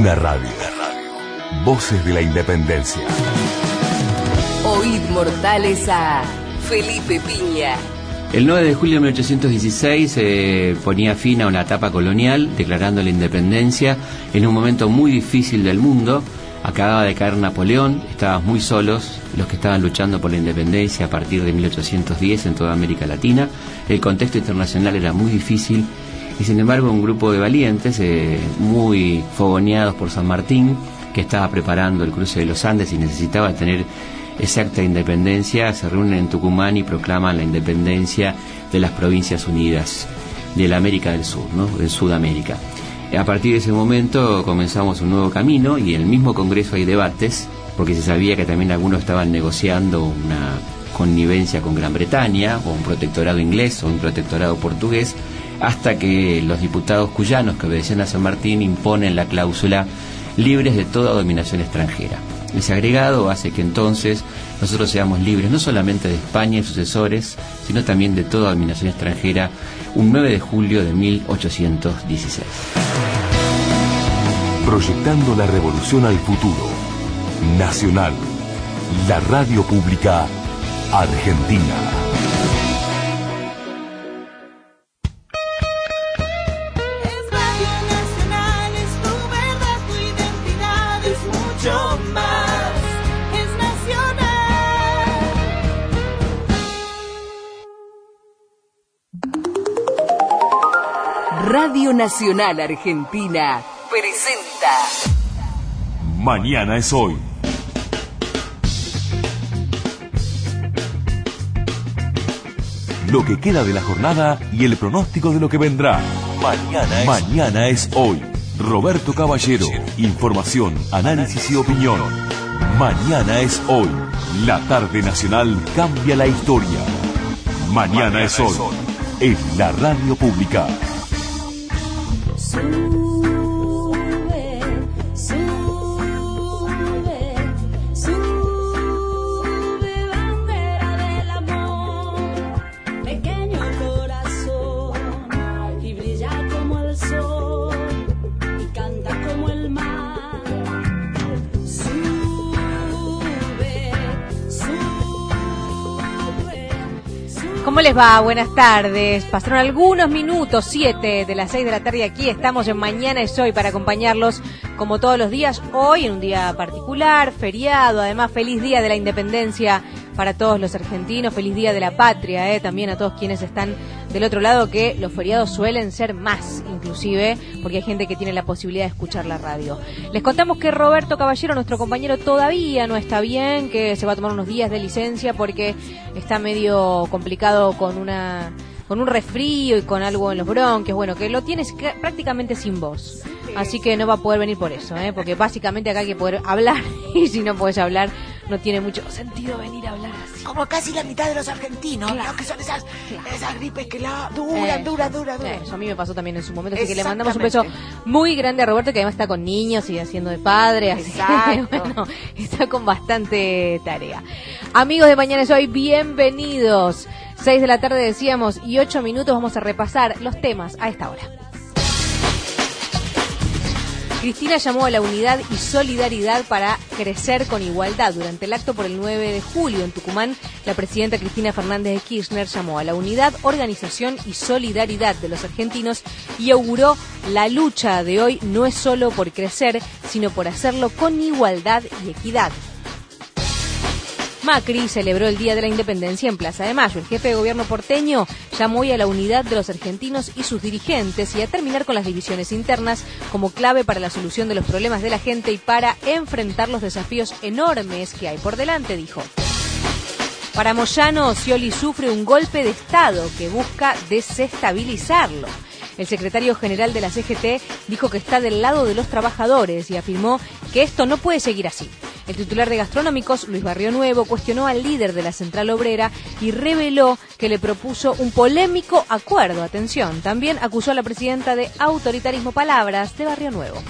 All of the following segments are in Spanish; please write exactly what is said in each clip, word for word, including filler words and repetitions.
Una radio. Una radio. Voces de la Independencia. Oíd mortales a Felipe Piña. El nueve de julio de mil ochocientos dieciséis se eh, ponía fin a una etapa colonial, declarando la independencia en un momento muy difícil del mundo. Acababa de caer Napoleón, estaban muy solos los que estaban luchando por la independencia a partir de mil ochocientos diez en toda América Latina. El contexto internacional era muy difícil y sin embargo un grupo de valientes, eh, muy fogoneados por San Martín, que estaba preparando el cruce de los Andes y necesitaba tener esa acta de independencia, se reúnen en Tucumán y proclaman la independencia de las Provincias Unidas de la América del Sur, ¿no? De Sudamérica. A partir de ese momento comenzamos un nuevo camino y en el mismo Congreso hay debates, porque se sabía que también algunos estaban negociando una connivencia con Gran Bretaña, o un protectorado inglés o un protectorado portugués, hasta que los diputados cuyanos que obedecían a San Martín imponen la cláusula libres de toda dominación extranjera. Ese agregado hace que entonces nosotros seamos libres no solamente de España y sucesores, sino también de toda dominación extranjera, un nueve de julio de mil ochocientos dieciséis. Proyectando la revolución al futuro. Nacional, la radio pública argentina. Radio Nacional Argentina presenta Mañana es hoy. Lo que queda de la jornada y el pronóstico de lo que vendrá. Mañana es, Mañana es hoy. Roberto Caballero. Información, análisis y opinión. Mañana es hoy. La tarde nacional cambia la historia. Mañana, Mañana es hoy. En la radio pública. Sube, sube, sube, bandera del amor, pequeño corazón, y brilla como el sol, y canta como el mar. Sube, sube, sube. ¿Cómo les va? Buenas tardes. Pasaron algunos minutos, siete de las seis de la tarde. Aquí estamos en Mañana es Hoy para acompañarlos como todos los días. Hoy en un día particular, feriado, además feliz día de la independencia para todos los argentinos, feliz día de la patria, eh, también a todos quienes están del otro lado, que los feriados suelen ser más, inclusive, porque hay gente que tiene la posibilidad de escuchar la radio. Les contamos que Roberto Caballero, nuestro compañero, todavía no está bien, que se va a tomar unos días de licencia porque está medio complicado con una con un resfrío y con algo en los bronquios, bueno, que lo tienes prácticamente sin voz. Así que no va a poder venir por eso, ¿eh? Porque básicamente acá hay que poder hablar, y si no puedes hablar, no tiene mucho sentido venir a hablar así. Como casi la mitad de los argentinos, claro, ¿no? Que son esas, claro, esas gripes que la duran, eh, duran, duran, duran. Eso a mí me pasó también en su momento, así que le mandamos un beso muy grande a Roberto, que además está con niños y haciendo de padre, así que, bueno, está con bastante tarea. Amigos de Mañana es Hoy, bienvenidos. Seis de la tarde decíamos, y ocho minutos vamos a repasar los temas a esta hora. Cristina llamó a la unidad y solidaridad para crecer con igualdad. Durante el acto por el nueve de julio en Tucumán, la presidenta Cristina Fernández de Kirchner llamó a la unidad, organización y solidaridad de los argentinos y auguró: la lucha de hoy no es solo por crecer, sino por hacerlo con igualdad y equidad. Macri celebró el Día de la Independencia en Plaza de Mayo. El jefe de gobierno porteño llamó hoy a la unidad de los argentinos y sus dirigentes y a terminar con las divisiones internas como clave para la solución de los problemas de la gente y para enfrentar los desafíos enormes que hay por delante, dijo. Para Moyano, Scioli sufre un golpe de Estado que busca desestabilizarlo. El secretario general de la C G T dijo que está del lado de los trabajadores y afirmó que esto no puede seguir así. El titular de Gastronómicos, Luis Barrionuevo, cuestionó al líder de la Central Obrera y reveló que le propuso un polémico acuerdo. Atención, también acusó a la presidenta de autoritarismo. Palabras de Barrionuevo.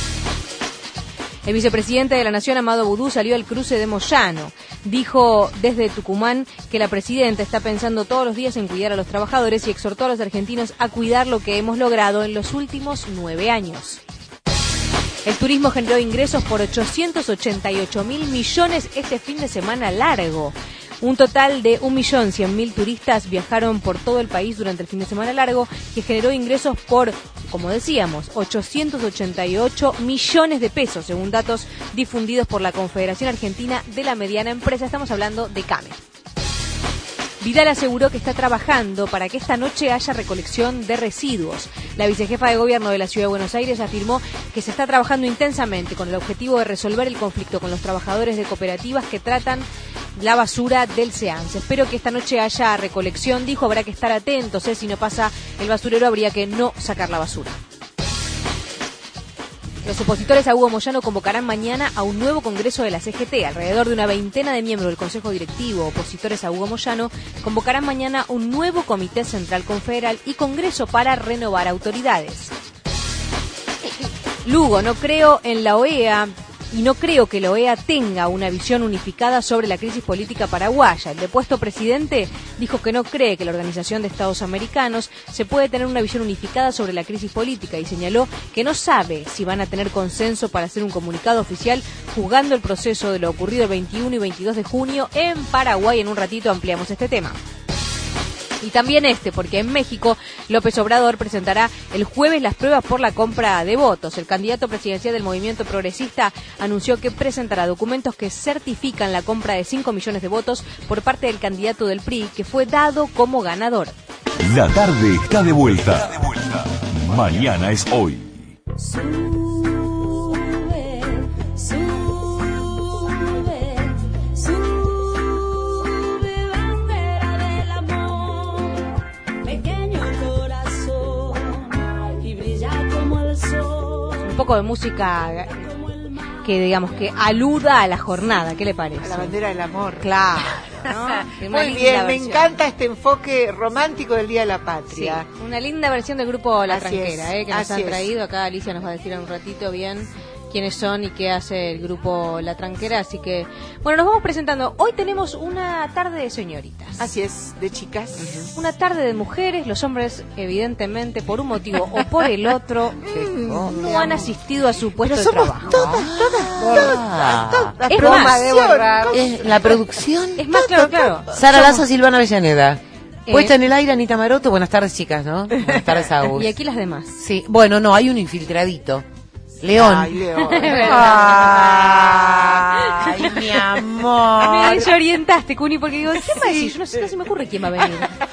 El vicepresidente de la Nación, Amado Boudou, salió al cruce de Moyano. Dijo desde Tucumán que la presidenta está pensando todos los días en cuidar a los trabajadores y exhortó a los argentinos a cuidar lo que hemos logrado en los últimos nueve años. El turismo generó ingresos por ochocientos ochenta y ocho mil millones este fin de semana largo. Un total de un millón cien mil turistas viajaron por todo el país durante el fin de semana largo, que generó ingresos por, como decíamos, ochocientos ochenta y ocho millones de pesos, según datos difundidos por la Confederación Argentina de la Mediana Empresa. Estamos hablando de CAME. Vidal aseguró que está trabajando para que esta noche haya recolección de residuos. La vicejefa de gobierno de la Ciudad de Buenos Aires afirmó que se está trabajando intensamente con el objetivo de resolver el conflicto con los trabajadores de cooperativas que tratan la basura del SEANS. Espero que esta noche haya recolección, dijo, habrá que estar atentos, ¿eh? Si no pasa el basurero habría que no sacar la basura. Los opositores a Hugo Moyano convocarán mañana a un nuevo congreso de la C G T. Alrededor de una veintena de miembros del Consejo Directivo opositores a Hugo Moyano convocarán mañana un nuevo Comité Central Confederal y Congreso para renovar autoridades. Lugo, no creo en la O E A y no creo que la O E A tenga una visión unificada sobre la crisis política paraguaya. El depuesto presidente dijo que no cree que la Organización de Estados Americanos se puede tener una visión unificada sobre la crisis política y señaló que no sabe si van a tener consenso para hacer un comunicado oficial juzgando el proceso de lo ocurrido el veintiuno y veintidós de junio en Paraguay. En un ratito ampliamos este tema. Y también este, porque en México López Obrador presentará el jueves las pruebas por la compra de votos. El candidato presidencial del Movimiento Progresista anunció que presentará documentos que certifican la compra de cinco millones de votos por parte del candidato del P R I, que fue dado como ganador. La tarde está de vuelta. Mañana es hoy. Un poco de música que, digamos, que aluda a la jornada. ¿Qué le parece? A la bandera del amor. Claro, ¿no? Una Muy linda bien, me versión. encanta este enfoque romántico del Día de la Patria. Sí, una linda versión del grupo La Así Tranquera, es, eh, que nos así han es. traído. Acá Alicia nos va a decir en un ratito bien quiénes son y qué hace el grupo La Tranquera. Así que, bueno, nos vamos presentando. Hoy tenemos una tarde de señoritas. Así es, de chicas. Una tarde de mujeres. Los hombres, evidentemente, por un motivo o por el otro, no han asistido a su puesto Pero de somos trabajo. todas, todas, todas, todas. La Es producción, más, de borrar. ¿cómo? Es la producción. Es más, claro, claro. Sara Lazo, Silvana Avellaneda. Eh. Puesta en el aire, Anita Maroto. Buenas tardes, chicas, ¿no? Buenas tardes, Agus. Y aquí las demás. Sí, bueno, no, hay un infiltradito. León. Ay, León. Ay, mi amor. Me desorientaste, Cuni, porque digo, ¿quién va a decir? Yo no sé, no se me ocurre quién va a venir.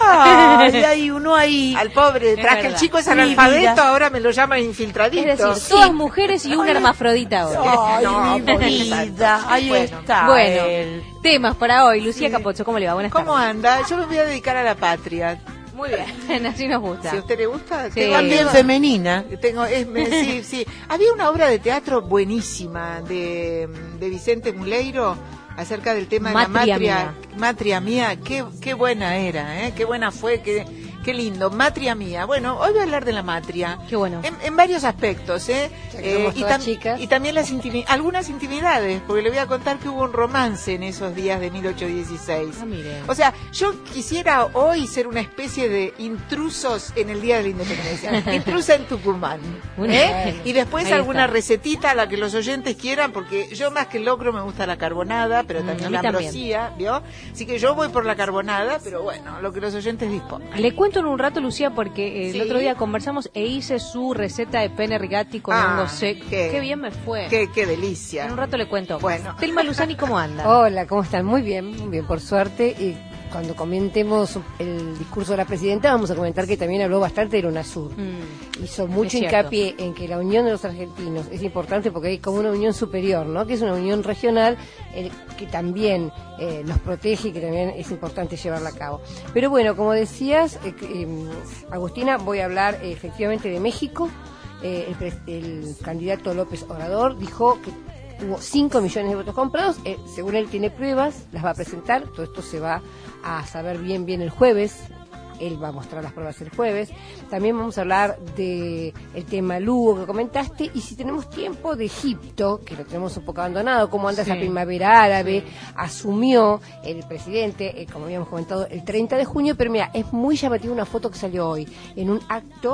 Ay, hay uno ahí. Al pobre, Es tras que el verdad. chico es Mi analfabeto, vida. ahora me lo llaman infiltradito. Es decir, todas mujeres y una hermafrodita ahora. Ay, No, mi por vida. Ahí Bueno. está. Bueno, él. temas para hoy. Lucía Capozzo, ¿cómo le va? Buenas ¿Cómo tardes. anda? Yo me voy a dedicar a la patria. Muy bien, así nos gusta. Si a usted le gusta, Sí. tengo También tengo- femenina. Tengo, es, me- sí, sí. Había una obra de teatro buenísima de, de Vicente Muleiro acerca del tema Matria de la matria, matria mía. Qué, qué buena era, ¿eh? Qué buena fue, qué, qué lindo. Matria mía. Bueno, hoy voy a hablar de la matria. Qué bueno. En, en varios aspectos, ¿eh? Ya que somos y, todas chicas. y también las intimi- algunas intimidades, porque le voy a contar que hubo un romance en esos días de mil ochocientos dieciséis. Ah, mire. O sea, yo quisiera hoy ser una especie de intrusos en el Día de la Independencia. Intrusa en Tucumán. Bueno, ¿eh? bueno. Y después Ahí alguna está. recetita a la que los oyentes quieran, porque yo más que el locro me gusta la carbonada, pero Mm, también a la mí también. ambrosía, ¿vio? Así que yo voy por la carbonada, pero bueno, lo que los oyentes dispongan. Le cuento en un rato, Lucía, porque eh, Sí. el otro día conversamos e hice su receta de pene rigati con Ah, hongo seco. qué- Qué bien me fue. Qué, qué delicia. En un rato le cuento. Bueno. Telma Luzani, ¿cómo anda? Hola, ¿cómo están? Muy bien, muy bien, por suerte. Y cuando comentemos el discurso de la presidenta, vamos a comentar que también habló bastante del UNASUR. Mm. Hizo mucho Es cierto. hincapié en que la unión de los argentinos es importante porque hay como una unión superior, ¿no? Que es una unión regional eh, que también eh, nos protege y que también es importante llevarla a cabo. Pero bueno, como decías, eh, que, eh, Agustina, voy a hablar eh, efectivamente de México. Eh, el, pres- el candidato López Obrador dijo que hubo cinco millones de votos comprados, eh, según él tiene pruebas, las va a presentar, todo esto se va a saber bien bien el jueves, él va a mostrar las pruebas el jueves. También vamos a hablar de el tema Lugo que comentaste, y si tenemos tiempo, de Egipto, que lo tenemos un poco abandonado, cómo anda Sí. esa primavera árabe, asumió el presidente, eh, como habíamos comentado, el treinta de junio, pero mira, es muy llamativa una foto que salió hoy, en un acto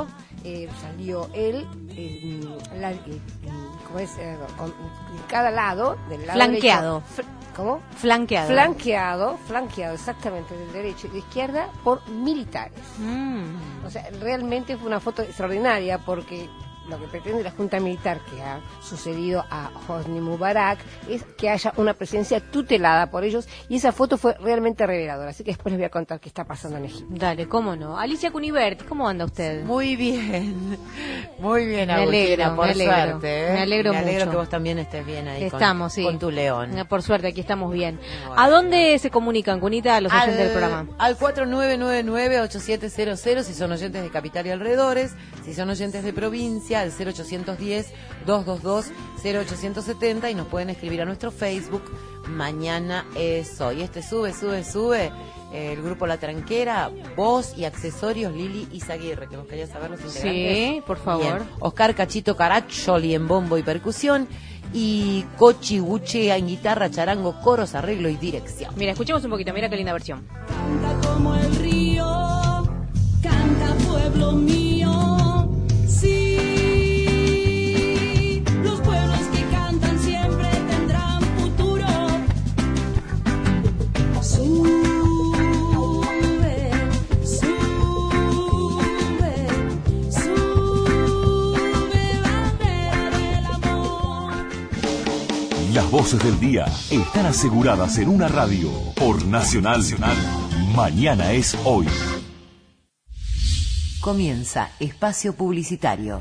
eh, salió él, eh, la, eh, ¿cómo es? Eh, con, en cada lado, del lado Flanqueado. derecho, fl- ¿Cómo? Flanqueado. Flanqueado, flanqueado exactamente del derecho y de izquierda por militares. Mm. O sea, realmente fue una foto extraordinaria porque lo que pretende la Junta Militar que ha sucedido a Hosni Mubarak es que haya una presencia tutelada por ellos y esa foto fue realmente reveladora. Así que después les voy a contar qué está pasando en Egipto. Dale, cómo no. Alicia Cuniverti, ¿cómo anda usted? Muy bien, muy bien, Me Agustina, alegro, por me alegro. suerte. ¿eh? Me alegro Me alegro mucho. que vos también estés bien ahí con, Estamos, sí. con tu león. Eh, Por suerte, aquí estamos bien. Bueno. ¿A dónde se comunican, Cunita, los oyentes del programa? Al cuatro nueve nueve nueve ocho siete cero cero si son oyentes de Capital y alrededores, si son oyentes de provincia, al cero ochocientos diez, dos dos dos, cero ochocientos setenta y nos pueden escribir a nuestro Facebook. Mañana es hoy. Este sube, sube, sube. eh, El grupo La Tranquera, voz y accesorios Lili Izaguirre, que nos quería saber los integrantes. Sí, por favor. Bien. Oscar Cachito Caraccioli en bombo y percusión y Cochi Guche en guitarra, charango, coros, arreglo y dirección. Mira, escuchemos un poquito, mira qué linda versión. Canta como el río, canta pueblo mío, sí, los pueblos que cantan siempre tendrán futuro. Sube, sube, sube, bandera del amor. Las voces del día están aseguradas en una radio por Nacional. Mañana es hoy. Comienza Espacio Publicitario.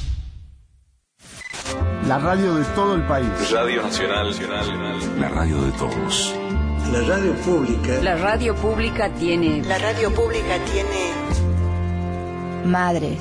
La radio de todo el país. Radio Nacional. La radio de todos. La radio pública. La radio pública tiene... La radio pública tiene Madres.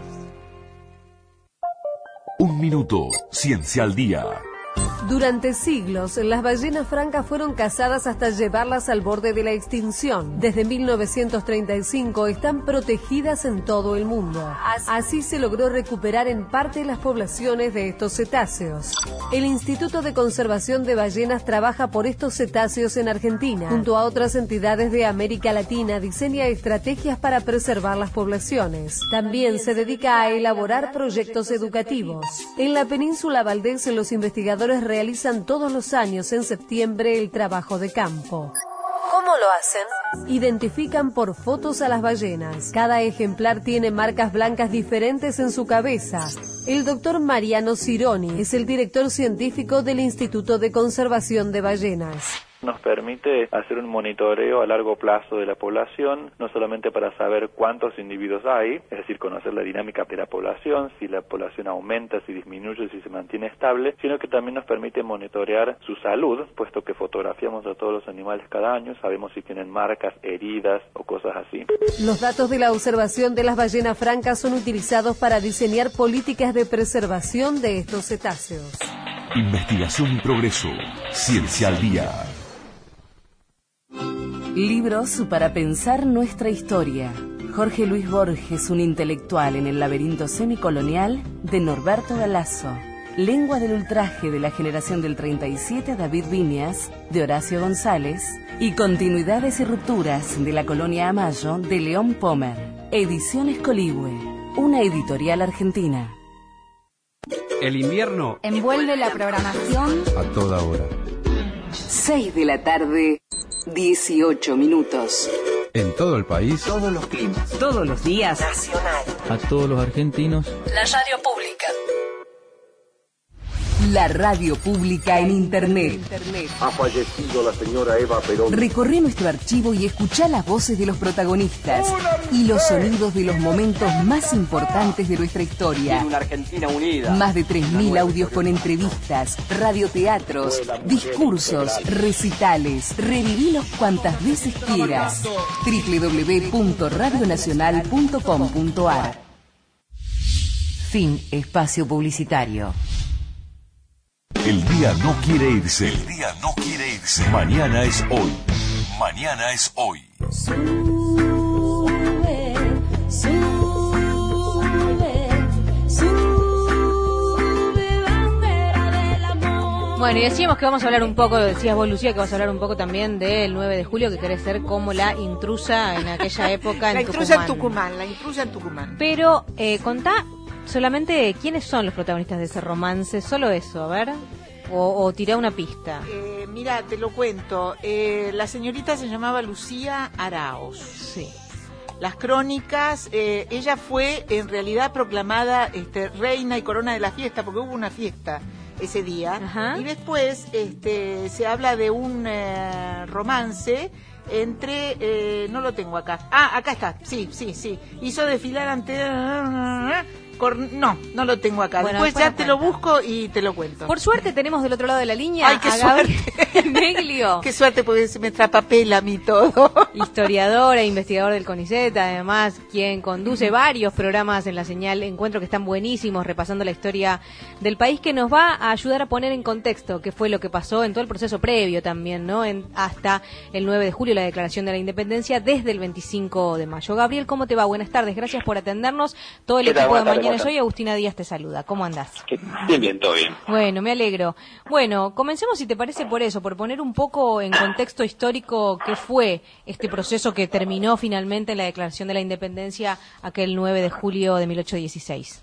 Un minuto. Ciencia al día. Durante siglos, las ballenas francas fueron cazadas hasta llevarlas al borde de la extinción. Desde mil novecientos treinta y cinco están protegidas en todo el mundo. Así se logró recuperar en parte las poblaciones de estos cetáceos. El Instituto de Conservación de Ballenas trabaja por estos cetáceos en Argentina. Junto a otras entidades de América Latina, diseña estrategias para preservar las poblaciones. También se dedica a elaborar proyectos educativos. En la península Valdés, los investigadores realizan todos los años en septiembre el trabajo de campo. ¿Cómo lo hacen? Identifican por fotos a las ballenas. Cada ejemplar tiene marcas blancas diferentes en su cabeza. El doctor Mariano Cironi es el director científico del Instituto de Conservación de Ballenas. Nos permite hacer un monitoreo a largo plazo de la población, no solamente para saber cuántos individuos hay, es decir, conocer la dinámica de la población, si la población aumenta, si disminuye, si se mantiene estable, sino que también nos permite monitorear su salud, puesto que fotografiamos a todos los animales cada año, sabemos si tienen marcas, heridas o cosas así. Los datos de la observación de las ballenas francas son utilizados para diseñar políticas de preservación de estos cetáceos. Investigación y progreso. Ciencia al día. Libros para pensar nuestra historia. Jorge Luis Borges, un intelectual en el laberinto semicolonial, de Norberto Galasso. Lengua del ultraje de la generación del treinta y siete, David Viñas, de Horacio González. Y Continuidades y rupturas de la colonia Amayo, de León Pomer. Ediciones Coligüe, una editorial argentina. El invierno envuelve la programación a toda hora. seis de la tarde, dieciocho minutos. En todo el país, todos los climas, todos los días. Nacional. A todos los argentinos. La radio pública. La radio pública en Internet. Ha fallecido la señora Eva Perón. Recorre nuestro archivo y escuchá las voces de los protagonistas y los sonidos de los momentos más importantes de nuestra historia. Una Argentina unida. Más de tres mil audios con entrevistas, radioteatros, discursos, recitales. Revivilos cuantas veces quieras. doble u doble u doble u punto radio nacional punto com punto a r. Fin espacio publicitario. El día no quiere irse. El día no quiere irse. Mañana es hoy. Mañana es hoy. Sube, sube, sube, bandera del amor. Bueno, y decíamos que vamos a hablar un poco, decías vos, Lucía, que vas a hablar un poco también del nueve de julio, que querés ser como la intrusa en aquella época en La intrusa Tucumán. en Tucumán, la intrusa en Tucumán. Pero eh, contá solamente quiénes son los protagonistas de ese romance, solo eso, a ver, o, o tirá una pista. Eh, mira, te lo cuento. Eh, la señorita se llamaba Lucía Araos. Sí. Las crónicas, eh, ella fue en realidad proclamada este, reina y corona de la fiesta, porque hubo una fiesta ese día. Ajá. Y después este, se habla de un eh, romance entre, eh, no lo tengo acá, ah, acá está, sí, sí, sí, hizo desfilar ante... Cor... No, no lo tengo acá. Bueno, después ya te lo busco y te lo cuento. Por suerte tenemos del otro lado de la línea Ay, qué a Gabriel Meglio. Qué suerte, porque se me trapapela a mí todo. Historiador e investigador del CONICET, además quien conduce varios programas en la señal Encuentro que están buenísimos, repasando la historia del país, que nos va a ayudar a poner en contexto qué fue lo que pasó en todo el proceso previo también, ¿no? En, hasta el nueve de julio, la declaración de la independencia, desde el veinticinco de mayo. Gabriel, ¿cómo te va? Buenas tardes, gracias por atendernos. Todo el equipo de Mañana es Hoy, Agustina Díaz te saluda. ¿Cómo andás? Bien, bien, todo bien. Bueno, me alegro. Bueno, comencemos, si te parece, por eso, por poner un poco en contexto histórico qué fue este proceso que terminó finalmente en la declaración de la independencia aquel nueve de julio de mil ochocientos dieciséis.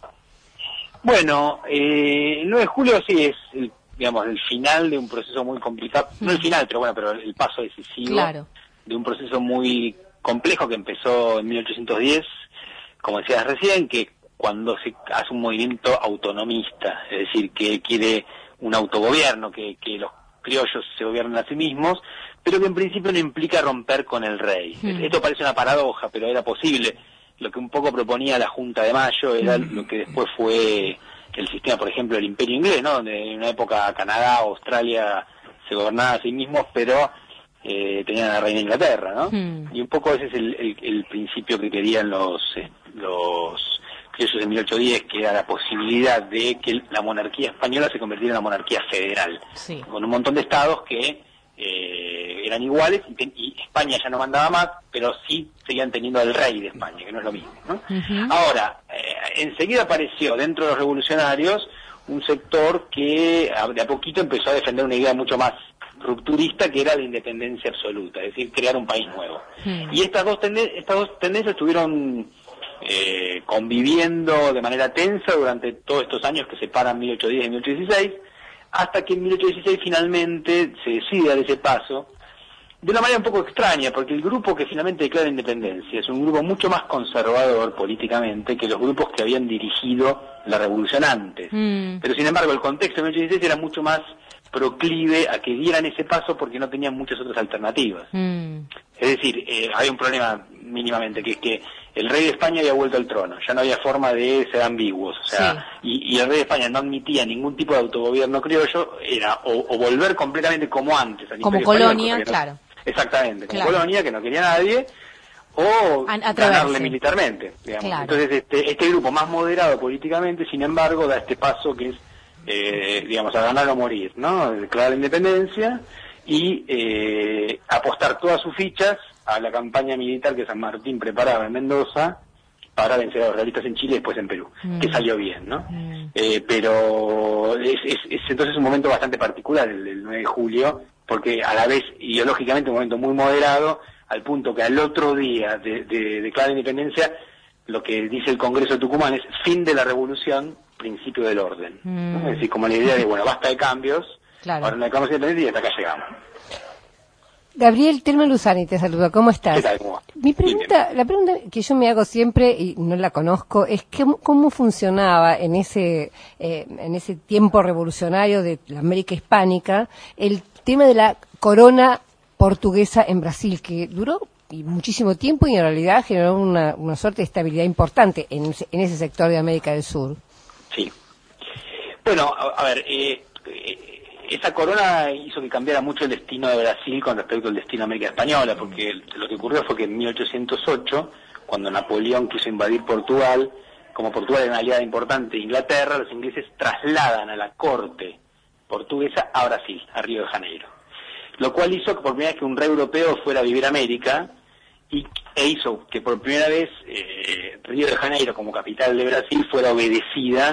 Bueno, eh, el nueve de julio sí es, el, digamos, el final de un proceso muy complicado. No el final, pero bueno, pero el paso decisivo. Claro. De un proceso muy complejo que empezó en mil ochocientos diez, como decías recién, que cuando se hace un movimiento autonomista, es decir, que quiere un autogobierno, que, que los criollos se gobiernan a sí mismos, pero que en principio no implica romper con el rey. Mm. Esto parece una paradoja, pero era posible. Lo que un poco proponía la Junta de Mayo era mm. lo que después fue el sistema, por ejemplo, del Imperio Inglés, ¿no? Donde en una época Canadá, Australia se gobernaban a sí mismos, pero eh, tenían a la reina de Inglaterra, ¿no? Mm. Y un poco ese es el, el, el principio que querían los... Eh, los eso de mil ochocientos diez, que era la posibilidad de que la monarquía española se convirtiera en una monarquía federal, sí, con un montón de estados que eh, eran iguales y, ten, y España ya no mandaba más, pero sí seguían teniendo al rey de España, que no es lo mismo, ¿no? Uh-huh. Ahora, eh, enseguida apareció dentro de los revolucionarios un sector que de a poquito empezó a defender una idea mucho más rupturista, que era la independencia absoluta, es decir, crear un país nuevo. Uh-huh. Y estas dos, tenden- estas dos tendencias estuvieron Eh, conviviendo de manera tensa durante todos estos años que separan mil ochocientos diez y mil ochocientos dieciséis, hasta que en mil ochocientos dieciséis finalmente se decide dar ese paso, de una manera un poco extraña, porque el grupo que finalmente declara la independencia es un grupo mucho más conservador políticamente que los grupos que habían dirigido la revolución antes. Mm. Pero sin embargo el contexto de mil ochocientos dieciséis era mucho más proclive a que dieran ese paso porque no tenían muchas otras alternativas. Mm. Es decir, eh, hay un problema mínimamente, que es que el rey de España había vuelto al trono, ya no había forma de ser ambiguos, o sea, sí. y, y el rey de España no admitía ningún tipo de autogobierno criollo, era o, o volver completamente como antes al como Imperio colonia, Español, no, claro. Exactamente, como claro. colonia, que no quería nadie, o A- ganarle militarmente, digamos. Claro. Entonces este, este grupo más moderado políticamente, sin embargo, da este paso que es, eh, digamos, a ganar o morir, ¿no? Declarar la independencia y eh, apostar todas sus fichas a la campaña militar que San Martín preparaba en Mendoza para vencer a los realistas en Chile y después en Perú, mm. que salió bien, ¿no? Mm. Eh, pero es, es, es entonces un momento bastante particular el, el nueve de julio, porque a la vez ideológicamente un momento muy moderado, al punto que al otro día de, de declarar la independencia, lo que dice el Congreso de Tucumán es fin de la revolución, principio del orden. Mm. ¿no? Es decir, como la idea de, bueno, basta de cambios, claro. ahora no declaramos independencia y hasta acá llegamos. Gabriel, Telma Luzani te saluda, ¿cómo estás? ¿Qué tal? ¿Cómo va? Mi pregunta, la pregunta que yo me hago siempre, y no la conozco, es que, cómo funcionaba en ese, eh, en ese tiempo revolucionario de la América hispánica el tema de la corona portuguesa en Brasil, que duró y muchísimo tiempo y en realidad generó una, una suerte de estabilidad importante en, en ese sector de América del Sur. Sí. Bueno, a, a ver, eh, eh, esa corona hizo que cambiara mucho el destino de Brasil con respecto al destino de América Española, porque lo que ocurrió fue que en mil ochocientos ocho, cuando Napoleón quiso invadir Portugal, como Portugal era una aliada importante de Inglaterra, los ingleses trasladan a la corte portuguesa a Brasil, a Río de Janeiro. Lo cual hizo que por primera vez que un rey europeo fuera a vivir a América, y, e hizo que por primera vez eh, Río de Janeiro, como capital de Brasil, fuera obedecida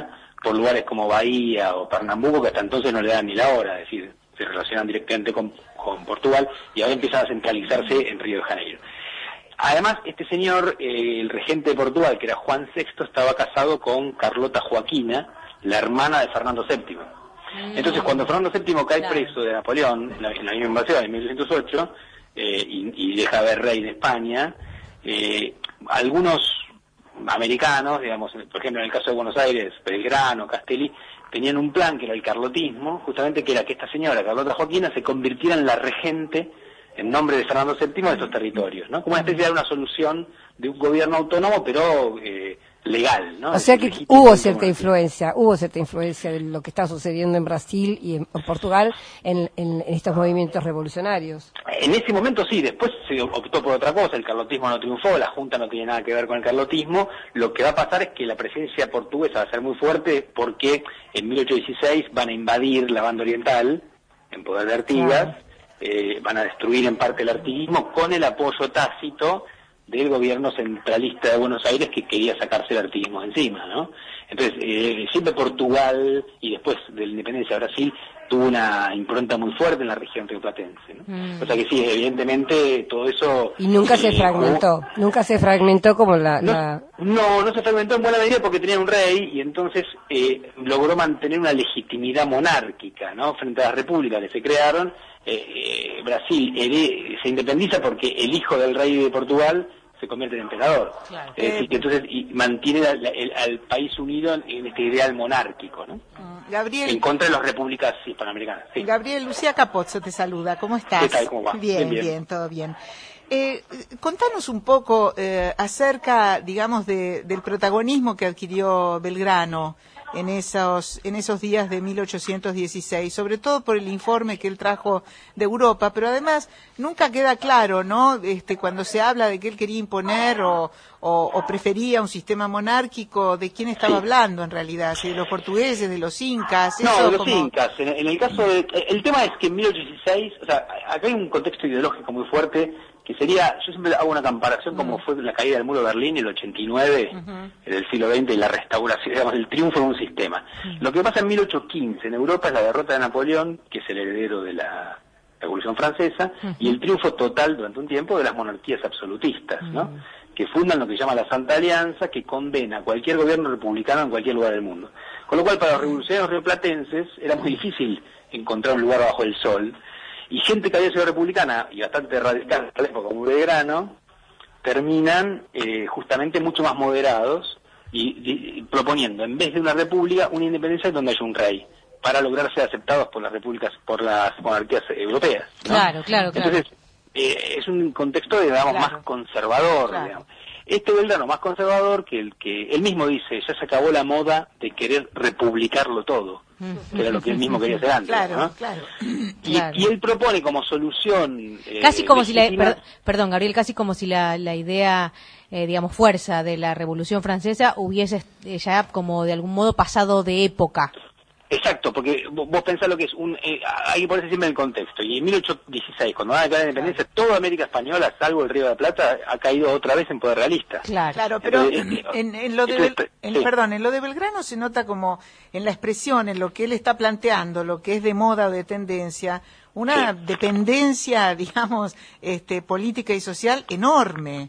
por lugares como Bahía o Pernambuco, que hasta entonces no le dan ni la hora, es decir, se relacionan directamente con, con Portugal, y ahora empiezan a centralizarse en Río de Janeiro. Además, este señor, eh, el regente de Portugal, que era Juan sexto, estaba casado con Carlota Joaquina, la hermana de Fernando séptimo. Entonces, cuando Fernando séptimo cae Claro. preso de Napoleón, en la, en la misma invasión, en mil ochocientos ocho, eh, y, y deja de haber rey de España, eh, algunos americanos, digamos, por ejemplo, en el caso de Buenos Aires, Belgrano, Castelli, tenían un plan que era el carlotismo, justamente que era que esta señora, Carlota Joaquina, se convirtiera en la regente en nombre de Fernando séptimo de estos territorios, ¿no? Como una especie de una solución de un gobierno autónomo, pero eh, legal, ¿no? O sea que Legítimo, hubo cierta como- influencia, hubo cierta influencia de lo que está sucediendo en Brasil y en, en Portugal en, en- en estos movimientos revolucionarios. En ese momento sí, después se optó por otra cosa, el carlotismo no triunfó, la Junta no tiene nada que ver con el carlotismo. Lo que va a pasar es que la presencia portuguesa va a ser muy fuerte porque en mil ochocientos dieciséis van a invadir la banda oriental, en poder de Artigas, eh, van a destruir en parte el artiguismo con el apoyo tácito del gobierno centralista de Buenos Aires, que quería sacarse el artiguismo de encima, ¿no? Entonces, eh, siempre Portugal y después de la independencia de Brasil tuvo una impronta muy fuerte en la región rioplatense, ¿no? Mm. O sea que sí, evidentemente todo eso... Y nunca se eh, fragmentó, nunca se fragmentó como la... No, la- no, no se fragmentó en buena medida porque tenían un rey y entonces eh, logró mantener una legitimidad monárquica, ¿no? Frente a las repúblicas que se crearon. eh, eh, Brasil here- se independiza porque el hijo del rey de Portugal se convierte en emperador. Claro. Es decir, que entonces y mantiene la- la- el- al país unido en, en este ideal monárquico, ¿no? Gabriel, En contra de las repúblicas hispanoamericanas. Sí. Gabriel, Lucía Capozzo te saluda. ¿Cómo estás? ¿Qué tal? ¿Cómo va? Bien, Bien, bien, bien. todo bien. Eh, contanos un poco eh, acerca, digamos, de, del protagonismo que adquirió Belgrano en esos en esos días de mil ochocientos dieciséis, sobre todo por el informe que él trajo de Europa, pero además nunca queda claro, ¿no? Este, cuando se habla de que él quería imponer o, o, o prefería un sistema monárquico, ¿de quién estaba hablando en realidad? ¿Si de los portugueses, de los incas? No, Eso de los como- incas. En, en el caso de... El tema es que en mil ochocientos dieciséis, o sea, acá hay un contexto ideológico muy fuerte, que sería, yo siempre hago una comparación como fue la caída del muro de Berlín en el ochenta y nueve, en el siglo veinte, y la restauración, digamos, el triunfo de un sistema. Lo que pasa en mil ochocientos quince en Europa es la derrota de Napoleón, que es el heredero de la Revolución Francesa, y el triunfo total durante un tiempo de las monarquías absolutistas, ¿no? Que fundan lo que se llama la Santa Alianza, que condena a cualquier gobierno republicano en cualquier lugar del mundo. Con lo cual, para los revolucionarios rioplatenses era muy difícil encontrar un lugar bajo el sol, y gente que había sido republicana y bastante radical en la época, como Belgrano, terminan eh, justamente mucho más moderados y, y proponiendo, en vez de una república, una independencia donde haya un rey, para lograr ser aceptados por las repúblicas, por las monarquías europeas, ¿no? Claro, claro, claro. Entonces, eh, es un contexto, digamos, Claro. más conservador, Claro. digamos. Este Belgrano más conservador que el que él mismo dice, ya se acabó la moda de querer republicarlo todo, que era lo que él mismo quería hacer antes, Claro, ¿no? claro. Y, Claro. y él propone como solución... eh, Casi como si la, legítima- per- perdón, Gabriel, casi como si la, la idea, eh, digamos, fuerza de la Revolución Francesa hubiese eh, ya como de algún modo pasado de época. Exacto, porque vo- vos pensás lo que es un... Eh, hay que ponerse siempre en el contexto. Y en mil ochocientos dieciséis, cuando van a declarar la independencia, toda América Española, salvo el Río de la Plata, ha caído otra vez en poder realista. Claro. Claro, pero Entonces, eh, en, en lo de entonces, Bel- en- sí. perdón, en lo de Belgrano se nota como en la expresión, en lo que él está planteando, lo que es de moda o de tendencia, una dependencia, digamos, este, política y social enorme,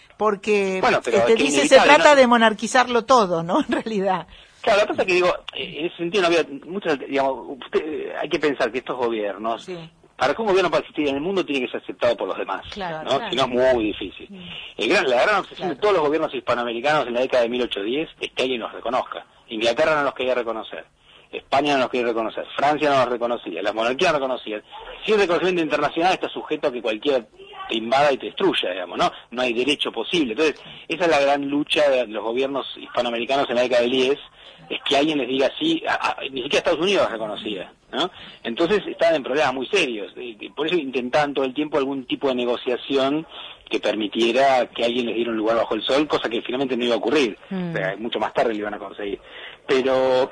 porque Bueno, pero este, es que dice se inevitable, trata ¿no? de monarquizarlo todo, ¿no? En realidad. Claro, lo que pasa es que digo, eh, en ese sentido no había muchas, digamos, usted, eh, hay que pensar que estos gobiernos, para que un gobierno pueda existir en el mundo tiene que ser aceptado por los demás, Claro, ¿no? claro. Si no es muy difícil. El gran, la gran obsesión de todos los gobiernos hispanoamericanos en la década de mil ochocientos diez es que alguien los reconozca. Inglaterra no los quería reconocer, España no los quería reconocer, Francia no los reconocía, las monarquías no reconocían. Si el reconocimiento internacional está sujeto a que cualquiera te invada y te destruya, digamos, ¿no? No hay derecho posible. Entonces, esa es la gran lucha de los gobiernos hispanoamericanos en la década del diez, es que alguien les diga sí, a- a- ni siquiera Estados Unidos los reconocía, ¿no? Entonces estaban en problemas muy serios, y- y por eso intentaban todo el tiempo algún tipo de negociación que permitiera que alguien les diera un lugar bajo el sol, cosa que finalmente no iba a ocurrir, Mm. o sea, mucho más tarde lo iban a conseguir. Pero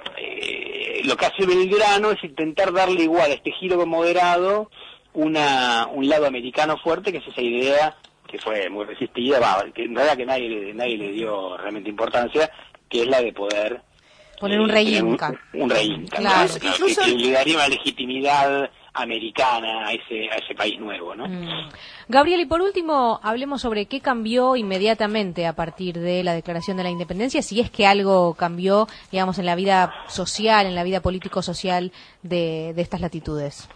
eh, lo que hace Belgrano es intentar darle igual a este giro moderado una un lado americano fuerte, que es esa idea que fue muy resistida, va, que en realidad que nadie, le- nadie le dio realmente importancia, que es la de poder Poner un eh, rey tener un, inca. un rey inca, Claro. ¿no? Que- que, que le daría una legitimidad americana a ese a ese país nuevo, ¿no? Mm. Gabriel, y por último, hablemos sobre qué cambió inmediatamente a partir de la declaración de la independencia, si es que algo cambió, digamos, en la vida social, en la vida político-social de, de estas latitudes.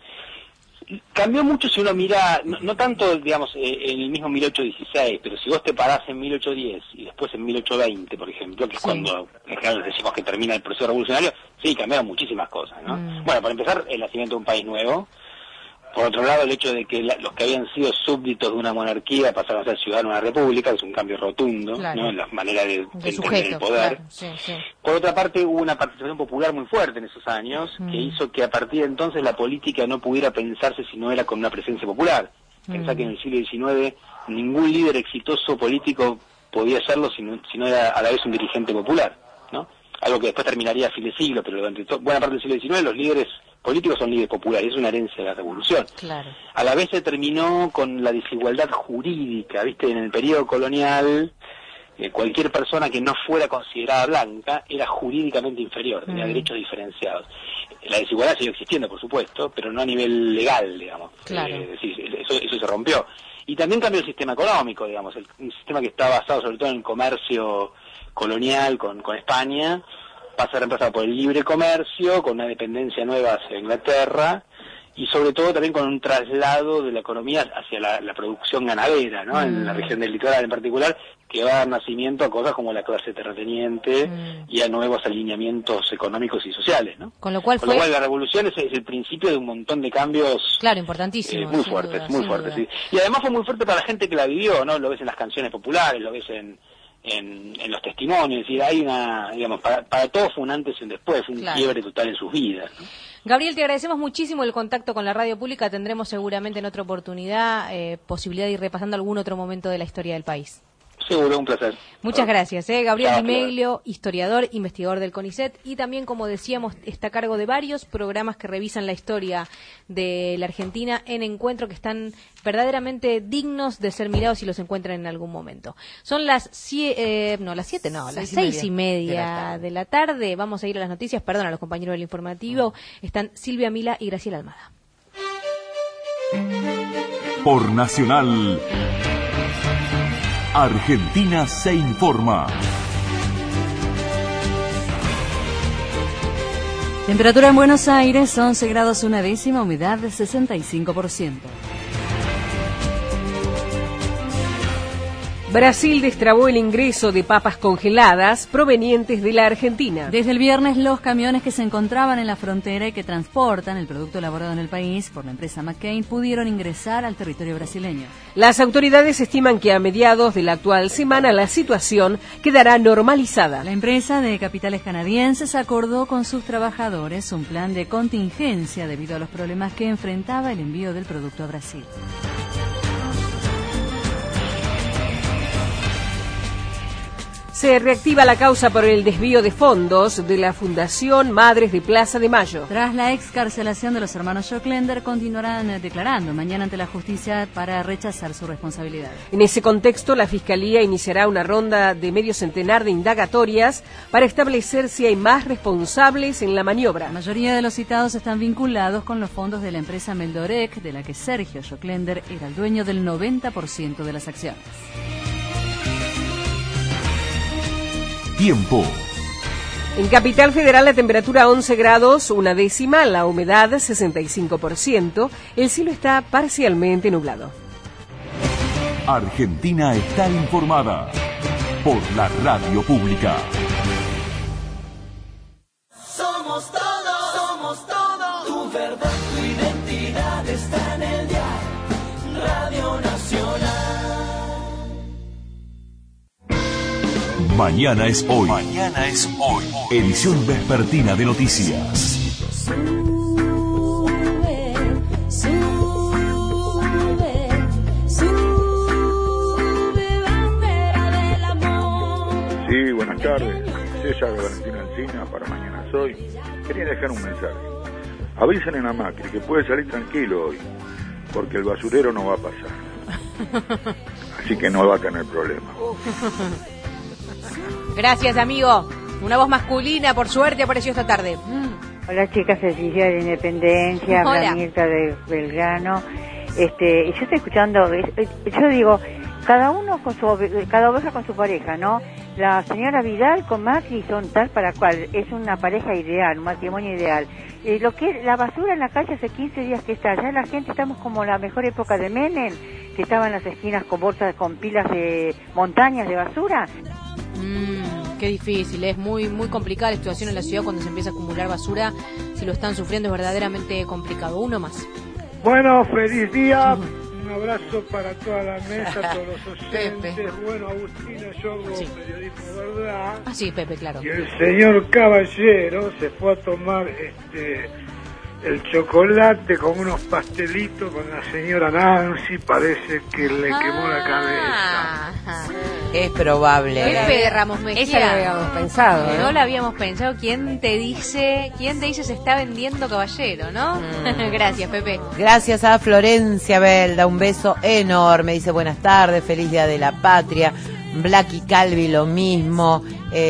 Cambió mucho si uno mira, no, no tanto, digamos, eh, en el mismo mil ochocientos dieciséis, pero si vos te parás en mil ochocientos diez y después en mil ochocientos veinte, por ejemplo, que es Sí. cuando en general decimos que termina el proceso revolucionario, sí, cambiaron muchísimas cosas, ¿no? Mm. Bueno, para empezar, el nacimiento de un país nuevo. Por otro lado, el hecho de que la- los que habían sido súbditos de una monarquía pasaron a ser ciudadanos de una república, es un cambio rotundo, Claro. ¿no? En la manera de, de De entender sujeto, el poder. claro, sí, sí. Por otra parte, hubo una participación popular muy fuerte en esos años, Mm. que hizo que a partir de entonces la política no pudiera pensarse si no era con una presencia popular. Pensá Mm. que en el siglo diecinueve ningún líder exitoso político podía serlo si no, si no era a la vez un dirigente popular, ¿no? Algo que después terminaría a fin de siglo, pero durante to- buena parte del siglo diecinueve los líderes políticos son líderes populares, es una herencia de la revolución. Claro. A la vez se terminó con la desigualdad jurídica, ¿viste? En el periodo colonial, eh, cualquier persona que no fuera considerada blanca era jurídicamente inferior, tenía Mm. derechos diferenciados. La desigualdad siguió existiendo, por supuesto, pero no a nivel legal, digamos. Claro. Eh, es decir, eso, eso se rompió. Y también cambió el sistema económico, digamos, el, un sistema que está basado sobre todo en el comercio colonial con, con España, pasa a ser reemplazado por el libre comercio, con una dependencia nueva hacia Inglaterra, y sobre todo también con un traslado de la economía hacia la, la producción ganadera, ¿no? En la región del litoral en particular, que va a dar nacimiento a cosas como la clase terrateniente Mm. y a nuevos alineamientos económicos y sociales, ¿no? Con lo cual Con fue, lo cual la revolución es, es el principio de un montón de cambios claro, eh, importantísimo. muy sin fuertes, duda, muy sin fuertes, duda. sí. Y además fue muy fuerte para la gente que la vivió, ¿no? Lo ves en las canciones populares, lo ves en en, en los testimonios, es decir, hay una, digamos, para, para todos fue un antes y un después, fue un Claro. quiebre total en sus vidas, ¿no? Gabriel, te agradecemos muchísimo el contacto con la radio pública. Tendremos seguramente en otra oportunidad eh, posibilidad de ir repasando algún otro momento de la historia del país. Seguro, un placer. Muchas gracias. ¿eh? Gabriel Chao, Di Meglio, historiador, investigador del CONICET y también, como decíamos, está a cargo de varios programas que revisan la historia de la Argentina en Encuentro, que están verdaderamente dignos de ser mirados si los encuentran en algún momento. Son las sie- eh, no, las siete, no, las Seis y seis y media media de la tarde. Vamos a ir a las noticias. Perdón a los compañeros del informativo. Están Silvia Mila y Graciela Almada. Por Nacional, Argentina se informa. Temperatura en Buenos Aires, once grados una décima, humedad de sesenta y cinco por ciento. Brasil destrabó el ingreso de papas congeladas provenientes de la Argentina. Desde el viernes, los camiones que se encontraban en la frontera y que transportan el producto elaborado en el país por la empresa McCain pudieron ingresar al territorio brasileño. Las autoridades estiman que a mediados de la actual semana la situación quedará normalizada. La empresa de capitales canadienses acordó con sus trabajadores un plan de contingencia debido a los problemas que enfrentaba el envío del producto a Brasil. Se reactiva la causa por el desvío de fondos de la Fundación Madres de Plaza de Mayo. Tras la excarcelación de los hermanos Joclender, continuarán eh, declarando mañana ante la justicia para rechazar su responsabilidad. En ese contexto, la Fiscalía iniciará una ronda de medio centenar de indagatorias para establecer si hay más responsables en la maniobra. La mayoría de los citados están vinculados con los fondos de la empresa Meldorec, de la que Sergio Joclender era el dueño del noventa por ciento de las acciones. Tiempo. En Capital Federal la temperatura once grados, una décima, la humedad sesenta y cinco por ciento, el cielo está parcialmente nublado. Argentina está informada por la radio pública. Somos todos, somos todos. Tu verdad, tu identidad está en el dial. Radio Nacional. Mañana es hoy. Mañana es hoy. Edición vespertina de noticias. Sube, sube, sube, bandera del amor. Sí, buenas tardes. César Valentina Alsina para Mañana es hoy. Quería dejar un mensaje. Avisen en la Macri que puede salir tranquilo hoy, porque el basurero no va a pasar. Así que no va a tener problema. Gracias, amigo. Una voz masculina, por suerte, apareció esta tarde. Hola chicas, feliz día de la Independencia, habla Hola. Mirta de Belgrano. Este, yo estoy escuchando, yo digo, cada uno con su, cada oveja con su pareja, ¿no? La señora Vidal con Macri son tal para cual, es una pareja ideal, un matrimonio ideal. Eh, lo que es la basura en la calle hace quince días que está, ya la gente estamos como la mejor época de Menem, que estaba en las esquinas con bolsas, con pilas de montañas de basura. Mm, qué difícil, es muy muy complicada la situación en la ciudad cuando se empieza a acumular basura. Si lo están sufriendo es verdaderamente complicado. Uno más. Bueno, feliz día. Un abrazo para toda la mesa, todos los oyentes. Bueno, Agustina, yo hago Sí. periodismo, ¿verdad? Ah, sí, Pepe, claro. Y el señor Caballero se fue a tomar este el chocolate con unos pastelitos con la señora Nancy. Parece que le quemó la cabeza. Es probable. Pepe Ramos Mejía. Esa la habíamos pensado, ¿eh? No la habíamos pensado. ¿Quién te dice, quién te dice se está vendiendo Caballero, no? Mm. Gracias, Pepe. Gracias a Florencia Belda, un beso enorme. Dice buenas tardes, feliz día de la patria. Blacky Calvi lo mismo.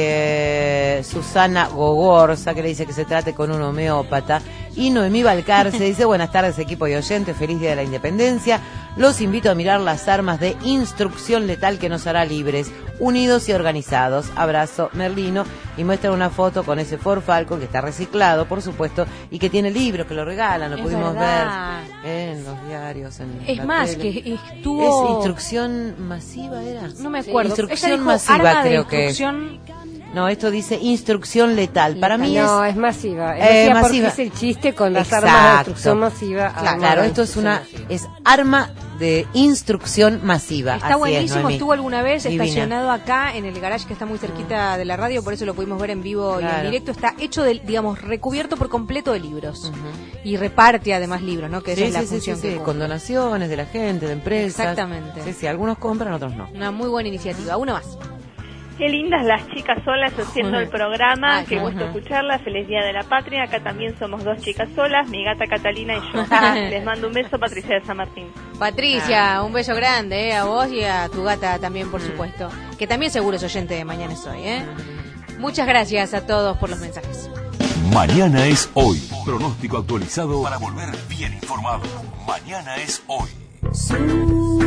Eh, Susana Gogorza, que le dice que se trate con un homeópata. Y Noemí Balcarce dice buenas tardes equipo y oyentes, feliz día de la Independencia. Los invito a mirar las armas de instrucción letal que nos hará libres, unidos y organizados. Abrazo, Merlino. Y muestra una foto con ese Ford Falcon que está reciclado, por supuesto, y que tiene libros que lo regalan, lo Es pudimos verdad. ver en los diarios. En Es la más, tele. que estuvo... ¿Es instrucción masiva era? No me acuerdo. Instrucción Ella dijo masiva, arma de creo que. instrucción... No, esto dice instrucción letal. Para mí no, es... es masiva. Es Eh, masiva porque masiva. es el chiste con las Exacto. armas de destrucción masiva. Claro, armas claro, de esto es destrucción una masiva. es arma de instrucción masiva. Está Así es, buenísimo, Noemí. estuvo alguna vez Divina. estacionado acá en el garage que está muy cerquita de la radio, por eso lo pudimos ver en vivo y en Claro. directo. Está hecho, de, digamos, recubierto por completo de libros. Y reparte además libros, ¿no? Que esa Sí, es la sí, sí, función sí, que sí, cumple. con donaciones de la gente, de empresas. Exactamente. Sí, sí, algunos compran, otros no. Una muy buena iniciativa. Uno más. Qué lindas las chicas solas haciendo el programa, Ay, qué ajá. gusto escucharlas, feliz día de la patria, acá también somos dos chicas solas, mi gata Catalina y yo. Les mando un beso, Patricia de San Martín. Patricia, un beso grande eh, a vos y a tu gata también, por supuesto. Que también seguro es oyente de Mañana es Hoy, ¿eh? Muchas gracias a todos por los mensajes. Mañana es hoy. Pronóstico actualizado para volver bien informado. Mañana es hoy. Sube,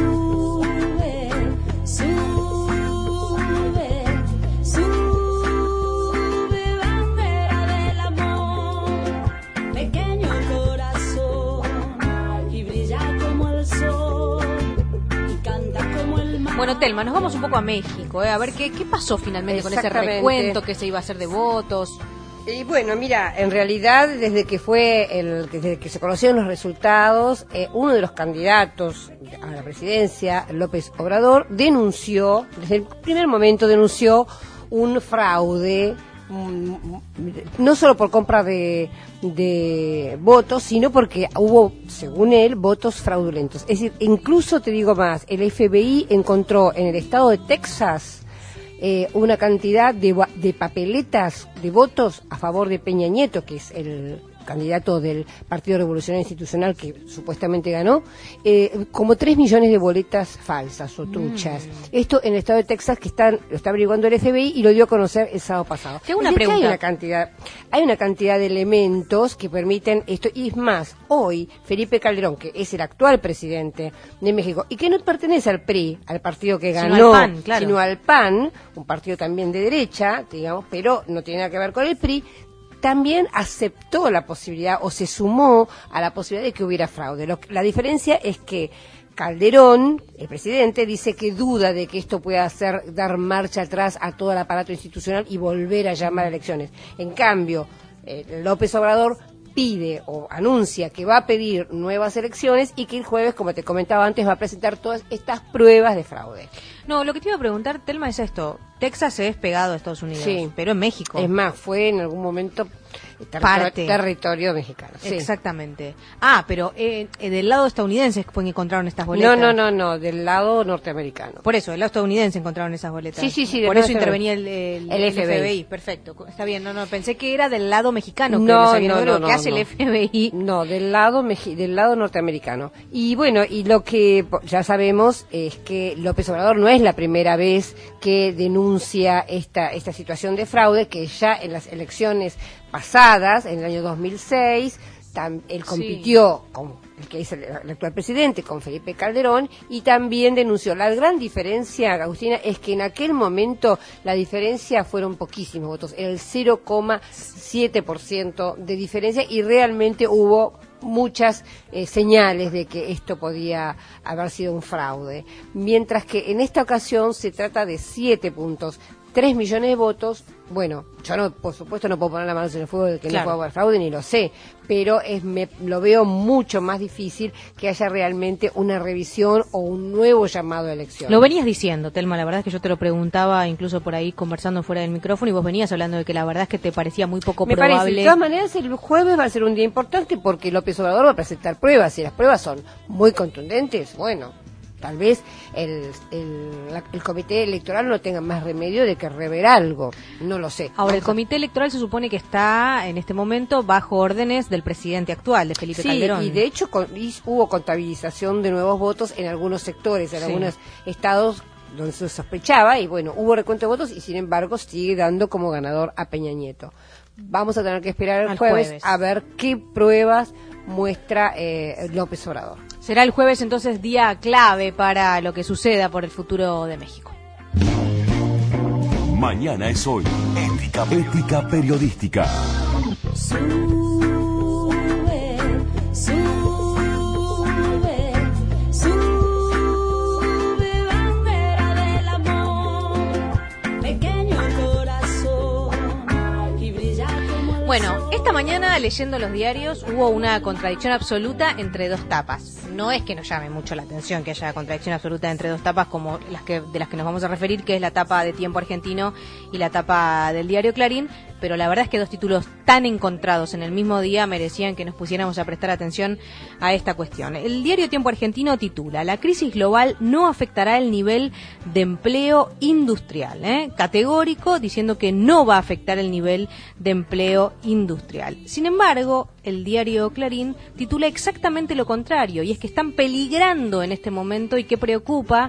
sube, sube, bandera del amor, pequeño corazón, y brilla como el sol, y canta como el mar. Bueno, Telma, nos vamos un poco a México, ¿eh? A ver qué, qué pasó finalmente con ese Exactamente. recuento que se iba a hacer de votos. Y bueno, mira, en realidad desde que fue el desde que se conocieron los resultados, eh, uno de los candidatos a la presidencia, López Obrador, denunció, desde el primer momento denunció un fraude, un- no solo por compra de, de votos, sino porque hubo, según él, votos fraudulentos. Es decir, incluso te digo más, el F B I encontró en el estado de Texas eh, una cantidad de, va- de papeletas de votos a favor de Peña Nieto, que es el candidato del Partido Revolucionario Institucional que supuestamente ganó, eh, como tres millones de boletas falsas o truchas. Esto en el estado de Texas, que están, lo está averiguando el F B I y lo dio a conocer el sábado pasado. Te hago una Es decir, que pregunta. Hay una cantidad, hay una cantidad de elementos que permiten esto. Y es más, hoy Felipe Calderón, que es el actual presidente de México y que no pertenece al P R I, al partido que Sino ganó, al PAN, claro. sino al PAN, un partido también de derecha, digamos, pero no tiene nada que ver con el P R I, también aceptó la posibilidad o se sumó a la posibilidad de que hubiera fraude. Lo que- la diferencia es que Calderón, el presidente, dice que duda de que esto pueda hacer dar marcha atrás a todo el aparato institucional y volver a llamar a elecciones. En cambio, eh, López Obrador pide o anuncia que va a pedir nuevas elecciones y que el jueves, como te comentaba antes, va a presentar todas estas pruebas de fraude. No, lo que te iba a preguntar, Telma, es esto. Texas es pegado a Estados Unidos, Sí. pero en México. Es más, fue en algún momento territorio, Parte. territorio mexicano. Sí. Exactamente. Ah, pero eh, eh, del lado estadounidense fue que encontraron estas boletas. No, no, no, no, del lado norteamericano. Por eso, del lado estadounidense encontraron esas boletas. Sí, sí, sí, del Por lado eso estadounidense. intervenía el, el, El F B I. F B I. Perfecto. Está bien, no, no, pensé que era del lado mexicano. Que No, no, sabía no, lo no, que no, hace no. el F B I. No, del lado meji- del lado norteamericano. Y bueno, y lo que po- ya sabemos es que López Obrador no es la primera vez que denuncia denuncia esta, esta situación de fraude que ya en las elecciones pasadas, en el año dos mil seis, tam, él compitió sí. con el que es el, el actual presidente, con Felipe Calderón, y también denunció. La gran diferencia, Agustina, es que en aquel momento la diferencia fueron poquísimos votos, era el cero coma siete por ciento de diferencia, y realmente hubo muchas eh, señales de que esto podía haber sido un fraude. Mientras que en esta ocasión se trata de siete puntos, tres millones de votos. Bueno, yo no, por supuesto no puedo poner la mano en el fuego de que claro. no puede haber fraude, ni lo sé, pero es me, lo veo mucho más difícil que haya realmente una revisión o un nuevo llamado a elecciones. Lo venías diciendo, Telma, la verdad es que yo te lo preguntaba incluso por ahí conversando fuera del micrófono, y vos venías hablando de que la verdad es que te parecía muy poco me probable. Parece, de todas maneras, el jueves va a ser un día importante porque López Obrador va a presentar pruebas, y las pruebas son muy contundentes, bueno, tal vez el, el, la, el comité electoral no tenga más remedio de que rever algo, no lo sé. Ahora, el comité electoral se supone que está en este momento bajo órdenes del presidente actual, de Felipe sí, Calderón. Y de hecho con, y hubo contabilización de nuevos votos en algunos sectores, en sí. algunos estados donde se sospechaba, y bueno, hubo recuento de votos, y sin embargo sigue dando como ganador a Peña Nieto. Vamos a tener que esperar el jueves, jueves a ver qué pruebas muestra eh, López Obrador. Será el jueves entonces día clave para lo que suceda por el futuro de México. Mañana es hoy. Ética, ética periodística. Sube, sube, sube, bandera del amor, pequeño corazón, y brilla como el Bueno, esta mañana leyendo los diarios hubo una contradicción absoluta entre dos tapas. No es que nos llame mucho la atención que haya contradicción absoluta entre dos tapas como las que de las que nos vamos a referir, que es la tapa de Tiempo Argentino y la tapa del diario Clarín, pero la verdad es que dos títulos tan encontrados en el mismo día merecían que nos pusiéramos a prestar atención a esta cuestión. El diario Tiempo Argentino titula: La crisis global no afectará el nivel de empleo industrial, ¿eh? Categórico, diciendo que no va a afectar el nivel de empleo industrial. Sin embargo, el diario Clarín titula exactamente lo contrario, y es que están peligrando en este momento y que preocupa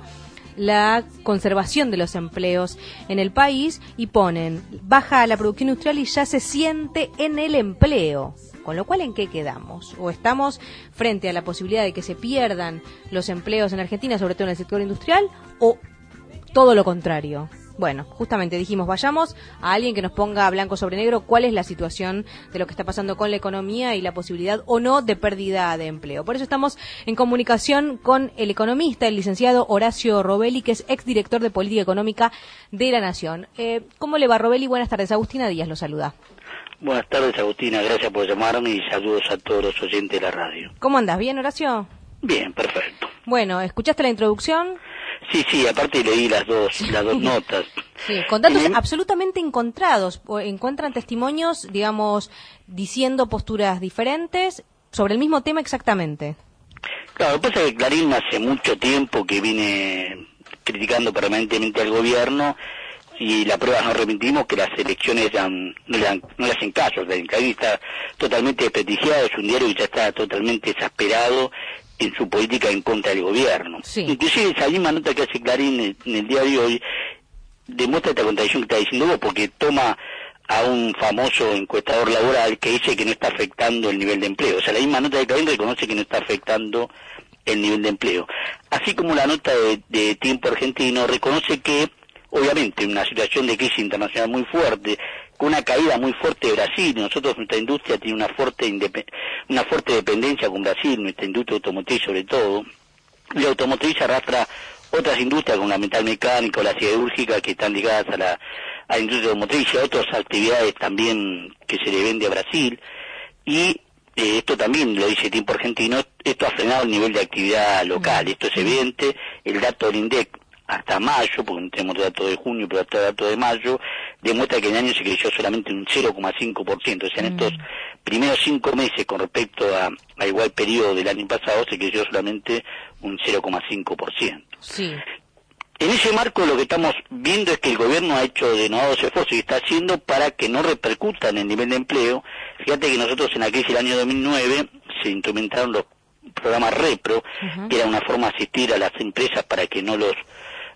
la conservación de los empleos en el país, y ponen: baja la producción industrial y ya se siente en el empleo. Con lo cual, ¿en qué quedamos? ¿O estamos frente a la posibilidad de que se pierdan los empleos en Argentina, sobre todo en el sector industrial, o todo lo contrario? Bueno, justamente dijimos, vayamos a alguien que nos ponga blanco sobre negro cuál es la situación de lo que está pasando con la economía y la posibilidad o no de pérdida de empleo. Por eso estamos en comunicación con el economista, el licenciado Horacio Robelli, que es exdirector de Política Económica de La Nación. Eh, ¿Cómo le va, Robelli? Buenas tardes. Agustina Díaz lo saluda. Buenas tardes, Agustina. Gracias por llamarme y saludos a todos los oyentes de la radio. ¿Cómo andás? ¿Bien, Horacio? Bien, perfecto. Bueno, ¿escuchaste la introducción? Sí, sí, aparte leí las dos, las dos notas. Sí, con datos eh, absolutamente encontrados. Encuentran testimonios, digamos, diciendo posturas diferentes sobre el mismo tema exactamente. Claro, lo que pasa es que Clarín hace mucho tiempo que viene criticando permanentemente al gobierno, y la prueba no remitimos que las elecciones dan, no, le dan, no le hacen caso. El Clarín está totalmente desprestigiado, es un diario que ya está totalmente exasperado en su política en contra del gobierno. Sí. Inclusive esa misma nota que hace Clarín en, en el diario hoy demuestra esta contradicción que está diciendo vos, porque toma a un famoso encuestador laboral que dice que no está afectando el nivel de empleo. O sea, la misma nota de Clarín reconoce que no está afectando el nivel de empleo. Así como la nota de, de Tiempo Argentino reconoce que, obviamente, en una situación de crisis internacional muy fuerte, con una caída muy fuerte de Brasil, nosotros, nuestra industria tiene una fuerte una fuerte dependencia con Brasil, nuestra industria automotriz sobre todo, y la automotriz arrastra otras industrias como la metal mecánica o la siderúrgica que están ligadas a la, a la industria automotriz y a otras actividades también que se le vende a Brasil, y eh, esto también lo dice Tiempo Argentino, esto ha frenado el nivel de actividad local, esto es evidente, el dato del INDEC hasta mayo, porque no tenemos datos de junio, pero hasta datos de mayo, demuestra que en el año se creció solamente un cero coma cinco por ciento. O sea, en estos primeros cinco meses con respecto a, a igual periodo del año pasado, se creció solamente un cero coma cinco por ciento. Sí. En ese marco lo que estamos viendo es que el gobierno ha hecho denodados esfuerzos y está haciendo para que no repercuta en el nivel de empleo. Fíjate que nosotros en la crisis del año dos mil nueve se implementaron los programas Repro, uh-huh. que era una forma de asistir a las empresas para que no los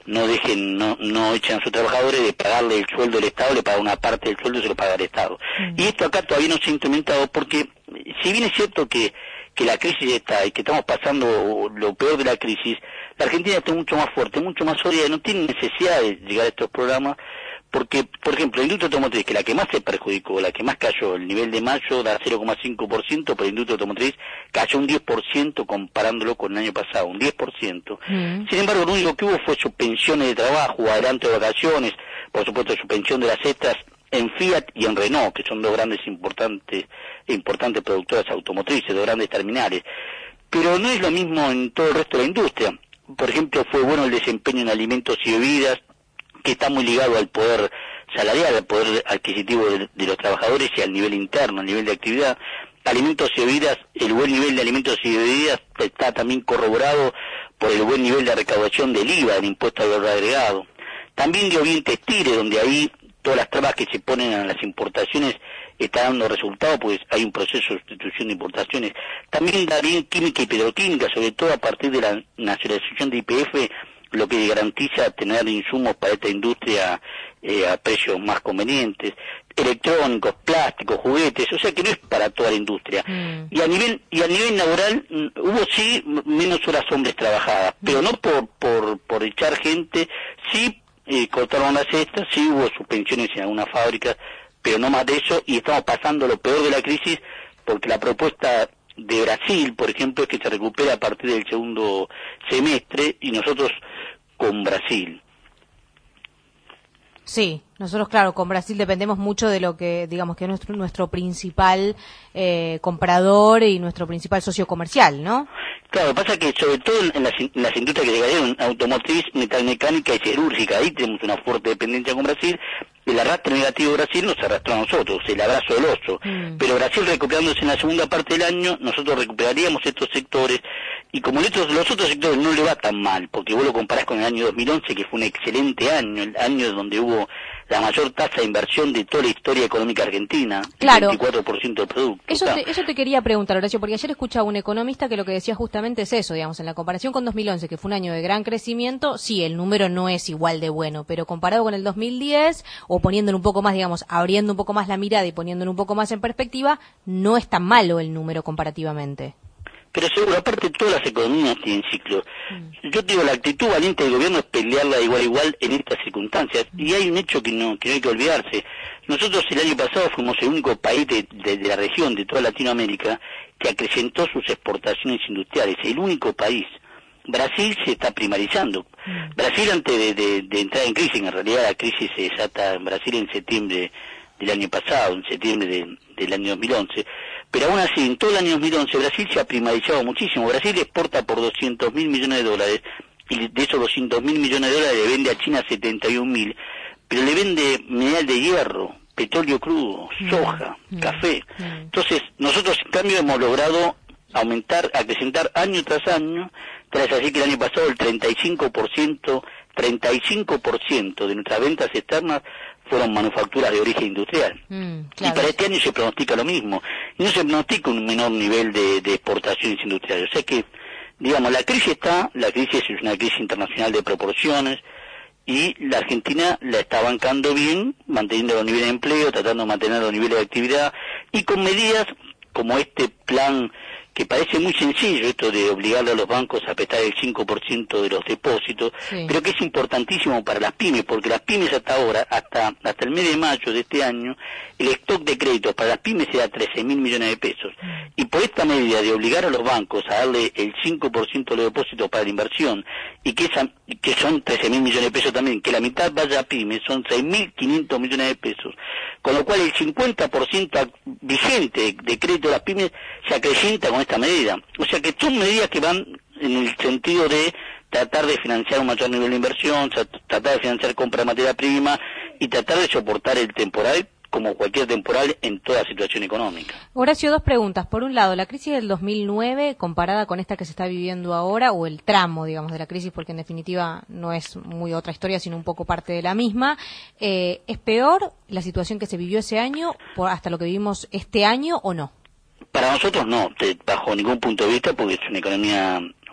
no dejen, no, no echen a sus trabajadores de pagarle el sueldo del Estado, le paga una parte del sueldo y se lo paga el Estado. Mm. Y esto acá todavía no se ha implementado porque, si bien es cierto que, que la crisis está y que estamos pasando lo peor de la crisis, la Argentina está mucho más fuerte, mucho más sólida, no tiene necesidad de llegar a estos programas, porque, por ejemplo, la industria automotriz, que la que más se perjudicó, la que más cayó, el nivel de mayo da cero coma cinco por ciento, pero la industria automotriz cayó un diez por ciento comparándolo con el año pasado, un diez por ciento. Mm. Sin embargo, lo único que hubo fue suspensiones de trabajo, adelanto de vacaciones, por supuesto suspensión de las cestas en Fiat y en Renault, que son dos grandes importantes, importantes productoras automotrices, dos grandes terminales. Pero no es lo mismo en todo el resto de la industria. Por ejemplo, fue bueno el desempeño en alimentos y bebidas, que está muy ligado al poder salarial, al poder adquisitivo de, de los trabajadores y al nivel interno, al nivel de actividad. Alimentos y bebidas, el buen nivel de alimentos y bebidas está también corroborado por el buen nivel de recaudación del I V A, del impuesto al valor agregado. También dio bien textiles, donde ahí todas las trabas que se ponen a las importaciones está dando resultados, pues hay un proceso de sustitución de importaciones. También da bien química y petroquímica, sobre todo a partir de la nacionalización de Y P F, lo que garantiza tener insumos para esta industria eh, a precios más convenientes, electrónicos, plásticos, juguetes, o sea que no es para toda la industria. Mm. Y a nivel y a nivel laboral hubo sí menos horas hombres trabajadas, mm. pero no por por por echar gente, sí eh, cortaron las cestas, sí hubo suspensiones en algunas fábricas, pero no más de eso, y estamos pasando lo peor de la crisis porque la propuesta de Brasil, por ejemplo, es que se recupera a partir del segundo semestre y nosotros con Brasil. Sí, nosotros, claro, con Brasil dependemos mucho de lo que, digamos, que es nuestro, nuestro principal eh, comprador y nuestro principal socio comercial, ¿no? Claro, pasa que sobre todo en las, en las industrias que llegaron, automotriz, metalmecánica y cirúrgica, ahí tenemos una fuerte dependencia con Brasil. El arrastre negativo de Brasil nos arrastró a nosotros, el abrazo del oso. Mm. Pero Brasil recuperándose en la segunda parte del año, nosotros recuperaríamos estos sectores. Y como los otros, los otros sectores no le va tan mal, porque vos lo comparás con el año dos mil once, que fue un excelente año, el año donde hubo la mayor tasa de inversión de toda la historia económica argentina, claro. el veinticuatro por ciento del producto. Eso te, eso te quería preguntar, Horacio, porque ayer escuchaba a un economista que lo que decía justamente es eso, digamos, en la comparación con dos mil once, que fue un año de gran crecimiento, sí, el número no es igual de bueno, pero comparado con el dos mil diez, o poniéndolo un poco más, digamos, abriendo un poco más la mirada y poniéndolo un poco más en perspectiva, no es tan malo el número comparativamente. Pero seguro, aparte todas las economías tienen ciclos. Mm. Yo te digo, la actitud valiente del gobierno es pelearla de igual a igual en estas circunstancias. Mm. Y hay un hecho que no, que no hay que olvidarse. Nosotros el año pasado fuimos el único país de, de, de la región, de toda Latinoamérica, que acrecentó sus exportaciones industriales. El único país. Brasil se está primarizando. Mm. Brasil, antes de, de, de entrar en crisis, en realidad la crisis se desata en Brasil en septiembre del año pasado, en septiembre de, del año dos mil once. Pero aún así, en todo el año dos mil once, Brasil se ha primarizado muchísimo. Brasil exporta por doscientos mil millones de dólares, y de esos doscientos mil millones de dólares le vende a China setenta y un mil, pero le vende mineral de hierro, petróleo crudo, soja, mm. café. Mm. Entonces, nosotros en cambio hemos logrado aumentar, acrecentar año tras año, tras así que el año pasado el treinta y cinco por ciento, treinta y cinco por ciento de nuestras ventas externas fueron manufacturas de origen industrial. Mm, claro. Y para este año se pronostica lo mismo. Y no se pronostica un menor nivel de, de exportaciones industriales. O sea que, digamos, la crisis está, la crisis es una crisis internacional de proporciones, y la Argentina la está bancando bien, manteniendo los niveles de empleo, tratando de mantener los niveles de actividad, y con medidas como este plan que parece muy sencillo, esto de obligarle a los bancos a prestar el cinco por ciento de los depósitos, sí. pero que es importantísimo para las pymes, porque las pymes hasta ahora, hasta hasta el mes de mayo de este año, el stock de créditos para las pymes era trece mil millones de pesos. Mm. Y por esta medida de obligar a los bancos a darle el cinco por ciento de los depósitos para la inversión, y que esa que son trece mil millones de pesos también, que la mitad vaya a pymes, son seis mil quinientos millones de pesos, con lo cual el cincuenta por ciento vigente de crédito de las pymes se acrecienta con esta medida. O sea que son medidas que van en el sentido de tratar de financiar un mayor nivel de inversión, tratar de financiar compra de materia prima y tratar de soportar el temporal como cualquier temporal en toda situación económica. Horacio, dos preguntas. Por un lado, la crisis del dos mil nueve comparada con esta que se está viviendo ahora, o el tramo, digamos, de la crisis, porque en definitiva no es muy otra historia, sino un poco parte de la misma, eh, ¿es peor la situación que se vivió ese año por hasta lo que vivimos este año o no? Para nosotros no, bajo ningún punto de vista, porque es una economía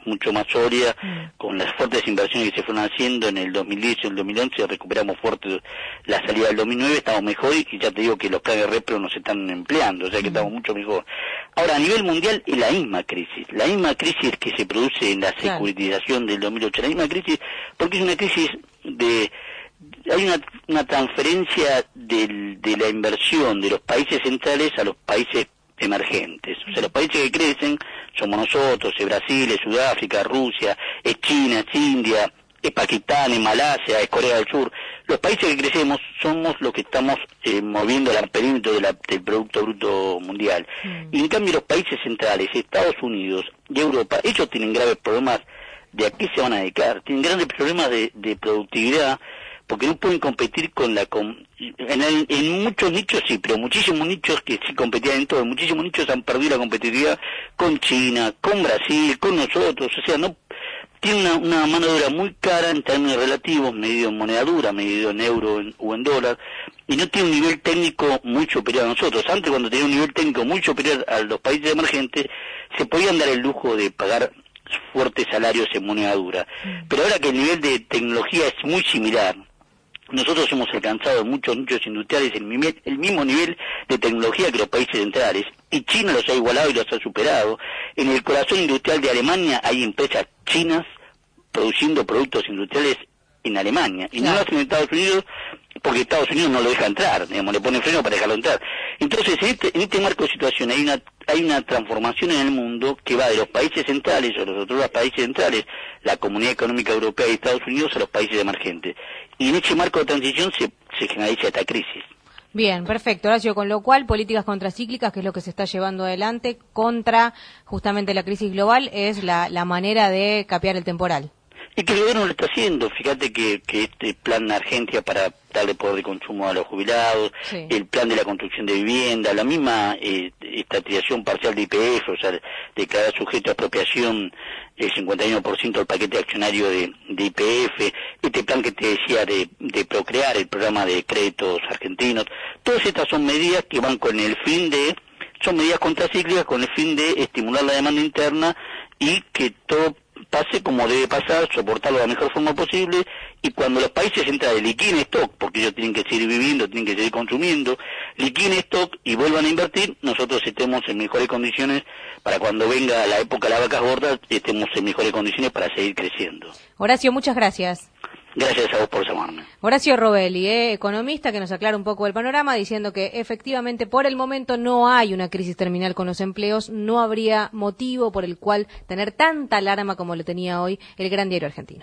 mucho más sólida, con las fuertes inversiones que se fueron haciendo en el dos mil diez y el dos mil once, recuperamos fuerte la salida del dos mil nueve, estamos mejor y ya te digo que los planes de repro nos están empleando, o sea que estamos mucho mejor. Ahora, a nivel mundial es la misma crisis, la misma crisis que se produce en la securitización del dos mil ocho, la misma crisis, porque es una crisis de... hay una, una transferencia del, de la inversión de los países centrales a los países emergentes. O sea, los países que crecen somos nosotros, es Brasil, es Sudáfrica, Rusia, es China, es India, es Pakistán, es Malasia, es Corea del Sur. Los países que crecemos somos los que estamos eh, moviendo el perímetro de la, del Producto Bruto Mundial. Mm. Y en cambio los países centrales, Estados Unidos y Europa, ellos tienen graves problemas de a qué se van a dedicar, tienen grandes problemas de, de productividad, porque no pueden competir con la... Con, en, el, en muchos nichos sí, pero muchísimos nichos que sí competían en todo, muchísimos nichos han perdido la competitividad con China, con Brasil, con nosotros, o sea, no tiene una, una mano de obra muy cara en términos relativos, medido en moneda dura, medido en euro en, o en dólar, y no tiene un nivel técnico muy superior a nosotros. Antes, cuando tenía un nivel técnico muy superior a los países emergentes, se podían dar el lujo de pagar fuertes salarios en moneda dura. Pero ahora que el nivel de tecnología es muy similar, nosotros hemos alcanzado en muchos nichos industriales el, el mismo nivel de tecnología que los países centrales, y China los ha igualado y los ha superado. En el corazón industrial de Alemania hay empresas chinas produciendo productos industriales en Alemania, y no lo hacen en Estados Unidos porque Estados Unidos no lo deja entrar, digamos, le pone freno para dejarlo entrar. Entonces, en este, en este marco de situación hay una hay una transformación en el mundo que va de los países centrales o los otros países centrales, la Comunidad Económica Europea y Estados Unidos, a los países emergentes. Y en ese marco de transición se, se generaliza esta crisis. Bien, perfecto, Horacio, con lo cual políticas contracíclicas, que es lo que se está llevando adelante contra justamente la crisis global, es la, la manera de capear el temporal. Y que el gobierno lo está haciendo. Fíjate que, que este plan Argentia para darle poder de consumo a los jubilados, sí. El plan de la construcción de vivienda, la misma eh, estatización parcial de I P F, o sea, declarar sujeto a expropiación el cincuenta y uno por ciento del paquete accionario de, de I P F, este plan que te decía de, de Procrear, el programa de créditos argentinos, todas estas son medidas que van con el fin de, son medidas contracíclicas con el fin de estimular la demanda interna y que todo pase como debe pasar, soportarlo de la mejor forma posible, y cuando los países centrales liquiden stock, porque ellos tienen que seguir viviendo, tienen que seguir consumiendo, liquiden stock y vuelvan a invertir, nosotros estemos en mejores condiciones para cuando venga la época de las vacas gordas, estemos en mejores condiciones para seguir creciendo. Horacio, muchas gracias. Gracias a vos por llamarme. Horacio Robelli, eh, economista, que nos aclara un poco el panorama, diciendo que efectivamente por el momento no hay una crisis terminal con los empleos, no habría motivo por el cual tener tanta alarma como lo tenía hoy el gran diario argentino.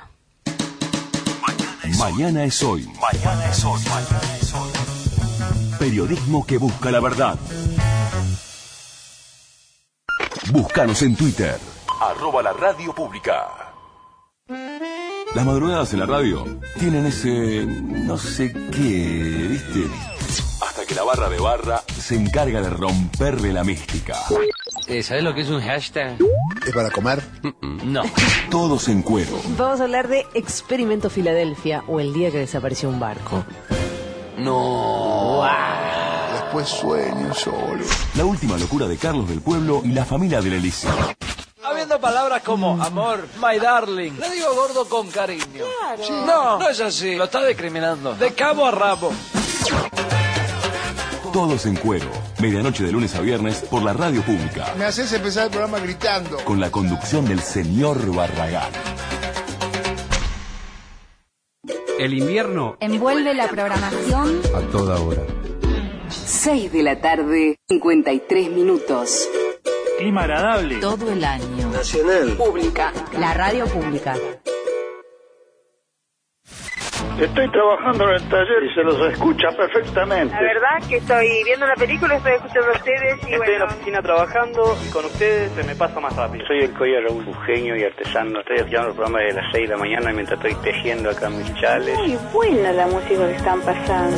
Mañana es hoy. Mañana es hoy. Mañana es hoy. Periodismo que busca la verdad. Búscanos en Twitter. Arroba la radio pública. Las madrugadas en la radio tienen ese no sé qué, ¿viste? Hasta que la barra de barra se encarga de romperle la mística. Eh, ¿Sabes lo que es un hashtag? ¿Es para comer? No. Todos en cuero. Vamos a hablar de Experimento Filadelfia o el día que desapareció un barco. No. Wow. Después sueño solo. La última locura de Carlos del Pueblo y la familia del Elíseo. Habiendo palabras como amor, my darling, le digo gordo con cariño. Claro. Sí. No, no es así, lo está discriminando. De cabo a rabo. Todos en cuero. Medianoche de lunes a viernes por la radio pública. Me haces empezar el programa gritando. Con la conducción del señor Barragán. El invierno envuelve la programación a toda hora. seis de la tarde, cincuenta y tres minutos. Clima agradable. Todo el año. Nacional. Pública. La radio pública. Estoy trabajando en el taller y se los escucha perfectamente. La verdad que estoy viendo una película, estoy escuchando a ustedes y estoy bueno... en la oficina trabajando y con ustedes se me pasa más rápido. Soy el Coya Raúl, bujeño y artesano. Estoy escuchando el programa de las seis de la mañana mientras estoy tejiendo acá mis chales. Muy buena la música que están pasando.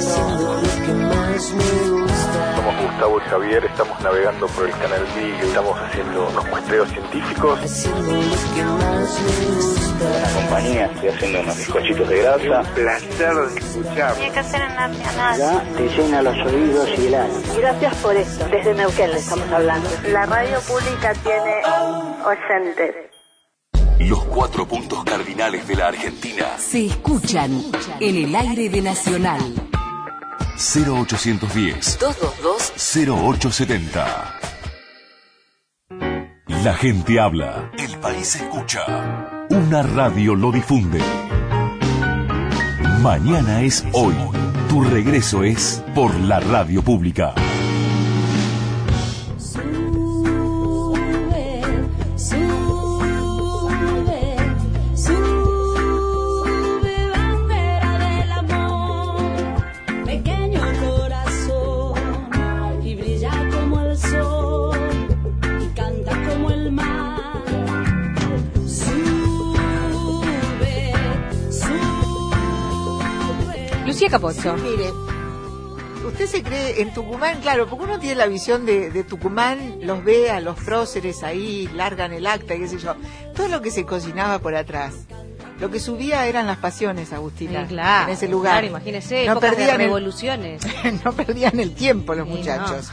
Somos Gustavo y Javier, estamos navegando por el canal Beagle, estamos haciendo unos muestreos científicos. La compañía, estoy haciendo unos bizcochitos de grasa. Placer de escuchar. Tiene que ser en Nacional. Ya te llena los oídos y el alma. Gracias por esto. Desde Neuquén le estamos hablando. La radio pública tiene oyentes. Los cuatro puntos cardinales de la Argentina Se escuchan en el aire de Nacional. cero ochocientos diez, dos dos dos, cero ocho setenta. La gente habla, el país escucha. Una radio lo difunde. Mañana es hoy. Tu regreso es por la radio pública. Lucía Capozzo. Sí, mire, usted se cree en Tucumán, claro, porque uno tiene la visión de, de Tucumán, los ve a los próceres ahí, largan el acta y qué sé yo, todo lo que se cocinaba por atrás. Lo que subía eran las pasiones, Agustina, Sí, claro, en ese lugar. Claro, imagínese, no épocas de perdían el- revoluciones. no perdían el tiempo los Sí, muchachos.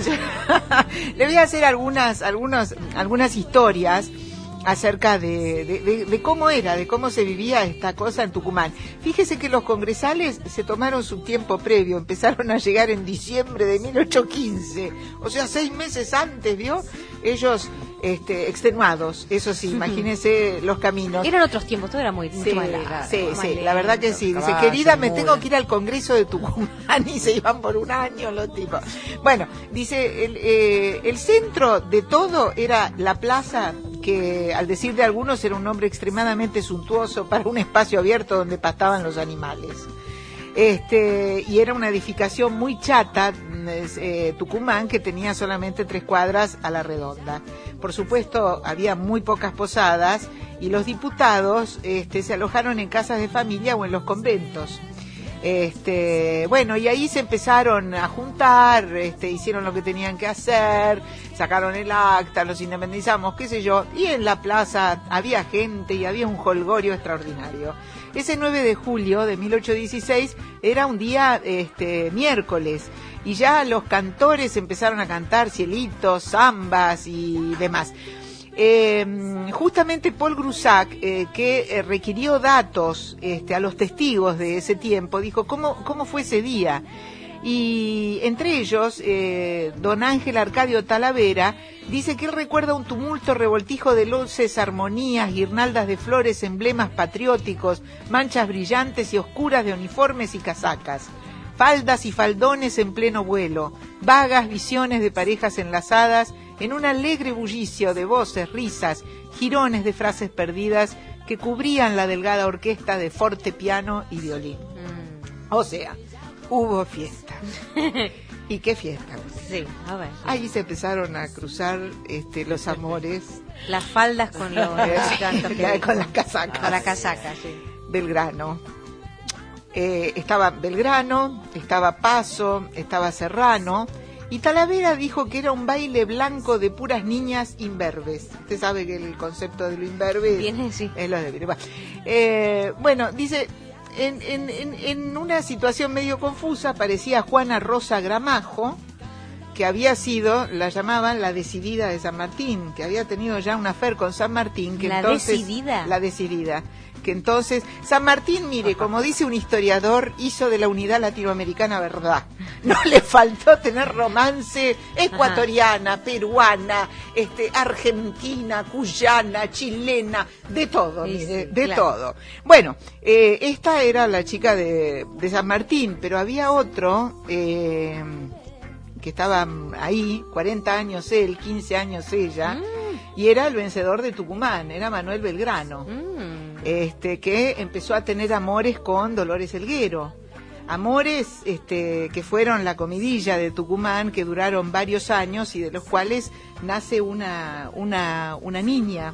Le voy a hacer algunas, algunas, algunas historias acerca de, de, de, de cómo era, de cómo se vivía esta cosa en Tucumán. Fíjese que los congresales se tomaron su tiempo previo, empezaron a llegar en diciembre de mil ochocientos quince, o sea, seis meses antes, ¿vio? Ellos este, extenuados, eso sí, imagínese los caminos. Eran otros tiempos, todo era muy, mucho Sí, más largo. sí, más sí, lento. la verdad que sí. Dice, Caballo, querida, me mula. tengo que ir al Congreso de Tucumán, y se iban por un año los tipos. Bueno, dice, el, eh, el centro de todo era la plaza, que al decir de algunos era un nombre extremadamente suntuoso para un espacio abierto donde pastaban los animales. Este, y era una edificación muy chata, eh, Tucumán, que tenía solamente tres cuadras a la redonda. Por supuesto, había muy pocas posadas y los diputados este, se alojaron en casas de familia o en los conventos. Este, bueno, y ahí se empezaron a juntar, este, hicieron lo que tenían que hacer, sacaron el acta, los independizamos, qué sé yo, y en la plaza había gente y había un jolgorio extraordinario. Ese nueve de julio de mil ochocientos dieciséis era un día este, miércoles, y ya los cantores empezaron a cantar cielitos, zambas y demás. Eh, justamente Paul Grusac, eh, que eh, requirió datos este, a los testigos de ese tiempo, dijo cómo, cómo fue ese día. Y entre ellos, eh, don Ángel Arcadio Talavera dice que él recuerda un tumulto, revoltijo de luces, armonías, guirnaldas de flores, emblemas patrióticos, manchas brillantes y oscuras de uniformes y casacas, faldas y faldones en pleno vuelo, vagas visiones de parejas enlazadas en un alegre bullicio de voces, risas, jirones de frases perdidas que cubrían la delgada orquesta de fortepiano y violín. Mm. O sea, hubo fiesta. ¿Y qué fiesta? Sí, a ver. Ahí se empezaron a cruzar este, los amores. Las faldas con los cantos que- con las casacas. Con las casacas, sí. Belgrano. Eh, estaba Belgrano, estaba Paso, estaba Serrano, y Talavera dijo que era un baile blanco de puras niñas imberbes. Usted sabe que el concepto de lo imberbe Viene, sí. es lo de... Eh, bueno, dice, en, en, en, en una situación medio confusa aparecía Juana Rosa Gramajo, que había sido, la llamaban la decidida de San Martín, que había tenido ya un affair con San Martín. Que ¿La entonces, decidida? La decidida. Que entonces, San Martín, mire, como dice un historiador, hizo de la unidad latinoamericana verdad. No le faltó tener romance ecuatoriana, Ajá. peruana, este, argentina, cuyana, chilena, de todo, Sí, mire, sí, de claro. todo. Bueno, eh, esta era la chica de, de San Martín, pero había otro... Eh, que estaba ahí, cuarenta años él, quince años ella, mm. y era el vencedor de Tucumán, era Manuel Belgrano, mm. este que empezó a tener amores con Dolores Helguero. Amores este, que fueron la comidilla de Tucumán, que duraron varios años y de los cuales nace una, una, una niña.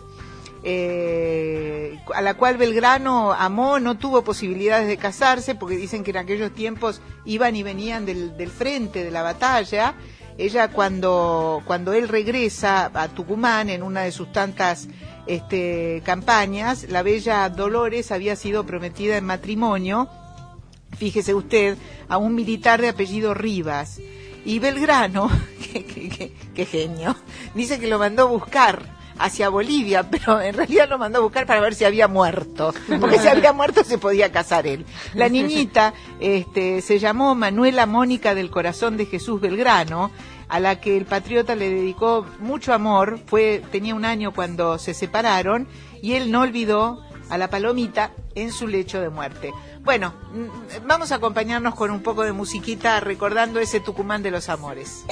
Eh, a la cual Belgrano amó, no tuvo posibilidades de casarse porque dicen que en aquellos tiempos iban y venían del, del frente de la batalla. Ella cuando, cuando él regresa a Tucumán en una de sus tantas este, campañas, la bella Dolores había sido prometida en matrimonio, fíjese usted, a un militar de apellido Rivas. Y Belgrano, que, que, que, que genio, dice que lo mandó buscar hacia Bolivia, pero en realidad lo mandó a buscar para ver si había muerto, porque si había muerto se podía casar él. La niñita este, se llamó Manuela Mónica del Corazón de Jesús Belgrano, a la que el patriota le dedicó mucho amor. Fue, tenía un año cuando se separaron y él no olvidó a la palomita en su lecho de muerte. Bueno, vamos a acompañarnos con un poco de musiquita recordando ese Tucumán de los amores.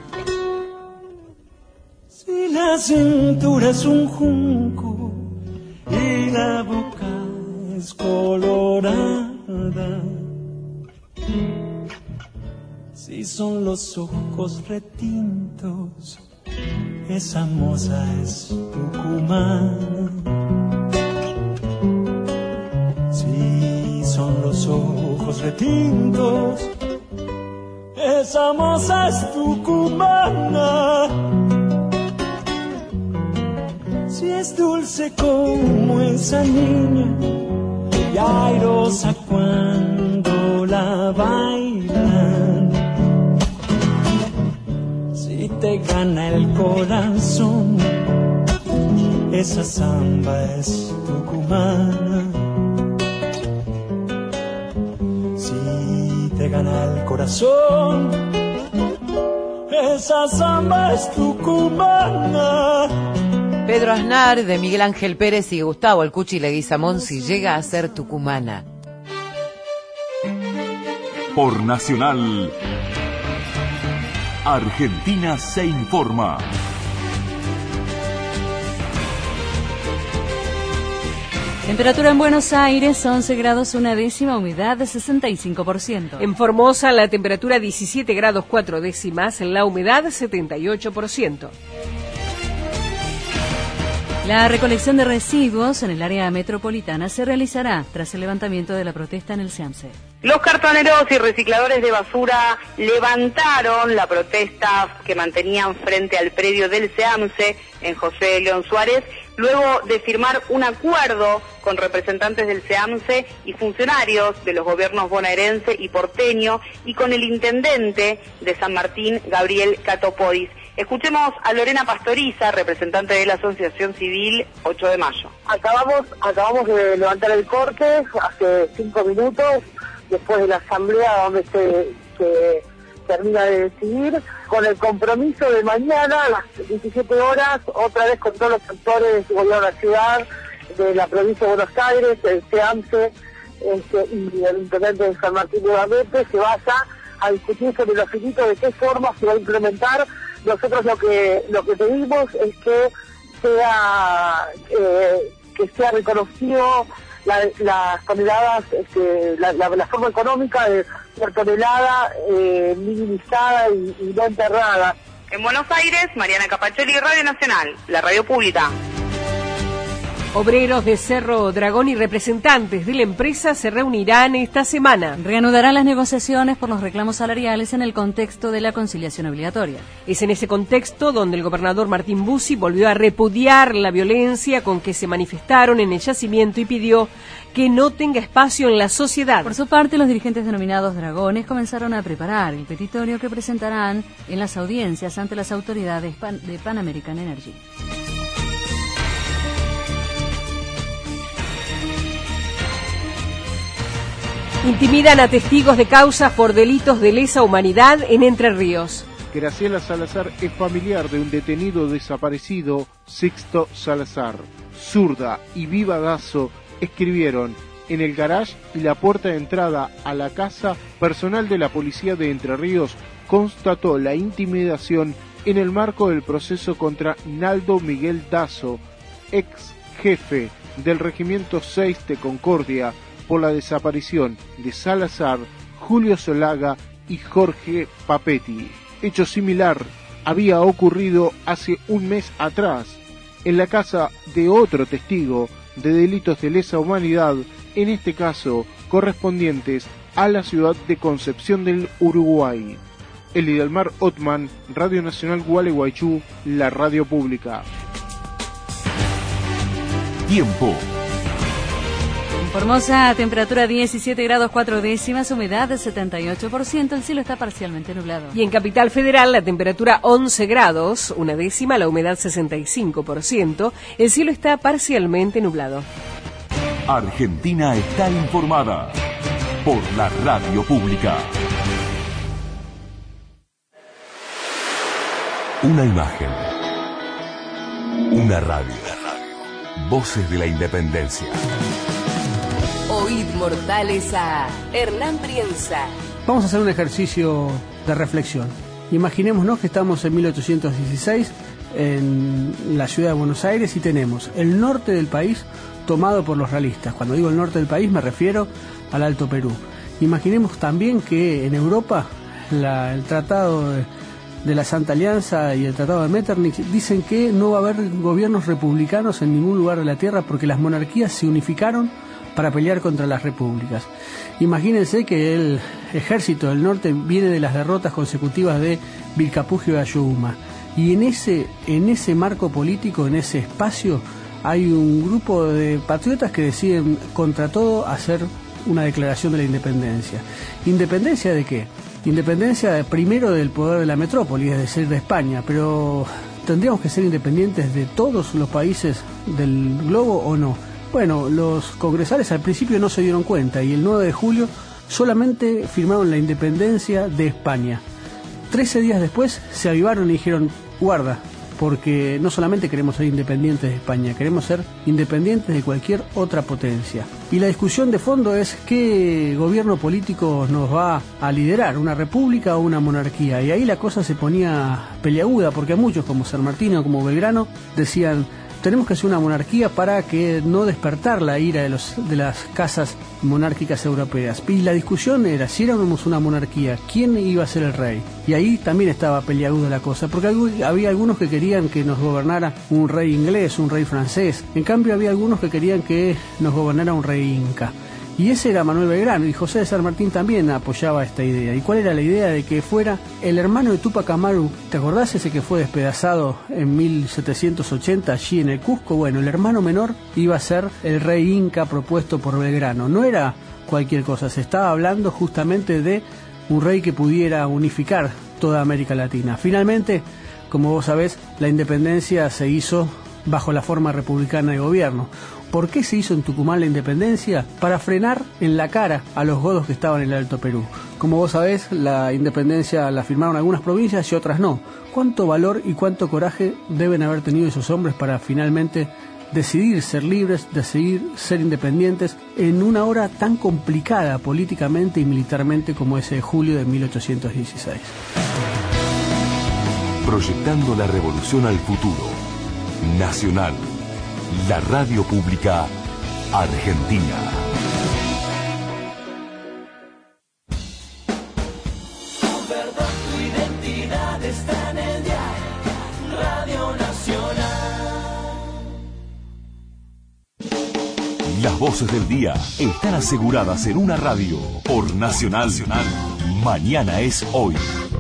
Si la cintura es un junco y la boca es colorada, si son los ojos retintos, esa moza es tucumana. Si son los ojos retintos, esa moza es tucumana. Si es dulce como esa niña y airosa cuando la bailan, si te gana el corazón, esa samba es tucumana. Si te gana el corazón, esa samba es tucumana. Pedro Aznar, de Miguel Ángel Pérez y Gustavo El Cuchi Leguizamón, si llega a ser tucumana. Por Nacional, Argentina se informa. Temperatura en Buenos Aires, once grados una décima, humedad de sesenta y cinco por ciento. En Formosa, la temperatura diecisiete grados cuatro décimas, la humedad setenta y ocho por ciento. La recolección de residuos en el área metropolitana se realizará tras el levantamiento de la protesta en el SEAMSE. Los cartoneros y recicladores de basura levantaron la protesta que mantenían frente al predio del SEAMSE en José León Suárez, luego de firmar un acuerdo con representantes del SEAMSE y funcionarios de los gobiernos bonaerense y porteño y con el intendente de San Martín, Gabriel Catopodis. Escuchemos a Lorena Pastoriza, representante de la Asociación Civil ocho de mayo. Acabamos, acabamos de levantar el corte hace cinco minutos, después de la asamblea donde se, se termina de decidir, con el compromiso de mañana a las diecisiete horas, otra vez con todos los sectores del gobierno de la ciudad, de la provincia de Buenos Aires, el SEAMSE este, y el intendente de San Martín nuevamente, se vaya a discutir sobre los finitos, de qué forma se va a implementar. Nosotros lo que lo que pedimos es que sea eh, que sea reconocido la, las toneladas, este, la, la, la forma económica de por tonelada eh, minimizada y, y no enterrada. En Buenos Aires, Mariana Capacholi, Radio Nacional, la radio pública. Obreros de Cerro Dragón y representantes de la empresa se reunirán esta semana. Reanudarán las negociaciones por los reclamos salariales en el contexto de la conciliación obligatoria. Es en ese contexto donde el gobernador Martín Bussi volvió a repudiar la violencia con que se manifestaron en el yacimiento y pidió que no tenga espacio en la sociedad. Por su parte, los dirigentes denominados Dragones comenzaron a preparar el petitorio que presentarán en las audiencias ante las autoridades pan- de Pan American Energy. Intimidan a testigos de causas por delitos de lesa humanidad en Entre Ríos. Graciela Salazar es familiar de un detenido desaparecido, Sixto Salazar. Zurda y Viva Dazo escribieron en el garage y la puerta de entrada a la casa. Personal de la policía de Entre Ríos constató la intimidación en el marco del proceso contra Naldo Miguel Dazo, ex jefe del Regimiento seis de Concordia, por la desaparición de Salazar, Julio Solaga y Jorge Papetti. Hecho similar había ocurrido hace un mes atrás en la casa de otro testigo de delitos de lesa humanidad, en este caso correspondientes a la ciudad de Concepción del Uruguay. Elidelmar Otman, Radio Nacional Gualeguaychú, la radio pública. Tiempo. Formosa, temperatura diecisiete grados cuatro décimas, humedad de setenta y ocho por ciento, el cielo está parcialmente nublado. Y en Capital Federal la temperatura once grados, una décima, la humedad sesenta y cinco por ciento, el cielo está parcialmente nublado. Argentina está informada por la radio pública. Una imagen. Una radio. Voces de la Independencia. Oíd mortales a Hernán Brienza. Vamos a hacer un ejercicio de reflexión. Imaginémonos que estamos en mil ochocientos dieciséis en la ciudad de Buenos Aires y tenemos el norte del país tomado por los realistas. Cuando digo el norte del país me refiero al Alto Perú. Imaginemos también que en Europa la, el tratado de, de la Santa Alianza y el tratado de Metternich dicen que no va a haber gobiernos republicanos en ningún lugar de la tierra porque las monarquías se unificaron para pelear contra las repúblicas. Imagínense que el ejército del norte viene de las derrotas consecutivas de Vilcapugio y Ayohuma. Y en ese, en ese marco político, en ese espacio, hay un grupo de patriotas que deciden contra todo hacer una declaración de la independencia. ¿Independencia de qué? Independencia primero del poder de la metrópoli, es decir, de España, pero ¿tendríamos que ser independientes de todos los países del globo o no? Bueno, los congresales al principio no se dieron cuenta y el nueve de julio solamente firmaron la independencia de España. Trece días después se avivaron y dijeron, guarda, porque no solamente queremos ser independientes de España, queremos ser independientes de cualquier otra potencia. Y la discusión de fondo es qué gobierno político nos va a liderar, una república o una monarquía. Y ahí la cosa se ponía peliaguda, porque muchos, como San Martín o como Belgrano, decían, tenemos que hacer una monarquía para que no despertar la ira de, los, de las casas monárquicas europeas. Y la discusión era, si éramos una monarquía, ¿quién iba a ser el rey? Y ahí también estaba peliaguda la cosa, porque había algunos que querían que nos gobernara un rey inglés, un rey francés. En cambio había algunos que querían que nos gobernara un rey inca. Y ese era Manuel Belgrano, y José de San Martín también apoyaba esta idea. ¿Y cuál era la idea? De que fuera el hermano de Túpac Amaru. ¿Te acordás ese que fue despedazado en mil setecientos ochenta allí en el Cusco? Bueno, el hermano menor iba a ser el rey inca propuesto por Belgrano. No era cualquier cosa, se estaba hablando justamente de un rey que pudiera unificar toda América Latina. Finalmente, como vos sabés, la independencia se hizo bajo la forma republicana de gobierno. ¿Por qué se hizo en Tucumán la independencia? Para frenar en la cara a los godos que estaban en el Alto Perú. Como vos sabés, la independencia la firmaron algunas provincias y otras no. ¿Cuánto valor y cuánto coraje deben haber tenido esos hombres para finalmente decidir ser libres, decidir ser independientes en una hora tan complicada políticamente y militarmente como ese de julio de mil ochocientos dieciséis? Proyectando la revolución al futuro. Nacional. La radio pública argentina. Tu verdad, tu identidad está en el diario Radio Nacional. Las voces del día están aseguradas en una radio por Nacional. Mañana es hoy.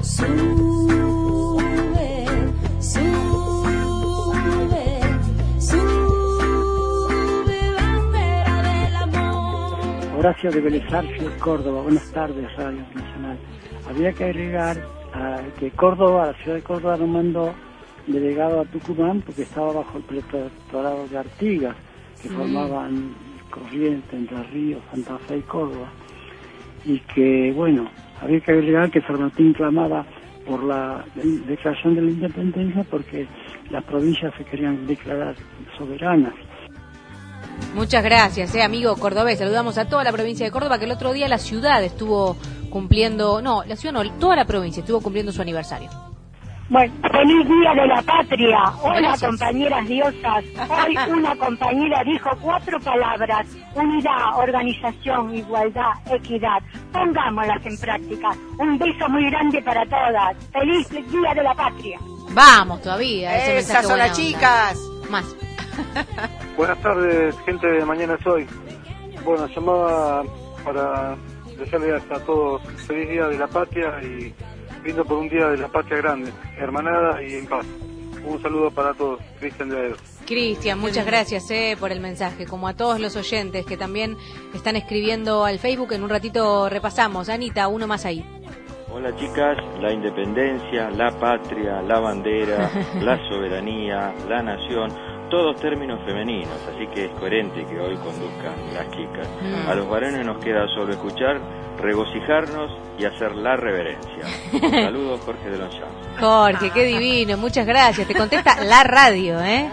Horacio de Vélez Arfield, Córdoba. Buenas tardes, Radio Nacional. Había que agregar a que Córdoba, la ciudad de Córdoba, no mandó delegado a Tucumán porque estaba bajo el protectorado de Artigas, que mm. formaban Corrientes, Entre Ríos, Santa Fe y Córdoba. Y que, bueno, había que agregar que San Martín clamaba por la declaración de la independencia porque las provincias se querían declarar soberanas. Muchas gracias, eh, amigo cordobés. Saludamos a toda la provincia de Córdoba, que el otro día la ciudad estuvo cumpliendo, no, la ciudad no, toda la provincia estuvo cumpliendo su aniversario. Bueno, feliz Día de la Patria. Hola, compañeras diosas. Hoy una compañera dijo cuatro palabras: unidad, organización, igualdad, equidad. Pongámoslas en práctica. Un beso muy grande para todas. Feliz Día de la Patria. Vamos todavía. Ese Esas son las chicas. Más. Buenas tardes, gente de Mañana es Hoy. Bueno, llamaba para desearle a todos feliz Día de la Patria y brindo por un Día de la Patria grande, hermanada y en paz. Un saludo para todos. Cristian de Aedo. Cristian, muchas gracias eh, por el mensaje, como a todos los oyentes que también están escribiendo al Facebook. En un ratito repasamos. Anita, uno más ahí. Hola chicas, la independencia, la patria, la bandera, la soberanía, la nación, todos términos femeninos, así que es coherente que hoy conduzcan las chicas. Mm. A los varones nos queda solo escuchar, regocijarnos y hacer la reverencia. Un saludo, Jorge de Lonchán. Jorge, qué divino, muchas gracias. Te contesta la radio, ¿eh?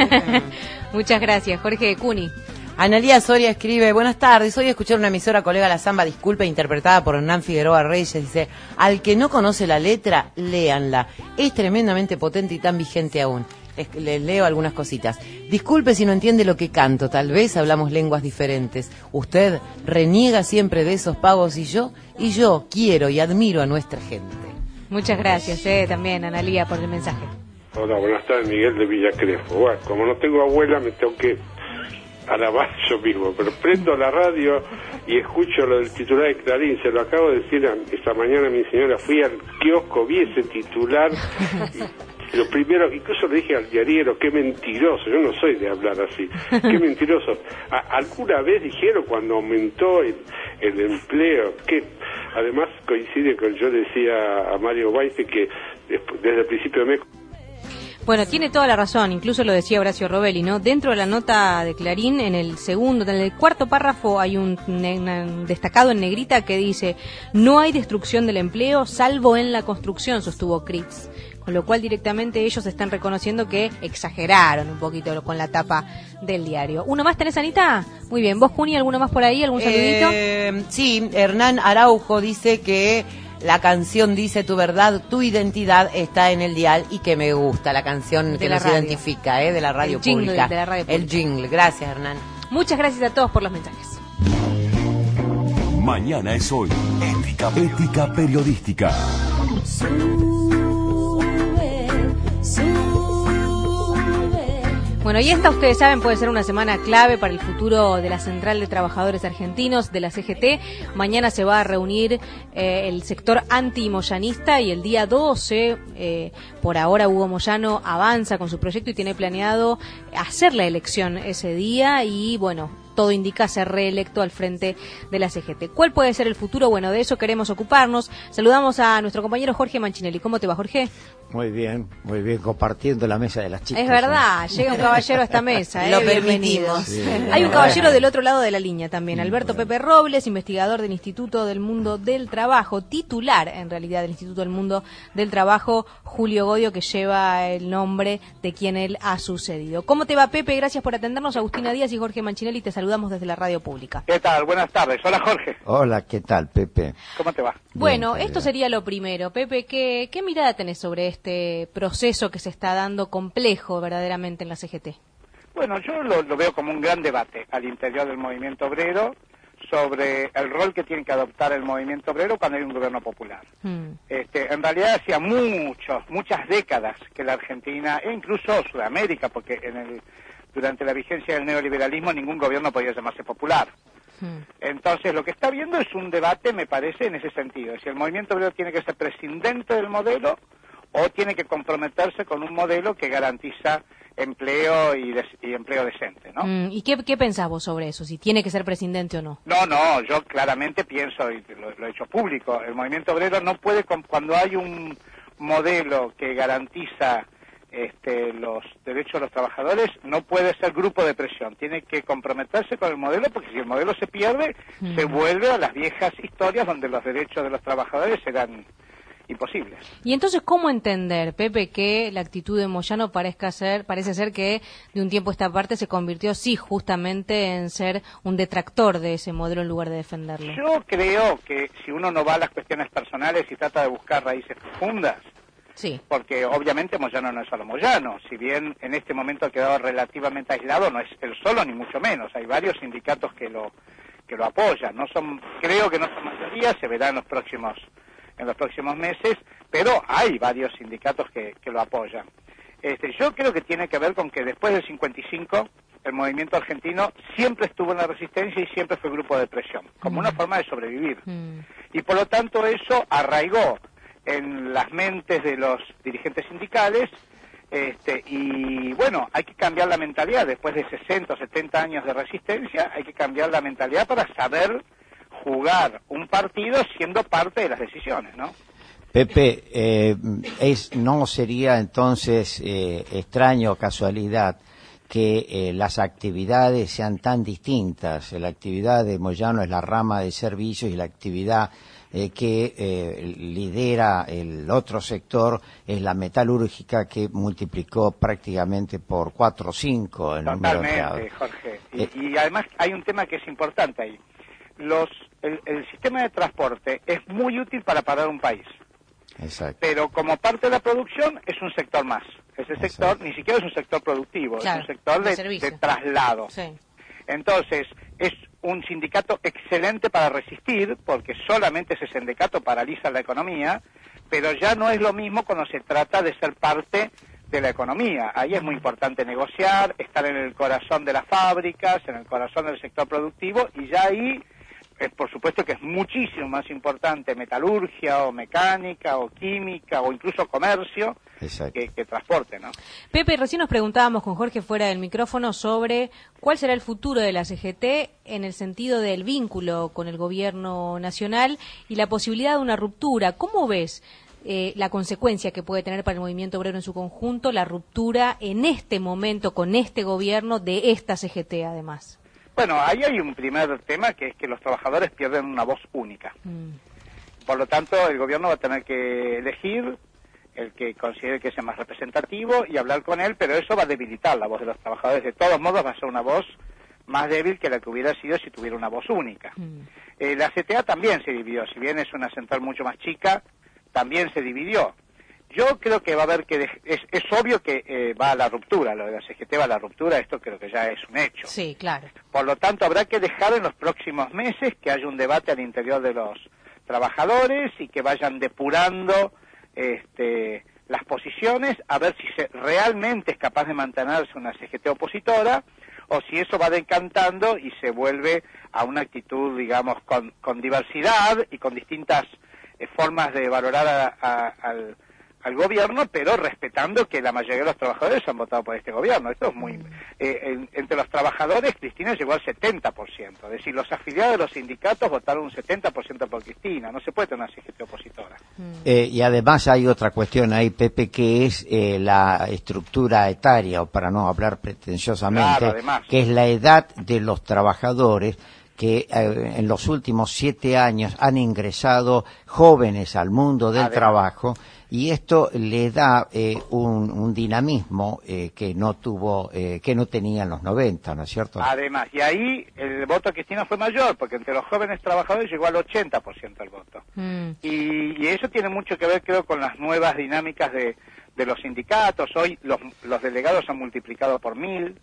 Muchas gracias, Jorge Cuni. Analía Soria escribe, buenas tardes, hoy escuché una emisora colega La Zamba, disculpe, interpretada por Hernán Figueroa Reyes, dice, al que no conoce la letra, léanla, es tremendamente potente y tan vigente aún. Les, les leo algunas cositas. Disculpe si no entiende lo que canto, tal vez hablamos lenguas diferentes. Usted reniega siempre de esos pavos y yo, y yo quiero y admiro a nuestra gente. Muchas gracias, eh, también, Analía, por el mensaje. Hola, buenas tardes, Miguel de Villa Crespo. Bueno, como no tengo abuela, me tengo que alabar yo mismo, pero prendo la radio y escucho lo del titular de Clarín, se lo acabo de decir esta mañana a mi señora, fui al kiosco, vi ese titular y lo primero, incluso le dije al diariero, qué mentiroso, yo no soy de hablar así, qué mentiroso. A, alguna vez dijeron cuando aumentó el, el empleo, que además coincide con, yo decía a Mario Baite que después, desde el principio de mes. Bueno, tiene toda la razón, incluso lo decía Horacio Robelli, ¿no? Dentro de la nota de Clarín, en el segundo, en el cuarto párrafo hay un, un destacado en negrita que dice, no hay destrucción del empleo salvo en la construcción, sostuvo Critz. Con lo cual directamente ellos están reconociendo que exageraron un poquito con la tapa del diario. ¿Uno más tenés, Anita? Muy bien. ¿Vos, Juni, alguno más por ahí? ¿Algún saludito? Eh, sí, Hernán Araujo dice que la canción dice tu verdad, tu identidad está en el dial y que me gusta la canción que nos identifica, ¿eh? De la radio el jingle pública. De la radio pública. El jingle. Gracias, Hernán. Muchas gracias a todos por los mensajes. Mañana es hoy. Ética, ética periodística. Bueno, y esta, ustedes saben, puede ser una semana clave para el futuro de la Central de Trabajadores Argentinos, de la C G T. Mañana se va a reunir eh, el sector anti-moyanista y el día doce, eh, por ahora Hugo Moyano avanza con su proyecto y tiene planeado hacer la elección ese día y, bueno, todo indica ser reelecto al frente de la C G T. ¿Cuál puede ser el futuro? Bueno, de eso queremos ocuparnos. Saludamos a nuestro compañero Jorge Manchinelli. ¿Cómo te va, Jorge? Muy bien, muy bien, compartiendo la mesa de las chicas. Es verdad, ¿eh? Llega un caballero a esta mesa. ¿eh? Lo Bienvenido. permitimos. Sí. Hay un caballero del otro lado de la línea también, Alberto Pepe Robles, investigador del Instituto del Mundo del Trabajo, titular en realidad del Instituto del Mundo del Trabajo, Julio Godio, que lleva el nombre de quien él ha sucedido. ¿Cómo te va, Pepe? Gracias por atendernos. Agustina Díaz y Jorge Manchinelli, te saludamos desde la radio pública. ¿Qué tal? Buenas tardes. Hola, Jorge. Hola, ¿qué tal, Pepe? ¿Cómo te va? Bueno, Bien, esto bien. sería lo primero. Pepe, ¿qué, qué mirada tenés sobre este proceso que se está dando complejo verdaderamente en la C G T? Bueno, yo lo, lo veo como un gran debate al interior del movimiento obrero sobre el rol que tiene que adoptar el movimiento obrero cuando hay un gobierno popular. Hmm. Este, en realidad hacía muchos, muchas décadas que la Argentina, e incluso Sudamérica, porque en el, durante la vigencia del neoliberalismo ningún gobierno podía llamarse popular. Entonces, lo que está viendo es un debate, me parece, en ese sentido. Si el movimiento obrero tiene que ser prescindente del modelo o tiene que comprometerse con un modelo que garantiza empleo y, des- y empleo decente, ¿no? Mm, ¿Y qué, qué pensás vos sobre eso? Si tiene que ser presidente o no. No, no, yo claramente pienso, y lo, lo he hecho público, el movimiento obrero no puede, com- cuando hay un modelo que garantiza este, los derechos de los trabajadores, no puede ser grupo de presión, tiene que comprometerse con el modelo, porque si el modelo se pierde, Mm. se vuelve a las viejas historias donde los derechos de los trabajadores serán imposibles. Y entonces, ¿cómo entender, Pepe, que la actitud de Moyano parezca ser, parece ser que de un tiempo a esta parte se convirtió, sí, justamente en ser un detractor de ese modelo en lugar de defenderlo? Yo creo que si uno no va a las cuestiones personales y trata de buscar raíces profundas, sí, porque obviamente Moyano no es solo Moyano, si bien en este momento ha quedado relativamente aislado, no es él solo ni mucho menos, hay varios sindicatos que lo que lo apoyan, no son, creo que no son mayoría, se verá en los próximos en los próximos meses, pero hay varios sindicatos que, que lo apoyan. Este, yo creo que tiene que ver con que después del cincuenta y cinco el movimiento argentino siempre estuvo en la resistencia y siempre fue grupo de presión, como una forma de sobrevivir. Y por lo tanto eso arraigó en las mentes de los dirigentes sindicales Este, y bueno, hay que cambiar la mentalidad. Después de sesenta o setenta años de resistencia, hay que cambiar la mentalidad para saber jugar un partido siendo parte de las decisiones, ¿no? Pepe, eh, es, ¿no sería entonces eh, extraño, casualidad, que eh, las actividades sean tan distintas? La actividad de Moyano es la rama de servicios y la actividad eh, que eh, lidera el otro sector es la metalúrgica, que multiplicó prácticamente por cuatro o cinco el número de empleados. Totalmente, Jorge. Y, Eh, y además hay un tema que es importante ahí. Los, el, el sistema de transporte es muy útil para parar un país, Exacto. pero como parte de la producción es un sector más. Ese sector ni siquiera es un sector productivo, Claro, es un sector de de, servicio. de traslado. Sí. Entonces, es un sindicato excelente para resistir, porque solamente ese sindicato paraliza la economía, pero ya no es lo mismo cuando se trata de ser parte de la economía. Ahí es muy importante negociar, estar en el corazón de las fábricas, en el corazón del sector productivo, y ya ahí, eh, por supuesto que es muchísimo más importante metalurgia o mecánica o química o incluso comercio que, que transporte, ¿no? Pepe, recién nos preguntábamos con Jorge fuera del micrófono sobre cuál será el futuro de la C G T en el sentido del vínculo con el gobierno nacional y la posibilidad de una ruptura. ¿Cómo ves eh, la consecuencia que puede tener para el movimiento obrero en su conjunto la ruptura en este momento con este gobierno de esta C G T además? Bueno, ahí hay un primer tema, que es que los trabajadores pierden una voz única. Por lo tanto, el gobierno va a tener que elegir el que considere que sea más representativo y hablar con él, pero eso va a debilitar la voz de los trabajadores. De todos modos, va a ser una voz más débil que la que hubiera sido si tuviera una voz única. Eh, la C T A también se dividió, si bien es una central mucho más chica, también se dividió. Yo creo que va a haber que, dej- es, es obvio que eh, va a la ruptura, lo de la C G T va a la ruptura, esto creo que ya es un hecho. Sí, claro. Por lo tanto, habrá que dejar en los próximos meses que haya un debate al interior de los trabajadores y que vayan depurando este, las posiciones, a ver si se, realmente es capaz de mantenerse una C G T opositora, o si eso va decantando y se vuelve a una actitud, digamos, con, con diversidad y con distintas eh, formas de valorar a, a, al, al gobierno, pero respetando que la mayoría de los trabajadores han votado por este gobierno. Esto es muy... Eh, en- entre los trabajadores, Cristina llegó al setenta por ciento. Es decir, los afiliados de los sindicatos votaron un setenta por ciento por Cristina. No se puede tener una C G T opositora. Eh, y además hay otra cuestión ahí, Pepe, que es eh, la estructura etaria, o para no hablar pretenciosamente, Claro, además. que es la edad de los trabajadores que eh, en los últimos siete años han ingresado jóvenes al mundo del Además. trabajo, y esto le da eh, un, un dinamismo eh, que no tuvo, eh, que no tenía en los noventa, ¿no es cierto? Además, y ahí el voto de Cristina fue mayor, porque entre los jóvenes trabajadores llegó al ochenta por ciento el voto. Y, y eso tiene mucho que ver, creo, con las nuevas dinámicas de, de los sindicatos. Hoy los, los delegados han multiplicado por mil,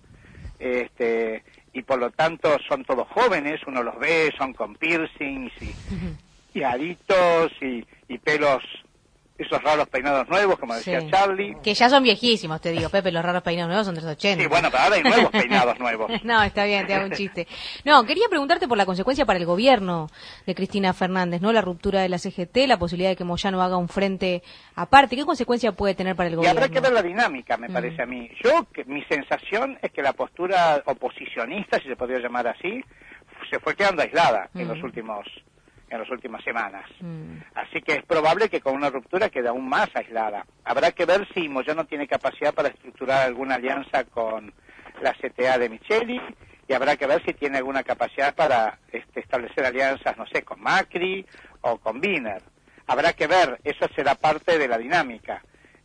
este, y por lo tanto son todos jóvenes, uno los ve, son con piercings y, y aritos y, y pelos, esos raros peinados nuevos, como decía Sí. Charlie. Que ya son viejísimos, te digo, Pepe, los raros peinados nuevos son de los ochenta. Sí, bueno, pero ahora hay nuevos peinados nuevos. No, está bien, te hago un chiste. No, quería preguntarte por la consecuencia para el gobierno de Cristina Fernández, ¿no? La ruptura de la C G T, la posibilidad de que Moyano haga un frente aparte. ¿Qué consecuencia puede tener para el Y gobierno? habrá que ver la dinámica, me Mm. parece a mí. Yo, que, mi sensación es que la postura oposicionista, si se podría llamar así, se fue quedando aislada en Mm. los últimos en las últimas semanas. Así que es probable que con una ruptura quede aún más aislada. Habrá que ver si Moyano tiene capacidad para estructurar alguna alianza con la C T A de Micheli, y habrá que ver si tiene alguna capacidad para este, establecer alianzas, no sé, con Macri o con Wiener. Habrá que ver, eso será parte de la dinámica.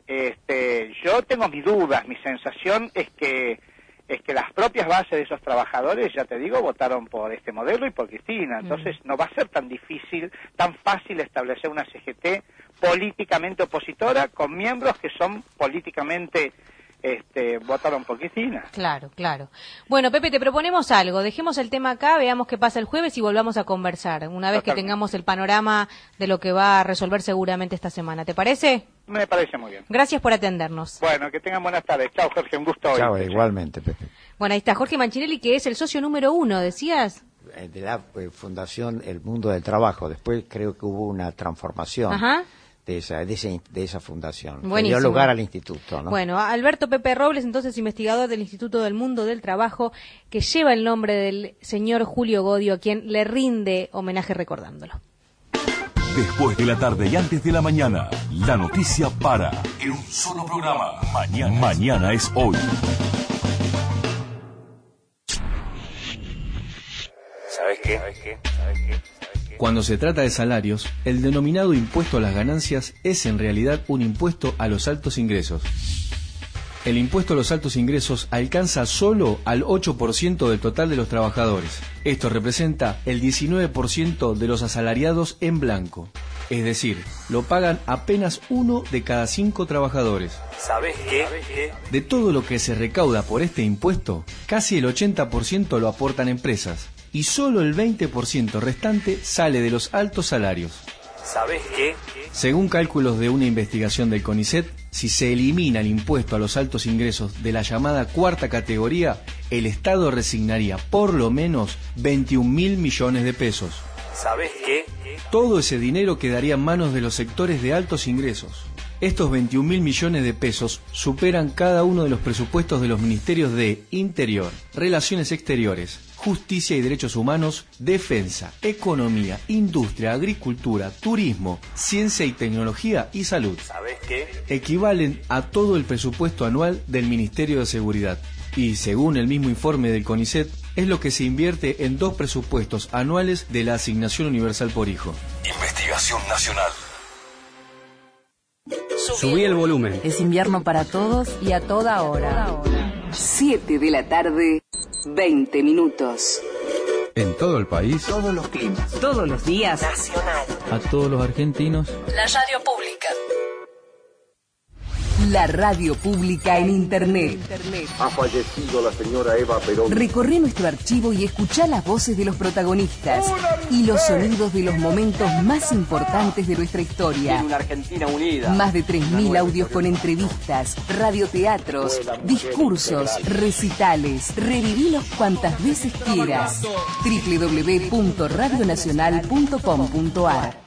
Este, yo tengo mis dudas, mi sensación es que es que las propias bases de esos trabajadores, ya te digo, votaron por este modelo y por Cristina. Entonces no va a ser tan difícil, tan fácil establecer una C G T políticamente opositora con miembros que son políticamente este, votaron por Cristina. Claro, claro. Bueno, Pepe, te proponemos algo. Dejemos el tema acá, veamos qué pasa el jueves y volvamos a conversar, una vez que Totalmente. tengamos el panorama de lo que va a resolver seguramente esta semana. ¿Te parece? Me parece muy bien. Gracias por atendernos. Bueno, que tengan buenas tardes. Chao, Jorge, un gusto hoy. Chao, igualmente, Pepe. Bueno, ahí está Jorge Manchinelli, que es el socio número uno, ¿decías? Eh, De la eh, Fundación El Mundo del Trabajo. Después creo que hubo una transformación. Ajá. de esa, de, ese, de esa fundación. Que Buenísimo. dio lugar al instituto, ¿no? Bueno, Alberto Pepe Robles, entonces investigador del Instituto del Mundo del Trabajo, que lleva el nombre del señor Julio Godio, a quien le rinde homenaje recordándolo. Después de la tarde y antes de la mañana, la noticia para en un solo programa. Mañana, mañana es hoy. ¿Sabes qué? ¿Sabes qué? ¿Sabes qué? Cuando se trata de salarios, el denominado impuesto a las ganancias es en realidad un impuesto a los altos ingresos. El impuesto a los altos ingresos alcanza solo al ocho por ciento del total de los trabajadores. Esto representa el diecinueve por ciento de los asalariados en blanco. Es decir, lo pagan apenas uno de cada cinco trabajadores. ¿Sabes qué? De todo lo que se recauda por este impuesto, casi el ochenta por ciento lo aportan empresas. Y solo el veinte por ciento restante sale de los altos salarios. ¿Sabes qué? Según cálculos de una investigación del CONICET, si se elimina el impuesto a los altos ingresos de la llamada cuarta categoría, el Estado resignaría por lo menos veintiún mil millones de pesos. ¿Sabes qué? Todo ese dinero quedaría en manos de los sectores de altos ingresos. Estos veintiún mil millones de pesos superan cada uno de los presupuestos de los ministerios de Interior, Relaciones Exteriores, Justicia y Derechos Humanos, Defensa, Economía, Industria, Agricultura, Turismo, Ciencia y Tecnología y Salud. ¿Sabes qué? Equivalen a todo el presupuesto anual del Ministerio de Seguridad. Y según el mismo informe del CONICET, es lo que se invierte en dos presupuestos anuales de la Asignación Universal por Hijo. Investigación Nacional. Subí el volumen. Es invierno para todos y a toda hora. siete de la tarde, veinte minutos. En todo el país. Todos los climas. Todos los días. Nacional. A todos los argentinos. La radio pública. La radio pública en Internet. Ha fallecido la señora Eva Perón. Recorre nuestro archivo y escuchá las voces de los protagonistas y los sonidos de los momentos más importantes de nuestra historia. Una Argentina unida. Más de tres mil audios con entrevistas, radioteatros, discursos, recitales. Revivilos cuantas veces quieras. doble u doble u doble u punto radio nacional punto com punto a r.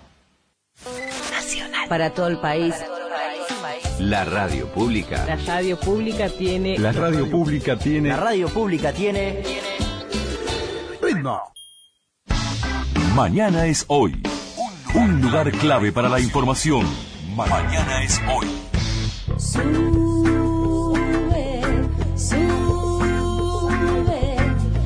Para todo el país. La radio pública. La radio pública tiene... La radio pública tiene... La radio pública tiene... ritmo. Mañana es hoy. Un lugar clave para la información. Mañana es hoy. Sube, sube,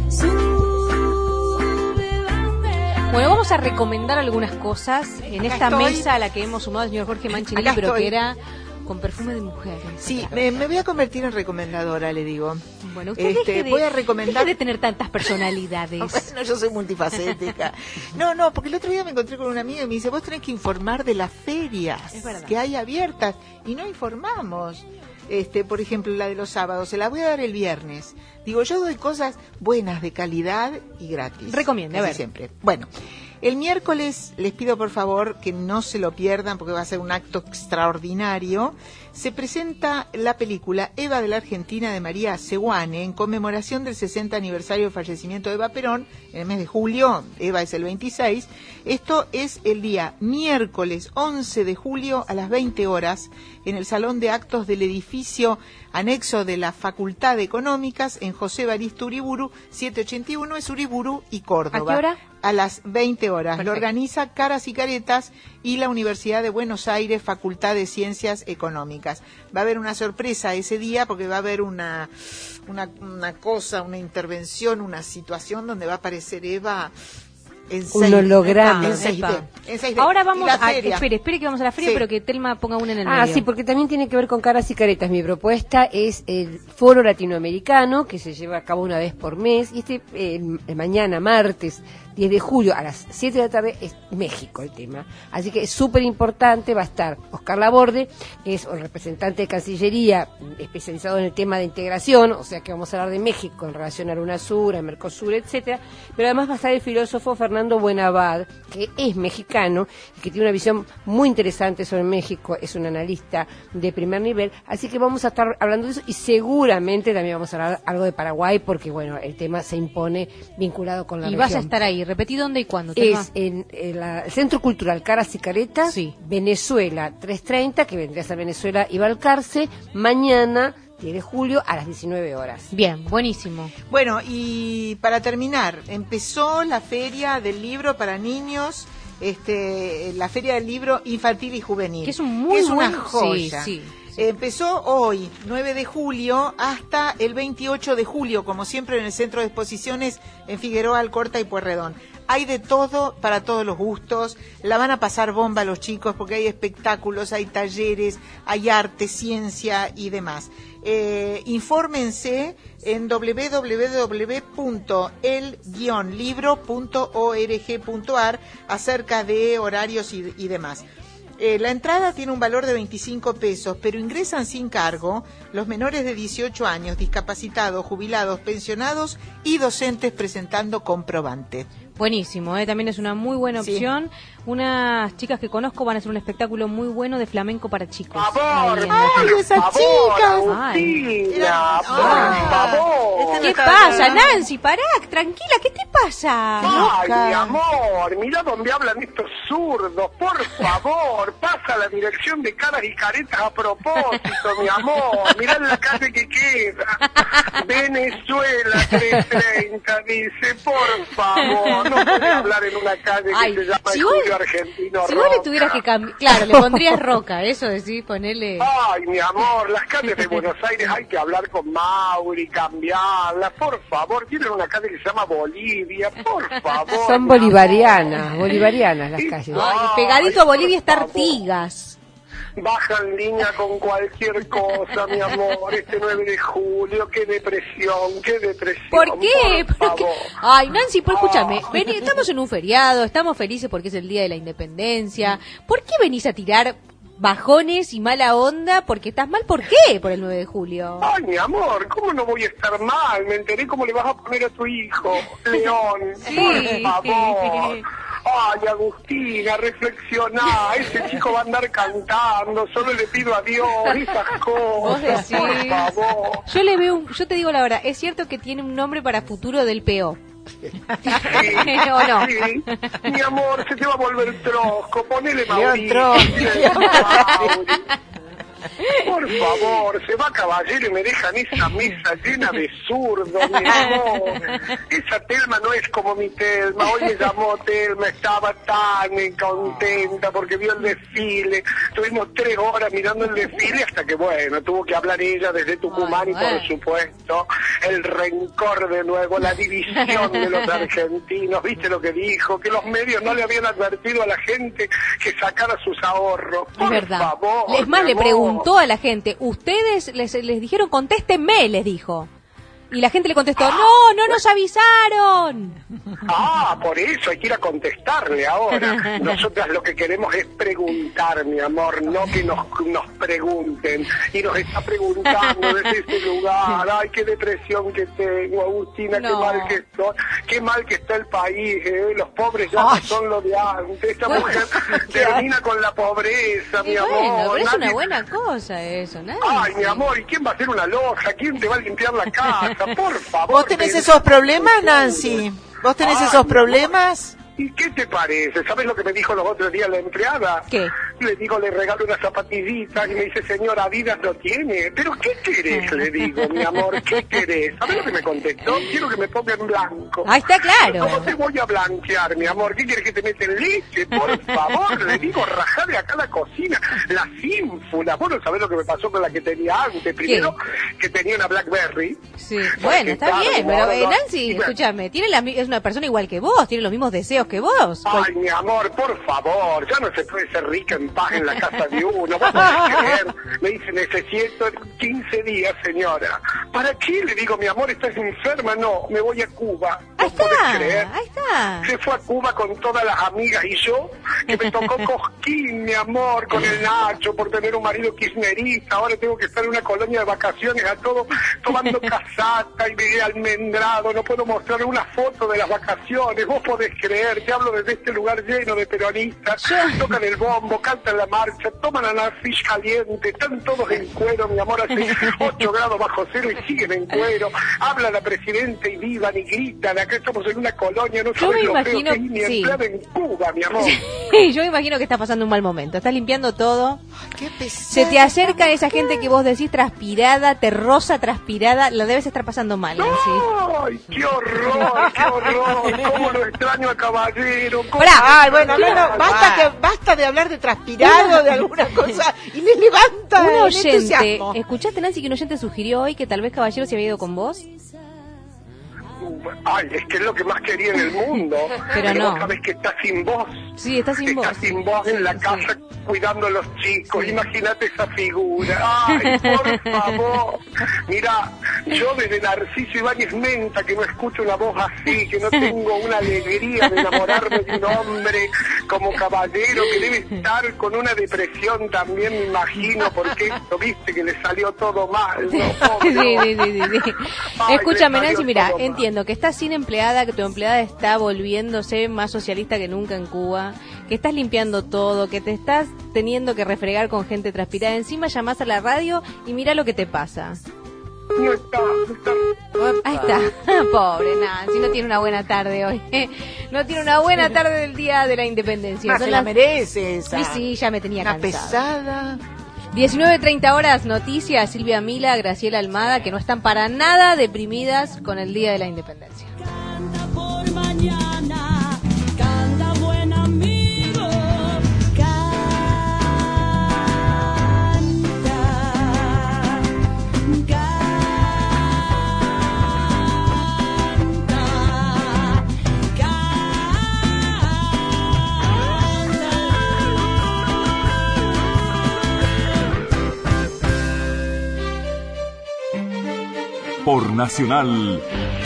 sube, bandera. Bueno, vamos a recomendar algunas cosas en Acá esta estoy. mesa a la que hemos sumado el señor Jorge Manchinelli, Acá pero estoy. que era con perfume de mujer. Sí, me, me voy a convertir en recomendadora, le digo. Bueno, usted Este, deje de, voy a recomendar... deje de tener tantas personalidades. Bueno, yo soy multifacética. No, no, porque el otro día me encontré con una amiga y me dice, vos tenés que informar de las ferias Es verdad. que hay abiertas y no informamos. Este, por ejemplo, la de los sábados, se la voy a dar el viernes. Digo, yo doy cosas buenas, de calidad y gratis. Recomiende, a Casi ver. siempre. Bueno, el miércoles les pido por favor que no se lo pierdan porque va a ser un acto extraordinario. Se presenta la película Eva de la Argentina de María Seguane en conmemoración del sesenta aniversario del fallecimiento de Eva Perón en el mes de julio. Eva es el veintiséis. Esto es el día miércoles once de julio a las veinte horas en el Salón de Actos del edificio anexo de la Facultad de Económicas en José Baristo Uriburu, setecientos ochenta y uno, es Uriburu y Córdoba. ¿A qué hora? A las veinte horas. Perfecto. Lo organiza Caras y Caretas y la Universidad de Buenos Aires, Facultad de Ciencias Económicas. Va a haber una sorpresa ese día porque va a haber una, una, una cosa, una intervención, una situación donde va a aparecer Eva en Un seis- holograma. En seis D. Epa. En seis D. Ahora Y vamos la a... feria. Espere, espere que vamos a la feria, Sí. pero que Telma ponga una en el Ah, medio. sí, porque también tiene que ver con caras y caretas. Mi propuesta es el foro latinoamericano que se lleva a cabo una vez por mes y este eh, mañana, martes diez de julio a las siete de la tarde es México el tema. Así que es súper importante, va a estar Oscar Laborde, que es el representante de Cancillería especializado en el tema de integración, o sea que vamos a hablar de México en relación a UNASUR, a Mercosur, etcétera, pero además va a estar el filósofo Fernando Fernando Buenabad, que es mexicano y que tiene una visión muy interesante sobre México, es un analista de primer nivel, así que vamos a estar hablando de eso y seguramente también vamos a hablar algo de Paraguay, porque bueno, el tema se impone vinculado con la y región. vas a estar ahí, repetí dónde y cuándo. Es en, en la, el Centro Cultural Caras y Caretas, sí. Venezuela trescientos treinta, que vendría a ser Venezuela y Balcarce, mañana diez de julio a las diecinueve horas. Bien, buenísimo. Bueno, y para terminar, empezó la feria del libro para niños, este, la feria del libro infantil y juvenil. Que es un muy que es buen... una joya. Sí, sí. Empezó hoy, nueve de julio, hasta el veintiocho de julio, como siempre en el Centro de Exposiciones en Figueroa, Alcorta y Pueyrredón. Hay de todo para todos los gustos, la van a pasar bomba los chicos porque hay espectáculos, hay talleres, hay arte, ciencia y demás. Eh, infórmense en doble u doble u doble u punto el guion libro punto org punto ar acerca de horarios y, y demás. Eh, la entrada tiene un valor de veinticinco pesos, pero ingresan sin cargo los menores de dieciocho años, discapacitados, jubilados, pensionados y docentes presentando comprobante. Buenísimo, ¿eh? También es una muy buena opción. Sí. Unas chicas que conozco van a hacer un espectáculo muy bueno de flamenco para chicos. ¡Favor! Ahí en ¡Ay, la- esas ¡Favor, chicas! Agustina! Por favor. ¿Qué pasa, Nancy? Pará, tranquila, ¿qué te pasa? Ay, Loca. mi amor, mira dónde hablan estos zurdos, por favor, pasa la dirección de Caras y Caretas a propósito, mi amor, mirá la calle que queda, Venezuela trescientos treinta, dice, por favor, no puede hablar en una calle Ay, que se llama si el vos- Julio Argentino Si vos le Roca. tuvieras que cambiar, claro, le pondrías Roca, eso decís, ponerle... Ay, mi amor, las calles de Buenos Aires hay que hablar con Mauri, cambiarlas, por favor. Tienen una calle que se llama Bolivia, por favor. Son bolivarianas, bolivarianas las calles. Ay, pegadito a Bolivia está Artigas. Bajan línea con cualquier cosa, mi amor. Este nueve de julio, qué depresión, qué depresión. ¿Por qué? Por ¿Por qué? favor. Ay, Nancy, pues escúchame, vení, estamos en un feriado, estamos felices porque es el Día de la Independencia. ¿Por qué venís a tirar bajones y mala onda? Porque estás mal, ¿por qué? Por el nueve de julio. Ay, mi amor, ¿cómo no voy a estar mal? Me enteré cómo le vas a poner a tu hijo, León. Sí. Por favor. Ay, Agustina, reflexioná. Ese chico va a andar cantando. Solo le pido a Dios esas Vos cosas. decís. Por favor. Yo le veo, un- yo te digo la verdad, es cierto que tiene un nombre para futuro del P O. ¿O no? Sí. Mi amor, se te va a volver trosco. Ponele León Mauricio. Trosco. Mauri. Por favor, se va Caballero y me dejan esa mesa llena de zurdos, mi amor. Esa Telma no es como mi Telma. Hoy me llamó Telma, estaba tan contenta porque vio el desfile. Tuvimos tres horas mirando el desfile hasta que, bueno, tuvo que hablar ella desde Tucumán y, por supuesto, el rencor de nuevo, la división de los argentinos. ¿Viste lo que dijo? Que los medios no le habían advertido a la gente que sacara sus ahorros. Por Es verdad. favor, Es más, mi le amor. preguntó a la gente, ustedes les, les dijeron, contéstenme, les dijo. Y la gente le contestó, no, no nos avisaron. Ah, por eso hay que ir a contestarle ahora. Nosotras lo que queremos es preguntar, mi amor, no que nos, nos pregunten. Y nos está preguntando desde ese lugar. Ay, qué depresión que tengo, Agustina, No. qué mal que estoy. Qué mal que está el país, ¿eh? Los pobres ya no son lo de antes. Esta Bueno, mujer termina con la pobreza, mi Y amor. bueno, pero es una Nadie- buena cosa eso, ¿no? Ay, mi amor, ¿y quién va a hacer una loja? ¿Quién te va a limpiar la casa? Por favor. ¿Vos tenés pensá- esos problemas, Nancy? ¿Vos tenés Ay, esos problemas? ¿Y qué te parece? ¿Sabes lo que me dijo los otros días la empleada? ¿Qué? Le digo, le regalo una zapatillita y me dice, señora, Adidas no tiene. ¿Pero qué querés? Le digo, mi amor, ¿qué querés? ¿Sabes lo que me contestó? Quiero que me ponga en blanco. Ahí está claro. ¿Cómo te voy a blanquear, mi amor? ¿Qué quieres que te meta en leche? Por favor, le digo, rajá de acá la cocina. La ínfula. Vos no sabés lo que me pasó con la que tenía antes. Primero, que tenía una Blackberry. Sí, bueno, está claro, bien, como pero ahora eh, no- Nancy, y bueno. escúchame, tiene la, mi- es una persona igual que vos, tiene los mismos deseos que vos. Ay, mi amor, por favor, ya no se puede ser rica en paz en la casa de uno. ¿Vos podés creer? Me dice, necesito quince días, señora. ¿Para qué? Le digo, mi amor, ¿estás enferma? No, me voy a Cuba. ¿Vos podés creer? Ahí está. Se fue a Cuba con todas las amigas y yo que me tocó Cosquín, mi amor, con el Nacho, por tener un marido kirchnerista. Ahora tengo que estar en una colonia de vacaciones a todo, tomando casaca y Miguel Almendrado. No puedo mostrar una foto de las vacaciones. Vos podés creer, te hablo desde este lugar lleno de peronistas. Tocan el bombo, cantan la marcha, toman anafis caliente, están todos en cuero, mi amor, hace ocho grados bajo cero y siguen en cuero. Habla la presidenta y vivan y gritan. Acá estamos en una colonia, no sabes lo feo que es ni sí. entrar en Cuba, mi amor. Sí, yo me imagino que estás pasando un mal momento. Estás limpiando todo. Qué pesada. Se te acerca esa gente que vos decís transpirada, terrosa, transpirada. La debes estar pasando mal, Nancy. ¡Ay, qué horror, qué horror! ¿Cómo lo extraño a Caballero? ¿Cómo Pará, lo ay, bueno, no, extraño? no, basta, que, basta de hablar de transpirado, de alguna cosa, y le levanta Un el oyente, entusiasmo. ¿escuchaste, Nancy, que un oyente sugirió hoy que tal vez Caballero se había ido con vos? Ay, es que es lo que más quería en el mundo. Pero no. Vos sabés que está sin voz. Sí, está sin está voz. sin voz en la casa cuidando a los chicos. Sí. Imagínate esa figura. Ay, por favor. Mira, yo desde Narciso Ibáñez Menta, que no escucho una voz así, que no tengo una alegría de enamorarme de un hombre como Caballero, que debe estar con una depresión también, me imagino, porque esto, viste, que le salió todo mal, ¿no? Pobre Sí, sí, sí, sí, sí. Ay, Escúchame, le salió Nancy, mira, todo mal. entiendo que estás sin empleada, que tu empleada está volviéndose más socialista que nunca en Cuba, que estás limpiando todo, que te estás teniendo que refregar con gente transpirada. Encima llamás a la radio y mira lo que te pasa. No está, no está. Ahí está. Pobre Nancy, no tiene una buena tarde hoy. No tiene una buena tarde del Día de la Independencia. No, Son se la las- merece esa. Sí, sí, ya me tenía Una cansada. pesada. diecinueve treinta horas, noticias, Silvia Mila, Graciela Almada, que no están para nada deprimidas con el Día de la Independencia. Por mañana, canta buen amigo, canta, canta, Por Nacional,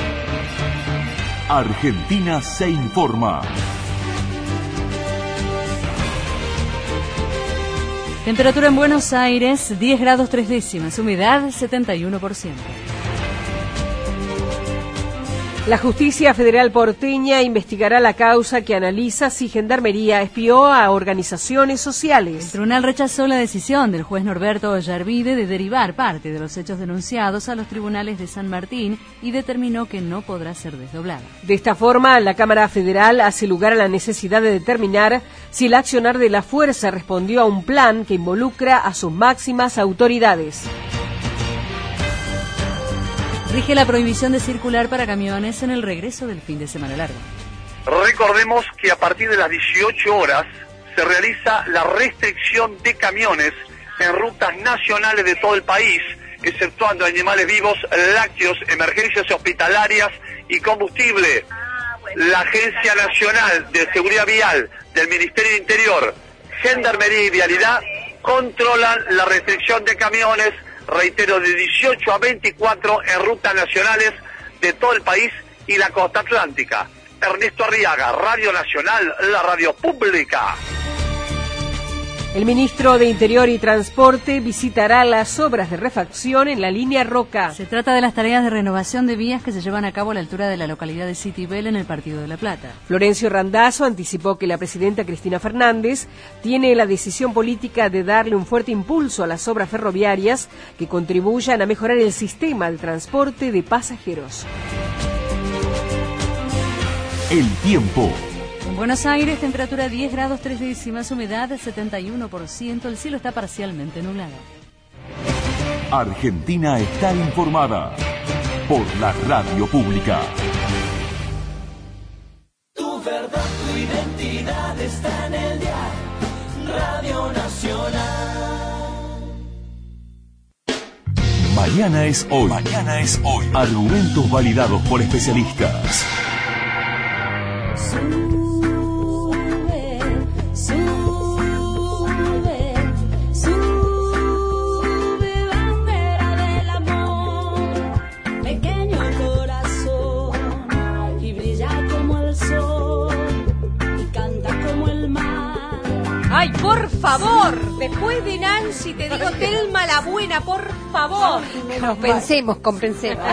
Argentina se informa. Temperatura en Buenos Aires, diez grados tres décimas, humedad setenta y uno por ciento. La justicia federal porteña investigará la causa que analiza si Gendarmería espió a organizaciones sociales. El tribunal rechazó la decisión del juez Norberto Ollarvide de derivar parte de los hechos denunciados a los tribunales de San Martín y determinó que no podrá ser desdoblada. De esta forma, la Cámara Federal hace lugar a la necesidad de determinar si el accionar de la fuerza respondió a un plan que involucra a sus máximas autoridades. Rige la prohibición de circular para camiones en el regreso del fin de semana largo. Recordemos que a partir de las dieciocho horas se realiza la restricción de camiones en rutas nacionales de todo el país, exceptuando animales vivos, lácteos, emergencias hospitalarias y combustible. La Agencia Nacional de Seguridad Vial del Ministerio de Interior, Gendarmería y Vialidad controlan la restricción de camiones, reitero, de dieciocho a veinticuatro en rutas nacionales de todo el país y la costa atlántica. Ernesto Arriaga, Radio Nacional, la radio pública. El ministro de Interior y Transporte visitará las obras de refacción en la línea Roca. Se trata de las tareas de renovación de vías que se llevan a cabo a la altura de la localidad de Citibel en el Partido de la Plata. Florencio Randazzo anticipó que la presidenta Cristina Fernández tiene la decisión política de darle un fuerte impulso a las obras ferroviarias que contribuyan a mejorar el sistema de transporte de pasajeros. El tiempo. En Buenos Aires, temperatura diez grados tres décimas, humedad setenta y uno por ciento, el cielo está parcialmente nublado. Argentina está informada por la radio pública. tu verdad, tu identidad está en el diario Radio Nacional. Mañana es hoy. Mañana es hoy. Argumentos validados por especialistas. Como el sol y canta como el mar. favor, después de Nancy te digo, Telma la buena, por favor. Compensemos, compensemos.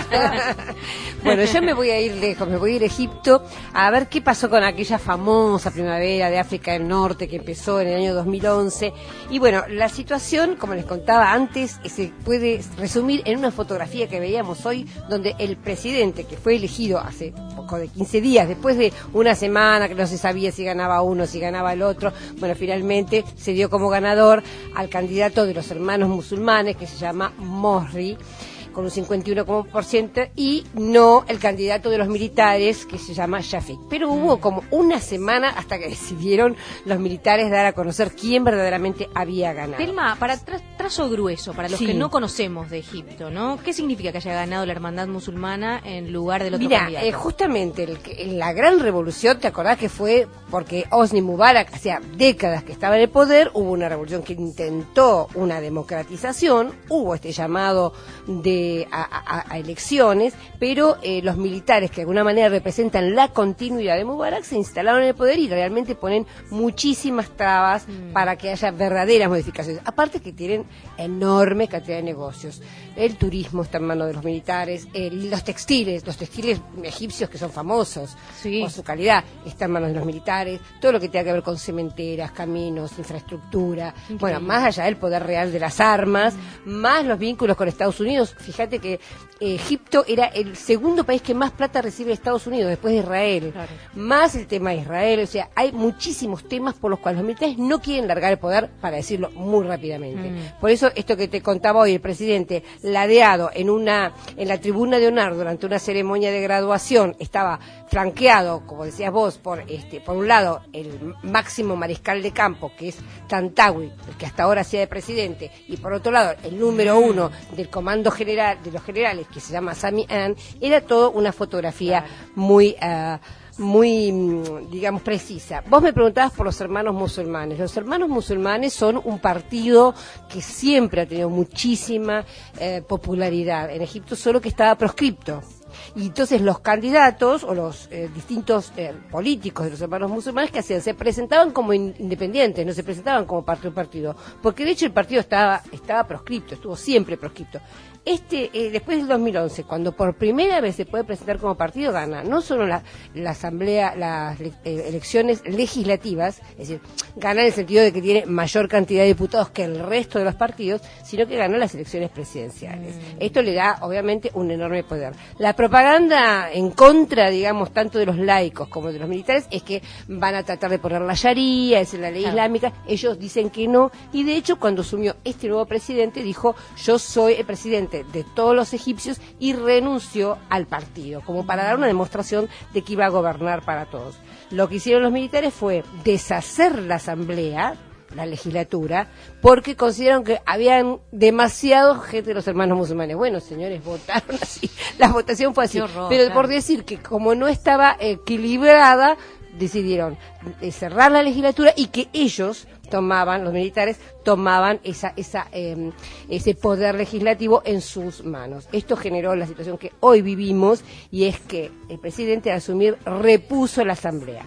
Bueno, yo me voy a ir lejos, me voy a ir a Egipto a ver qué pasó con aquella famosa primavera de África del Norte que empezó en el año dos mil once. Y bueno, la situación, como les contaba antes, se puede resumir en una fotografía que veíamos hoy, donde el presidente que fue elegido hace poco de quince días, después de una semana que no se sabía si ganaba uno, si ganaba el otro, bueno, finalmente se dio como ganador al candidato de los hermanos musulmanes, que se llama Morsi, con un cincuenta y uno por ciento, y no el candidato de los militares, que se llama Shafik. Pero hubo como una semana hasta que decidieron los militares dar a conocer quién verdaderamente había ganado. Telma, para tra trazo grueso, para los Sí. que no conocemos de Egipto, ¿no? ¿Qué significa que haya ganado la hermandad musulmana en lugar del otro Mira, candidato? eh, justamente el, que- la gran revolución, ¿te acordás que fue porque Hosni Mubarak, hacía décadas que estaba en el poder, hubo una revolución que intentó una democratización, hubo este llamado de a, a- a elecciones, pero eh, los militares que de alguna manera representan la continuidad de Mubarak se instalaron en el poder y realmente ponen muchísimas trabas Mm. para que haya verdaderas modificaciones. Aparte que tienen enorme cantidad de negocios. El turismo está en manos de los militares, el- los textiles, los textiles egipcios que son famosos por su calidad, está en manos de los militares, todo lo que tenga que ver con cementeras, caminos, infraestructura, Increíble. bueno, más allá del poder real de las armas, más los vínculos con Estados Unidos. Fíjate que eh, Egipto era el segundo país que más plata recibe de Estados Unidos, después de Israel, más el tema de Israel, o sea, hay muchísimos temas por los cuales los militares no quieren largar el poder, para decirlo muy rápidamente. Mm. Por eso esto que te contaba hoy, el presidente ladeado en una en la tribuna de honor durante una ceremonia de graduación, estaba flanqueado, como decías vos, por este por un lado el máximo mariscal de campo, que es Tantawi, el que hasta ahora sea de presidente, y por otro lado el número uno del comando general de los generales, que se llama Sami Anan. Era todo una fotografía muy ah, muy, mm, digamos, precisa. Vos me preguntabas por los hermanos musulmanes. Los hermanos musulmanes son un partido que siempre ha tenido muchísima eh, popularidad en Egipto, solo que estaba proscripto. Y entonces los candidatos o los eh, distintos eh, políticos de los hermanos musulmanes, ¿qué hacían? Se presentaban como in- independientes, no se presentaban como parte de un partido, porque de hecho el partido estaba estaba proscripto, estuvo siempre proscripto. Este eh, después del dos mil once, cuando por primera vez se puede presentar como partido, gana no solo la, la asamblea, las le- eh, elecciones legislativas, es decir, gana en el sentido de que tiene mayor cantidad de diputados que el resto de los partidos, sino que gana las elecciones presidenciales. Esto le da obviamente un enorme poder. La propaganda en contra, digamos, tanto de los laicos como de los militares, es que van a tratar de poner la sharia, es la ley islámica. Ellos dicen que no, y de hecho cuando asumió este nuevo presidente dijo: yo soy el presidente de todos los egipcios, y renunció al partido, como para dar una demostración de que iba a gobernar para todos. Lo que hicieron los militares fue deshacer la asamblea, la legislatura, porque consideraron que habían demasiado gente de los hermanos musulmanes. Bueno, señores, votaron así, la votación fue así, Qué horror, pero claro. por decir que como no estaba equilibrada, decidieron eh, cerrar la legislatura y que ellos tomaban, los militares tomaban esa, esa, eh, ese poder legislativo en sus manos. Esto generó la situación que hoy vivimos, y es que el presidente al asumir repuso la asamblea.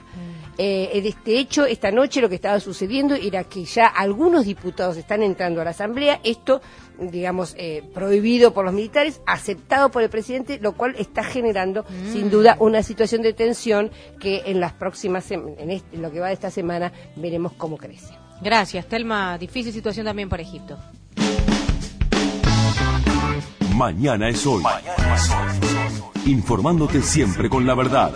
Eh, de hecho, esta noche lo que estaba sucediendo era que ya algunos diputados están entrando a la asamblea, esto, digamos, eh, prohibido por los militares, aceptado por el presidente, lo cual está generando, Mm. sin duda, una situación de tensión que en las próximas, sem- en, este- en lo que va de esta semana, veremos cómo crece. Gracias, Telma. Difícil situación también para Egipto. Mañana es hoy. Informándote siempre con la verdad.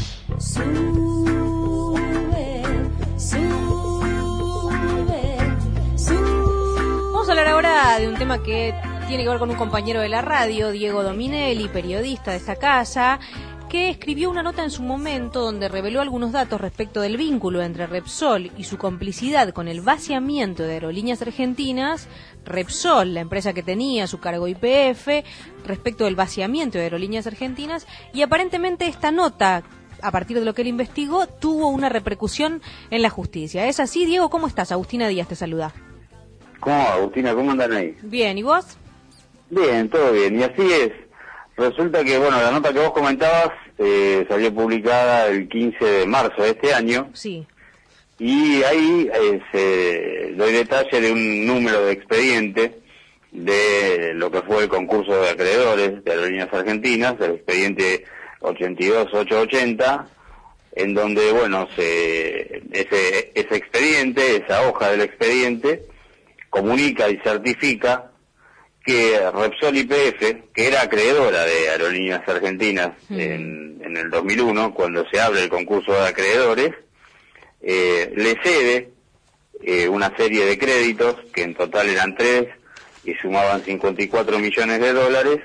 Vamos a hablar ahora de un tema que tiene que ver con un compañero de la radio, Diego Dominelli, periodista de esta casa, que escribió una nota en su momento donde reveló algunos datos respecto del vínculo entre Repsol y su complicidad con el vaciamiento de Aerolíneas Argentinas. Repsol, la empresa que tenía a su cargo Y P F, respecto del vaciamiento de Aerolíneas Argentinas, y aparentemente esta nota, a partir de lo que él investigó, tuvo una repercusión en la justicia. ¿Es así, Diego? ¿Cómo estás? Agustina Díaz te saluda. ¿Cómo va, Agustina? ¿Cómo andan ahí? Bien, ¿y vos? Bien, todo bien. Y así es. Resulta que, bueno, la nota que vos comentabas eh, salió publicada el quince de marzo de este año. Sí. Y ahí eh, se doy detalle de un número de expediente de lo que fue el concurso de acreedores de Aerolíneas Argentinas, el expediente ochenta y dos mil ochocientos ochenta, en donde, bueno, se, ese, ese expediente, esa hoja del expediente, comunica y certifica que Repsol Y P F, que era acreedora de Aerolíneas Argentinas mm. en, en el dos mil uno, cuando se abre el concurso de acreedores, eh, le cede eh, una serie de créditos, que en total eran tres, y sumaban cincuenta y cuatro millones de dólares,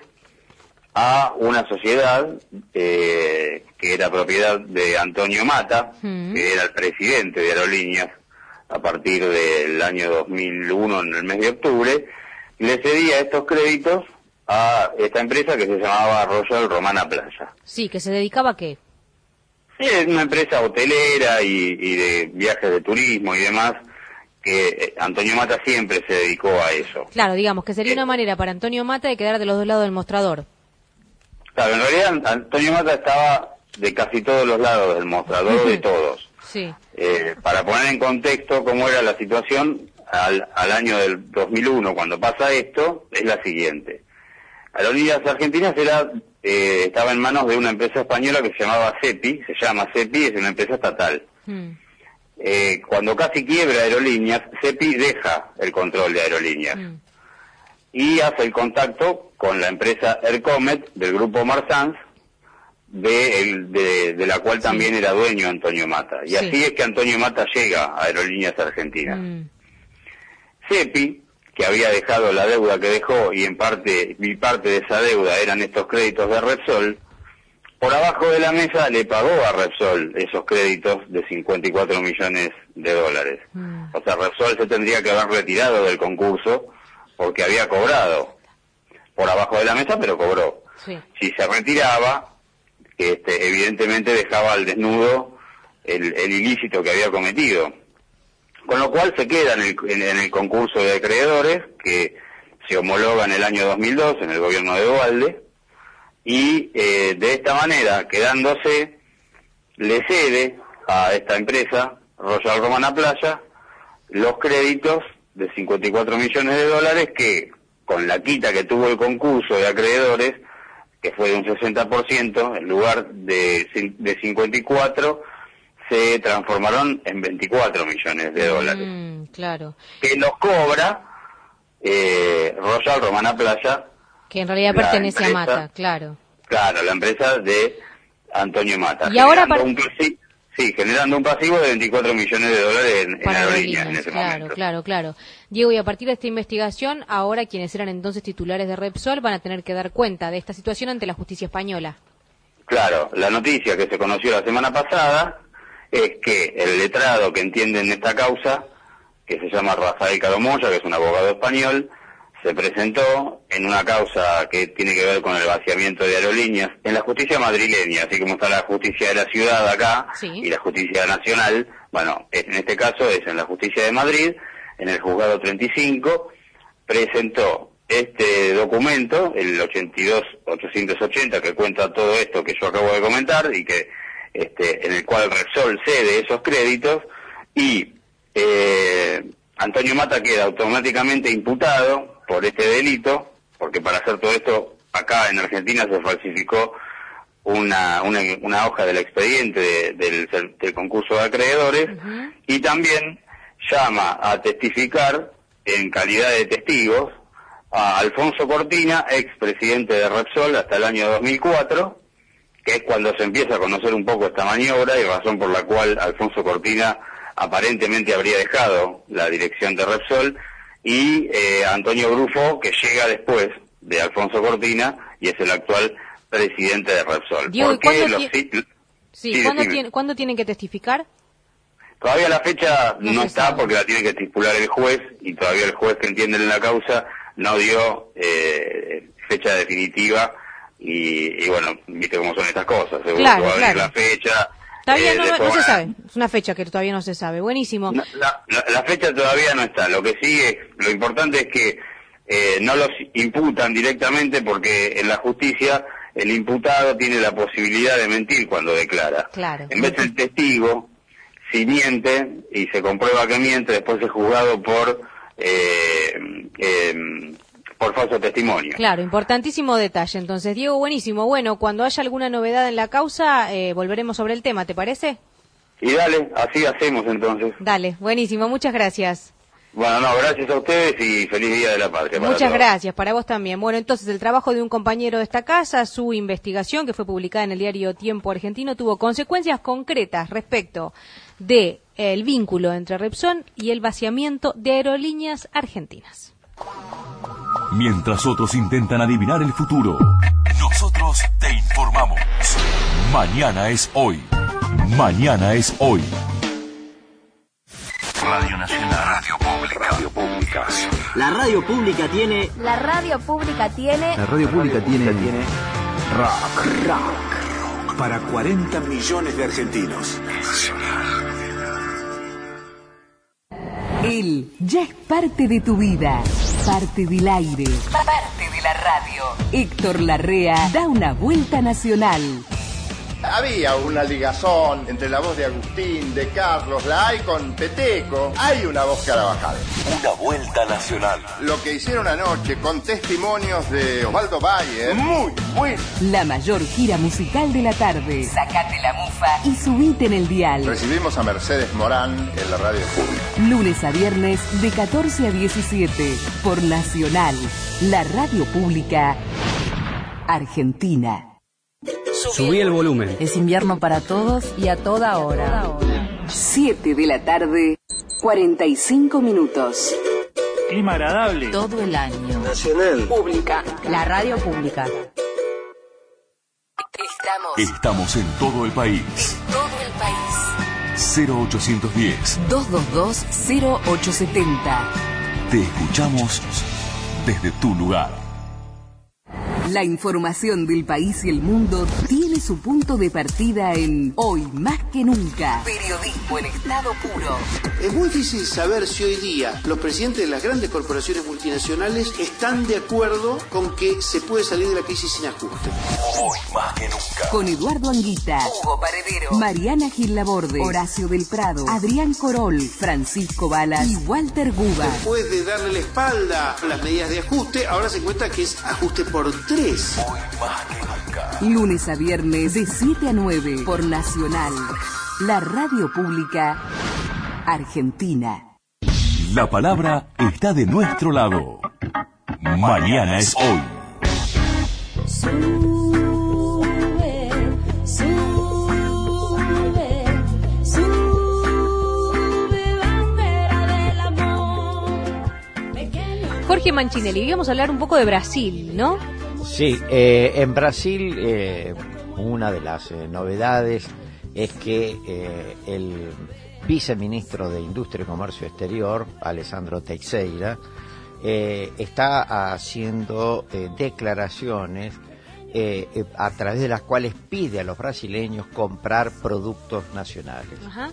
a una sociedad eh, que era propiedad de Antonio Mata, mm. que era el presidente de Aerolíneas a partir del año dos mil uno, en el mes de octubre, le cedía estos créditos a esta empresa que se llamaba Royal Romana Playa. Sí, que se dedicaba a qué. Sí, es una empresa hotelera y, y de viajes de turismo y demás, que Antonio Mata siempre se dedicó a eso. Claro, digamos que sería eh, una manera para Antonio Mata de quedar de los dos lados del mostrador. Claro, en realidad Antonio Mata estaba de casi todos los lados del mostrador, de todos. Sí. Eh, para poner en contexto cómo era la situación al, al año del dos mil uno, cuando pasa esto, es la siguiente. Aerolíneas Argentinas era, eh, estaba en manos de una empresa española que se llamaba CEPI, se llama CEPI, es una empresa estatal. Mm. Eh, cuando casi quiebra Aerolíneas, CEPI deja el control de Aerolíneas mm. y hace el contacto con la empresa Aircomet del grupo Marsans, de, el, de, de la cual también sí. era dueño Antonio Mata. Y sí. así es que Antonio Mata llega a Aerolíneas Argentinas. Mm. CEPI, que había dejado la deuda que dejó, y en parte, y parte de esa deuda eran estos créditos de Repsol, por abajo de la mesa le pagó a Repsol esos créditos de cincuenta y cuatro millones de dólares. Mm. O sea, Repsol se tendría que haber retirado del concurso porque había cobrado por abajo de la mesa, pero cobró. Sí. Si se retiraba, este, evidentemente dejaba al desnudo el, el ilícito que había cometido. Con lo cual se queda en el, en, en el concurso de acreedores, que se homologa en el año dos mil dos en el gobierno de Duhalde, y eh, de esta manera, quedándose, le cede a esta empresa, Royal Romana Playa, los créditos de cincuenta y cuatro millones de dólares que, con la quita que tuvo el concurso de acreedores, que fue de un sesenta por ciento, en lugar de, de cincuenta y cuatro, se transformaron en veinticuatro millones de dólares. Mm, claro. Que los cobra eh, Royal Romana Playa, que en realidad pertenece empresa, a Mata, claro. Claro, la empresa de Antonio Mata. Y ahora para... un pasivo, sí, generando un pasivo de veinticuatro millones de dólares en, en Aerolíneas en ese claro, momento. Claro, claro. Diego, y a partir de esta investigación, ahora quienes eran entonces titulares de Repsol van a tener que dar cuenta de esta situación ante la justicia española. Claro, la noticia que se conoció la semana pasada es que el letrado que entiende en esta causa, que se llama Rafael Caromoya, que es un abogado español, se presentó en una causa que tiene que ver con el vaciamiento de aerolíneas en la justicia madrileña, así como está la justicia de la ciudad acá, sí. y la justicia nacional. Bueno, en este caso es en la justicia de Madrid, en el juzgado treinta y cinco, presentó este documento, el ochenta y dos mil ochocientos ochenta, que cuenta todo esto que yo acabo de comentar, y que este en el cual Repsol cede esos créditos, y eh, Antonio Mata queda automáticamente imputado por este delito, porque para hacer todo esto, acá en Argentina se falsificó una una, una hoja del expediente de, del, del concurso de acreedores, uh-huh. y también llama a testificar en calidad de testigos a Alfonso Cortina, expresidente de Repsol hasta el año dos mil cuatro, que es cuando se empieza a conocer un poco esta maniobra y razón por la cual Alfonso Cortina aparentemente habría dejado la dirección de Repsol, y eh, Antonio Brufo, que llega después de Alfonso Cortina y es el actual presidente de Repsol. Diego, ¿Por qué los... ti... sí, sí, ¿cuándo, tiene, ¿cuándo tienen que testificar? Todavía la fecha no, no está sabe. porque la tiene que estipular el juez, y todavía el juez que entiende en la causa no dio eh, fecha definitiva, y, y bueno, viste cómo son estas cosas, seguro claro, que va a claro. venir la fecha. Todavía eh, no, después, no se sabe, es una fecha que todavía no se sabe, buenísimo. No, la, la, la fecha todavía no está, lo que sí es, lo importante es que eh, no los imputan directamente, porque en la justicia el imputado tiene la posibilidad de mentir cuando declara. Claro. En vez del testigo, si miente y se comprueba que miente, después es juzgado por eh, eh, por falso testimonio. Claro, importantísimo detalle. Entonces, Diego, buenísimo. Bueno, cuando haya alguna novedad en la causa, eh, volveremos sobre el tema, ¿te parece? Y dale, así hacemos entonces. Dale, buenísimo, muchas gracias. Bueno, no, gracias a ustedes y feliz Día de la Patria. para Muchas todos. gracias, para vos también. Bueno, entonces el trabajo de un compañero de esta casa, su investigación que fue publicada en el diario Tiempo Argentino, tuvo consecuencias concretas respecto de el vínculo entre Repsol y el vaciamiento de Aerolíneas Argentinas. Mientras otros intentan adivinar el futuro, nosotros te informamos. Mañana es hoy. Mañana es hoy. Radio Nacional. Radio Pública. Radio Pública. La radio pública tiene... La radio pública tiene... La radio pública tiene... tiene rock. Rock. Para cuarenta millones de argentinos. Él ya es parte de tu vida, parte del aire, parte de la radio. Héctor Larrea da una vuelta nacional. Había una ligazón entre la voz de Agustín, de Carlos, la hay con Peteco. Hay una voz Carabajal. Una vuelta nacional. Lo que hicieron anoche con testimonios de Osvaldo Bayer, muy bueno. La mayor gira musical de la tarde. Sacate la mufa y subite en el dial. Recibimos a Mercedes Morán en la radio pública. Lunes a viernes de catorce a diecisiete por Nacional, la radio pública argentina. Subí el volumen. Es invierno para todos y a toda hora. siete de la tarde, cuarenta y cinco minutos. Clima agradable. Todo el año. Nacional. Pública. La radio pública. Estamos. Estamos en todo el país. En todo el país. cero ochocientos diez. doscientos veintidós, cero ochocientos setenta. Te escuchamos desde tu lugar. La información del país y el mundo tiene su punto de partida en Hoy Más que Nunca. Periodismo en estado puro. Es muy difícil saber si hoy día los presidentes de las grandes corporaciones multinacionales están de acuerdo con que se puede salir de la crisis sin ajuste. Hoy Más que Nunca. Con Eduardo Anguita, Hugo Paredero, Mariana Gil Laborde, Horacio del Prado, Adrián Corol, Francisco Balas y Walter Guba. Después de darle la espalda a las medidas de ajuste, ahora se encuentra que es ajuste por tres. Hoy Más que Nunca. Lunes a viernes de siete a nueve por Nacional, la radio pública argentina. La palabra está de nuestro lado. Mañana es hoy. Jorge Manchinelli, íbamos a hablar un poco de Brasil, ¿no? Sí, eh, en Brasil eh, una de las eh, novedades es que eh, el viceministro de Industria y Comercio Exterior, Alessandro Teixeira, eh, está haciendo eh, declaraciones eh, eh, a través de las cuales pide a los brasileños comprar productos nacionales. Ajá.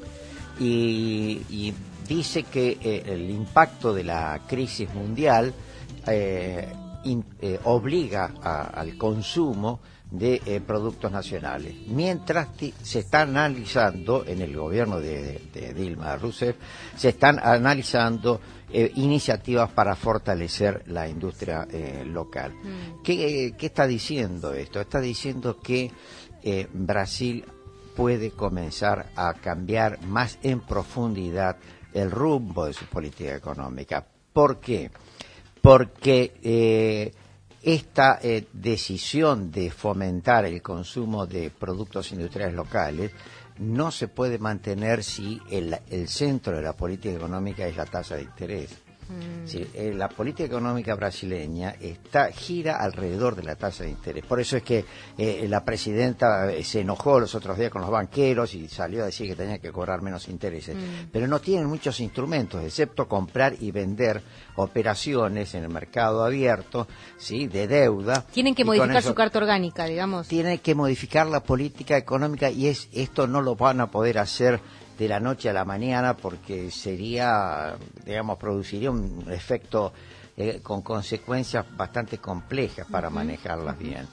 Y, y dice que eh, el impacto de la crisis mundial eh, in, eh, obliga a, al consumo de eh, productos nacionales. Mientras t- se está analizando, en el gobierno de, de, de Dilma Rousseff, se están analizando eh, iniciativas para fortalecer la industria eh, local. Mm. ¿Qué, ¿Qué está diciendo esto? Está diciendo que eh, Brasil puede comenzar a cambiar más en profundidad el rumbo de su política económica. ¿Por qué? Porque eh, esta eh, decisión de fomentar el consumo de productos industriales locales no se puede mantener si el, el centro de la política económica es la tasa de interés. Mm. Sí, eh, la política económica brasileña está gira alrededor de la tasa de interés. Por eso es que eh, la presidenta eh, se enojó los otros días con los banqueros y salió a decir que tenían que cobrar menos intereses. Mm. Pero no tienen muchos instrumentos, excepto comprar y vender operaciones en el mercado abierto, sí, de deuda. Tienen que modificar su carta orgánica, digamos. Tienen que modificar la política económica y es esto no lo van a poder hacer de la noche a la mañana porque sería, digamos, produciría un efecto eh, con consecuencias bastante complejas para uh-huh. manejarlas uh-huh. bien.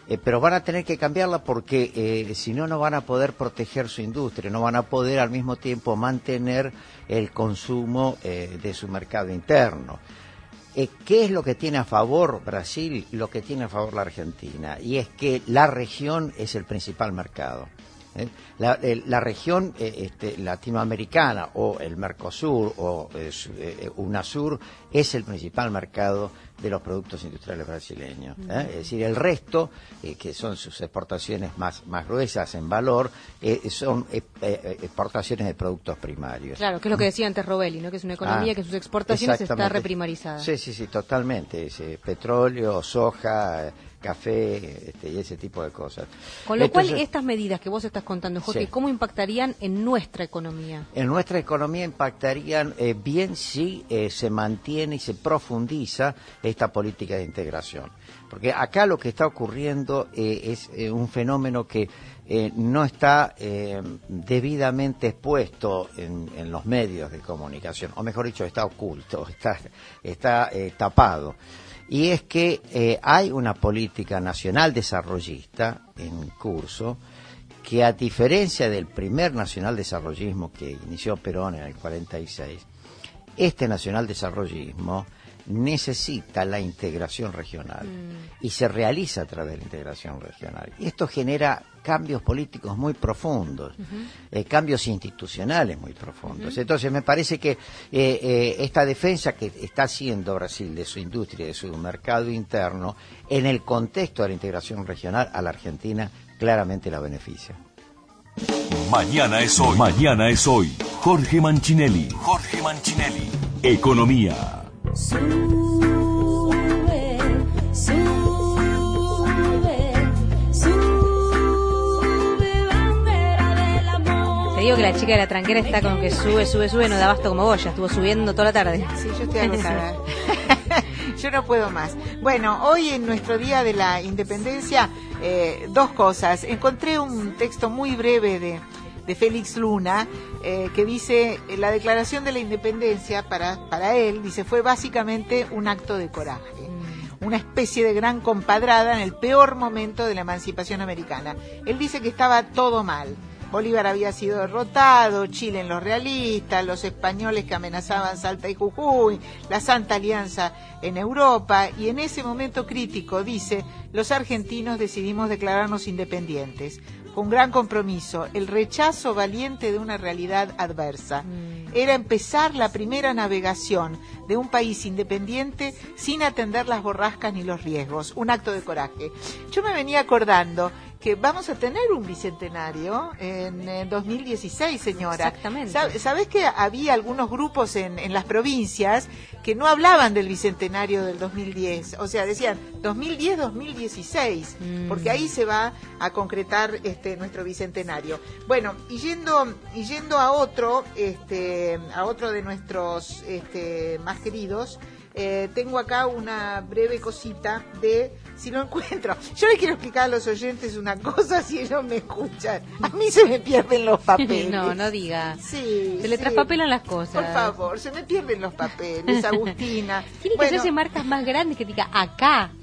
Eh, pero van a tener que cambiarla porque eh, si no, no van a poder proteger su industria, no van a poder al mismo tiempo mantener el consumo eh, de su mercado interno. Eh, ¿Qué es lo que tiene a favor Brasil y lo que tiene a favor la Argentina? Y es que la región es el principal mercado. ¿eh? La, eh, la región eh, este, latinoamericana o el Mercosur o eh, eh, UNASUR es el principal mercado de los productos industriales brasileños. ¿eh? Es decir, el resto, eh, que son sus exportaciones más, más gruesas en valor, eh, son eh, eh, exportaciones de productos primarios. Claro, que es lo que decía antes Robelli, ¿no? Que es una economía Ah, que sus exportaciones está reprimarizada. Sí, sí, sí, totalmente. Es, eh, petróleo, soja, eh, café este, y ese tipo de cosas. Con lo Entonces, cual, estas medidas que vos estás contando, Jorge, Sí. ¿cómo impactarían en nuestra economía? En nuestra economía impactarían eh, bien si eh, se mantiene y se profundiza esta política de integración. Porque acá lo que está ocurriendo eh, es eh, un fenómeno que eh, no está eh, debidamente expuesto en, en los medios de comunicación, o mejor dicho, está oculto, está, está eh, tapado. Y es que eh, hay una política nacional desarrollista en curso que, a diferencia del primer nacional desarrollismo que inició Perón en el cuarenta y seis, este nacional desarrollismo necesita la integración regional mm. y se realiza a través de la integración regional. Y esto genera cambios políticos muy profundos, uh-huh. eh, cambios institucionales muy profundos. Uh-huh. Entonces me parece que eh, eh, esta defensa que está haciendo Brasil de su industria, de su mercado interno, en el contexto de la integración regional a la Argentina, claramente la beneficia. Mañana es hoy. Mañana es hoy. Jorge Manchinelli. Jorge Manchinelli. Economía. Sube, sube, sube, bandera del amor. Te digo que la chica de la tranquera está con que sube, sube, sube, no da abasto como vos, ya estuvo subiendo toda la tarde. Sí, yo estoy agotada. Yo no puedo más. Bueno, hoy en nuestro Día de la Independencia, eh, dos cosas. Encontré un texto muy breve de, de Félix Luna, eh, que dice, eh, la declaración de la independencia, para, para él, dice, fue básicamente un acto de coraje. Mm. Una especie de gran compadrada en el peor momento de la emancipación americana. Él dice que estaba todo mal. Bolívar había sido derrotado, Chile en los realistas, los españoles que amenazaban Salta y Jujuy, la Santa Alianza en Europa, y en ese momento crítico, dice, los argentinos decidimos declararnos independientes. Fue un gran compromiso, el rechazo valiente de una realidad adversa. Era empezar la primera navegación de un país independiente sin atender las borrascas ni los riesgos, un acto de coraje. Yo me venía acordando que vamos a tener un bicentenario en, en dos mil dieciséis, señora. Exactamente. ¿Sab- ¿Sabés que había algunos grupos en, en las provincias que no hablaban del bicentenario del dos mil diez? O sea, decían dos mil diez dos mil dieciséis, mm. porque ahí se va a concretar este nuestro bicentenario. Bueno, y yendo y yendo a otro, este a otro de nuestros este más queridos, eh, tengo acá una breve cosita de, si lo encuentro, yo le quiero explicar a los oyentes una cosa si ellos me escuchan. A mí se me pierden los papeles. No, no diga. Sí, se le sí. traspapelan las cosas. Por favor, se me pierden los papeles, Agustina. Tiene que bueno, hacerse marcas más grandes que diga acá.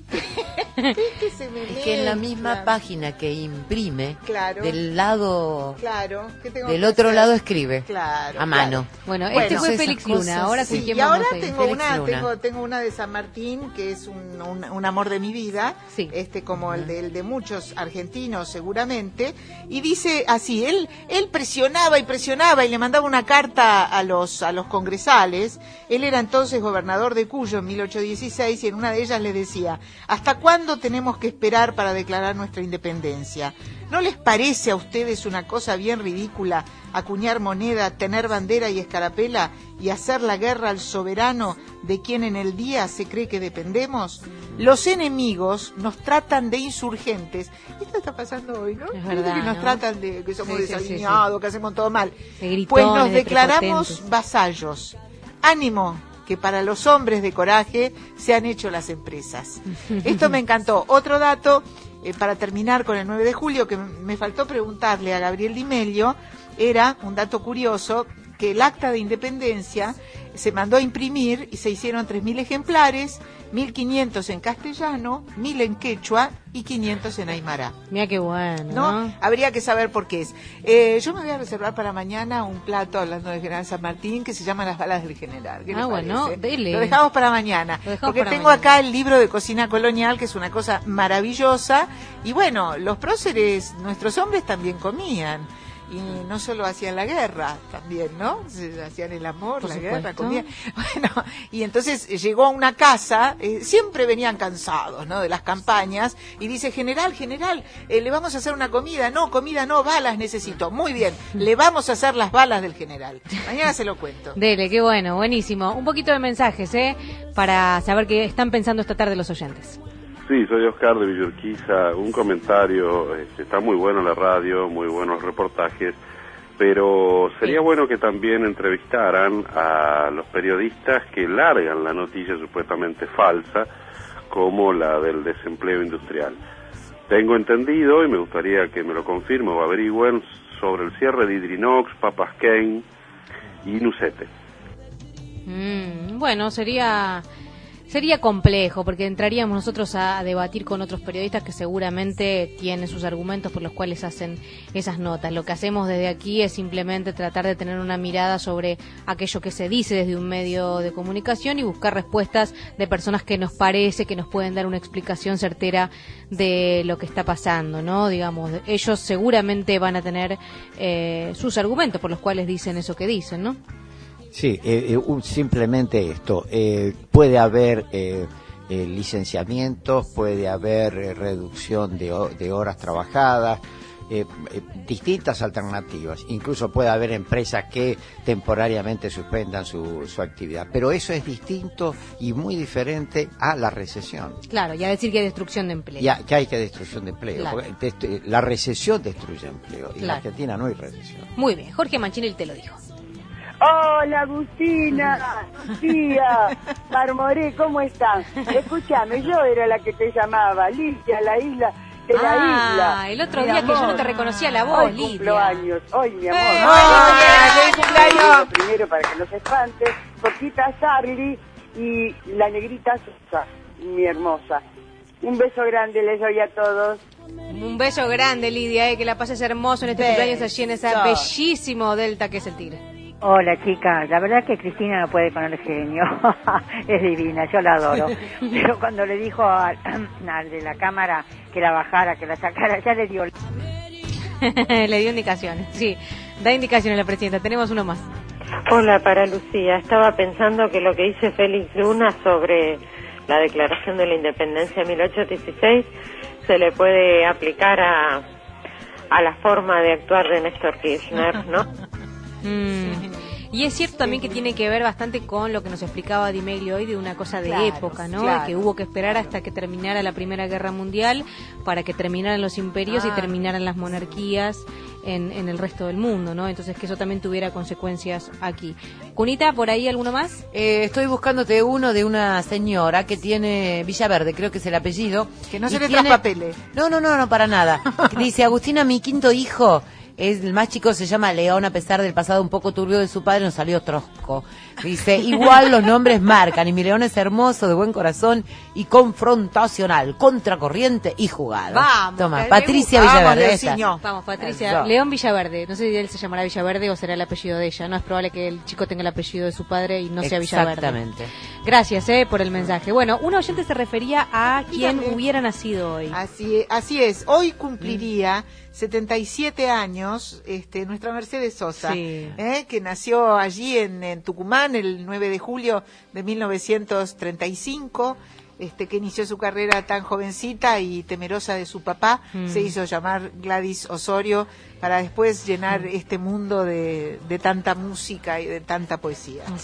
que se me Es que en la mezcla. misma página que imprime, Claro. del lado, Claro, ¿qué tengo del que otro hacer? lado escribe, Claro, a mano. Bueno, Bueno, este fue esas Félix cosas, Luna. Ahora Sí, con quién y ahora vamos a ir. tengo Félix una, Luna. tengo, tengo una de San Martín, que es un, un, un amor de mi vida, Sí. este como el de, el de muchos argentinos seguramente, y dice así, él, él presionaba y presionaba y le mandaba una carta a los, a los congresales. Él era entonces gobernador de Cuyo en mil ochocientos dieciséis, y en una de ellas le decía, ¿hasta cuándo tenemos que esperar para declarar nuestra independencia? ¿No les parece a ustedes una cosa bien ridícula acuñar moneda, tener bandera y escarapela y hacer la guerra al soberano de quien en el día se cree que dependemos? Los enemigos nos tratan de insurgentes. Esto está pasando hoy, ¿no? Es verdad, Que nos ¿no? tratan de que somos Sí, sí, desalineados, sí, sí. que hacemos todo mal. De gritones, Pues nos de declaramos prepotentes. vasallos. Ánimo, que para los hombres de coraje se han hecho las empresas. Esto me encantó. Otro dato, eh, para terminar con el nueve de julio, que me faltó preguntarle a Gabriel Di Meglio, era un dato curioso, que el acta de independencia se mandó a imprimir y se hicieron tres mil ejemplares, mil quinientos en castellano, mil en quechua y quinientos en aymara. Mira qué bueno, ¿no? ¿no? Habría que saber por qué es. Eh, yo me voy a reservar para mañana un plato, hablando del General San Martín, que se llama Las balas del General. ¿Qué Ah, les bueno, parece? dele. Lo dejamos para mañana. Lo dejamos Porque para tengo mañana. acá el libro de cocina colonial, que es una cosa maravillosa. Y bueno, los próceres, nuestros hombres también comían. Y no solo hacían la guerra, también, ¿no? Se hacían el amor, Por la supuesto. guerra, comían. Bueno, y entonces eh, llegó a una casa, eh, siempre venían cansados, ¿no? De las campañas, y dice, general, general, eh, le vamos a hacer una comida. No, comida no, balas necesito. Muy bien, le vamos a hacer las balas del general. Mañana se lo cuento. Dele, qué bueno, buenísimo. Un poquito de mensajes, ¿eh? Para saber qué están pensando esta tarde los oyentes. Sí, soy Oscar de Villurquiza. Un comentario, este, está muy bueno la radio, muy buenos reportajes, pero sería bueno que también entrevistaran a los periodistas que largan la noticia supuestamente falsa, como la del desempleo industrial. Tengo entendido, y me gustaría que me lo confirmen o averigüen, sobre el cierre de Hidrinox, Papas Kane y Nucete. Mm, bueno, sería... Sería complejo, porque entraríamos nosotros a debatir con otros periodistas que seguramente tienen sus argumentos por los cuales hacen esas notas. Lo que hacemos desde aquí es simplemente tratar de tener una mirada sobre aquello que se dice desde un medio de comunicación y buscar respuestas de personas que nos parece que nos pueden dar una explicación certera de lo que está pasando, ¿no? Digamos, ellos seguramente van a tener eh, sus argumentos por los cuales dicen eso que dicen, ¿no? Sí, eh, eh, un- simplemente esto. Eh, puede haber eh, eh, licenciamientos, puede haber eh, reducción de, ho- de horas trabajadas, eh, eh, distintas alternativas. Incluso puede haber empresas que temporariamente suspendan su, su actividad. Pero eso es distinto y muy diferente a la recesión. Claro, ya decir que hay destrucción de empleo. Ya que hay que destrucción de empleo. Claro. Porque dest- la recesión destruye empleo. Y en Claro. Argentina no hay recesión. Muy bien, Jorge Manchinelli te lo dijo. Hola Agustina, Lucía, Marmoré, ¿cómo están? Escúchame, yo era la que te llamaba, Lidia, la isla de la Ah, isla. el otro Mi día que yo amor. no te reconocía la voz, Hoy Lidia. cumplo años, hoy mi amor. ¡Eh, Ay, feliz cumpleaños! Primero para que no se espanten, Coquita Charlie y la negrita Sosa, mi hermosa. Un beso grande les doy a todos. Un beso grande, Lidia, eh, que la pases hermoso en este Beso. cumpleaños allí en ese bellísimo delta que es el Tigre. Hola chicas, la verdad que Cristina no puede con el genio, es divina, yo la adoro, pero cuando le dijo al, al de la cámara que la bajara, que la sacara, ya le dio... Le dio indicaciones, sí, da indicaciones la presidenta. Tenemos uno más. Hola, para Lucía. Estaba pensando que lo que dice Félix Luna sobre la declaración de la independencia de mil ochocientos dieciséis se le puede aplicar a, a la forma de actuar de Néstor Kirchner, ¿no? Mm. Y es cierto también que tiene que ver bastante con lo que nos explicaba Di Meglio hoy de una cosa de Claro, época, ¿no? claro. Que hubo que esperar hasta que terminara la Primera Guerra Mundial para que terminaran los imperios Ah. y terminaran las monarquías en, en el resto del mundo, ¿no? Entonces que eso también tuviera consecuencias aquí. Cunita, ¿por ahí alguno más? Eh, estoy buscándote uno de una señora que tiene Villaverde, creo que es el apellido. Que no se y le tiene- traspapele. No, no, no, no, para nada. Dice, Agustina, mi quinto hijo, es el más chico, se llama León, a pesar del pasado un poco turbio de su padre, nos salió trosco. Dice, igual los nombres marcan, y mi León es hermoso, de buen corazón y confrontacional, contracorriente y jugado. Vamos. Toma, me Patricia gusta. Villaverde. Vamos, esa. Leoncino. Vamos, Patricia. Eso. León Villaverde. No sé si él se llamará Villaverde o será el apellido de ella. No es probable que el chico tenga el apellido de su padre y no sea Villaverde. Exactamente. Gracias, eh, por el mensaje. Bueno, un oyente se refería a quien Dígame. hubiera nacido hoy. Así, así es. Hoy cumpliría setenta y siete años este, nuestra Mercedes Sosa, Sí. ¿eh? que nació allí en, en Tucumán el nueve de julio de mil novecientos treinta y cinco, este, que inició su carrera tan jovencita y temerosa de su papá. Mm. Se hizo llamar Gladys Osorio para después llenar este mundo de, de tanta música y de tanta poesía.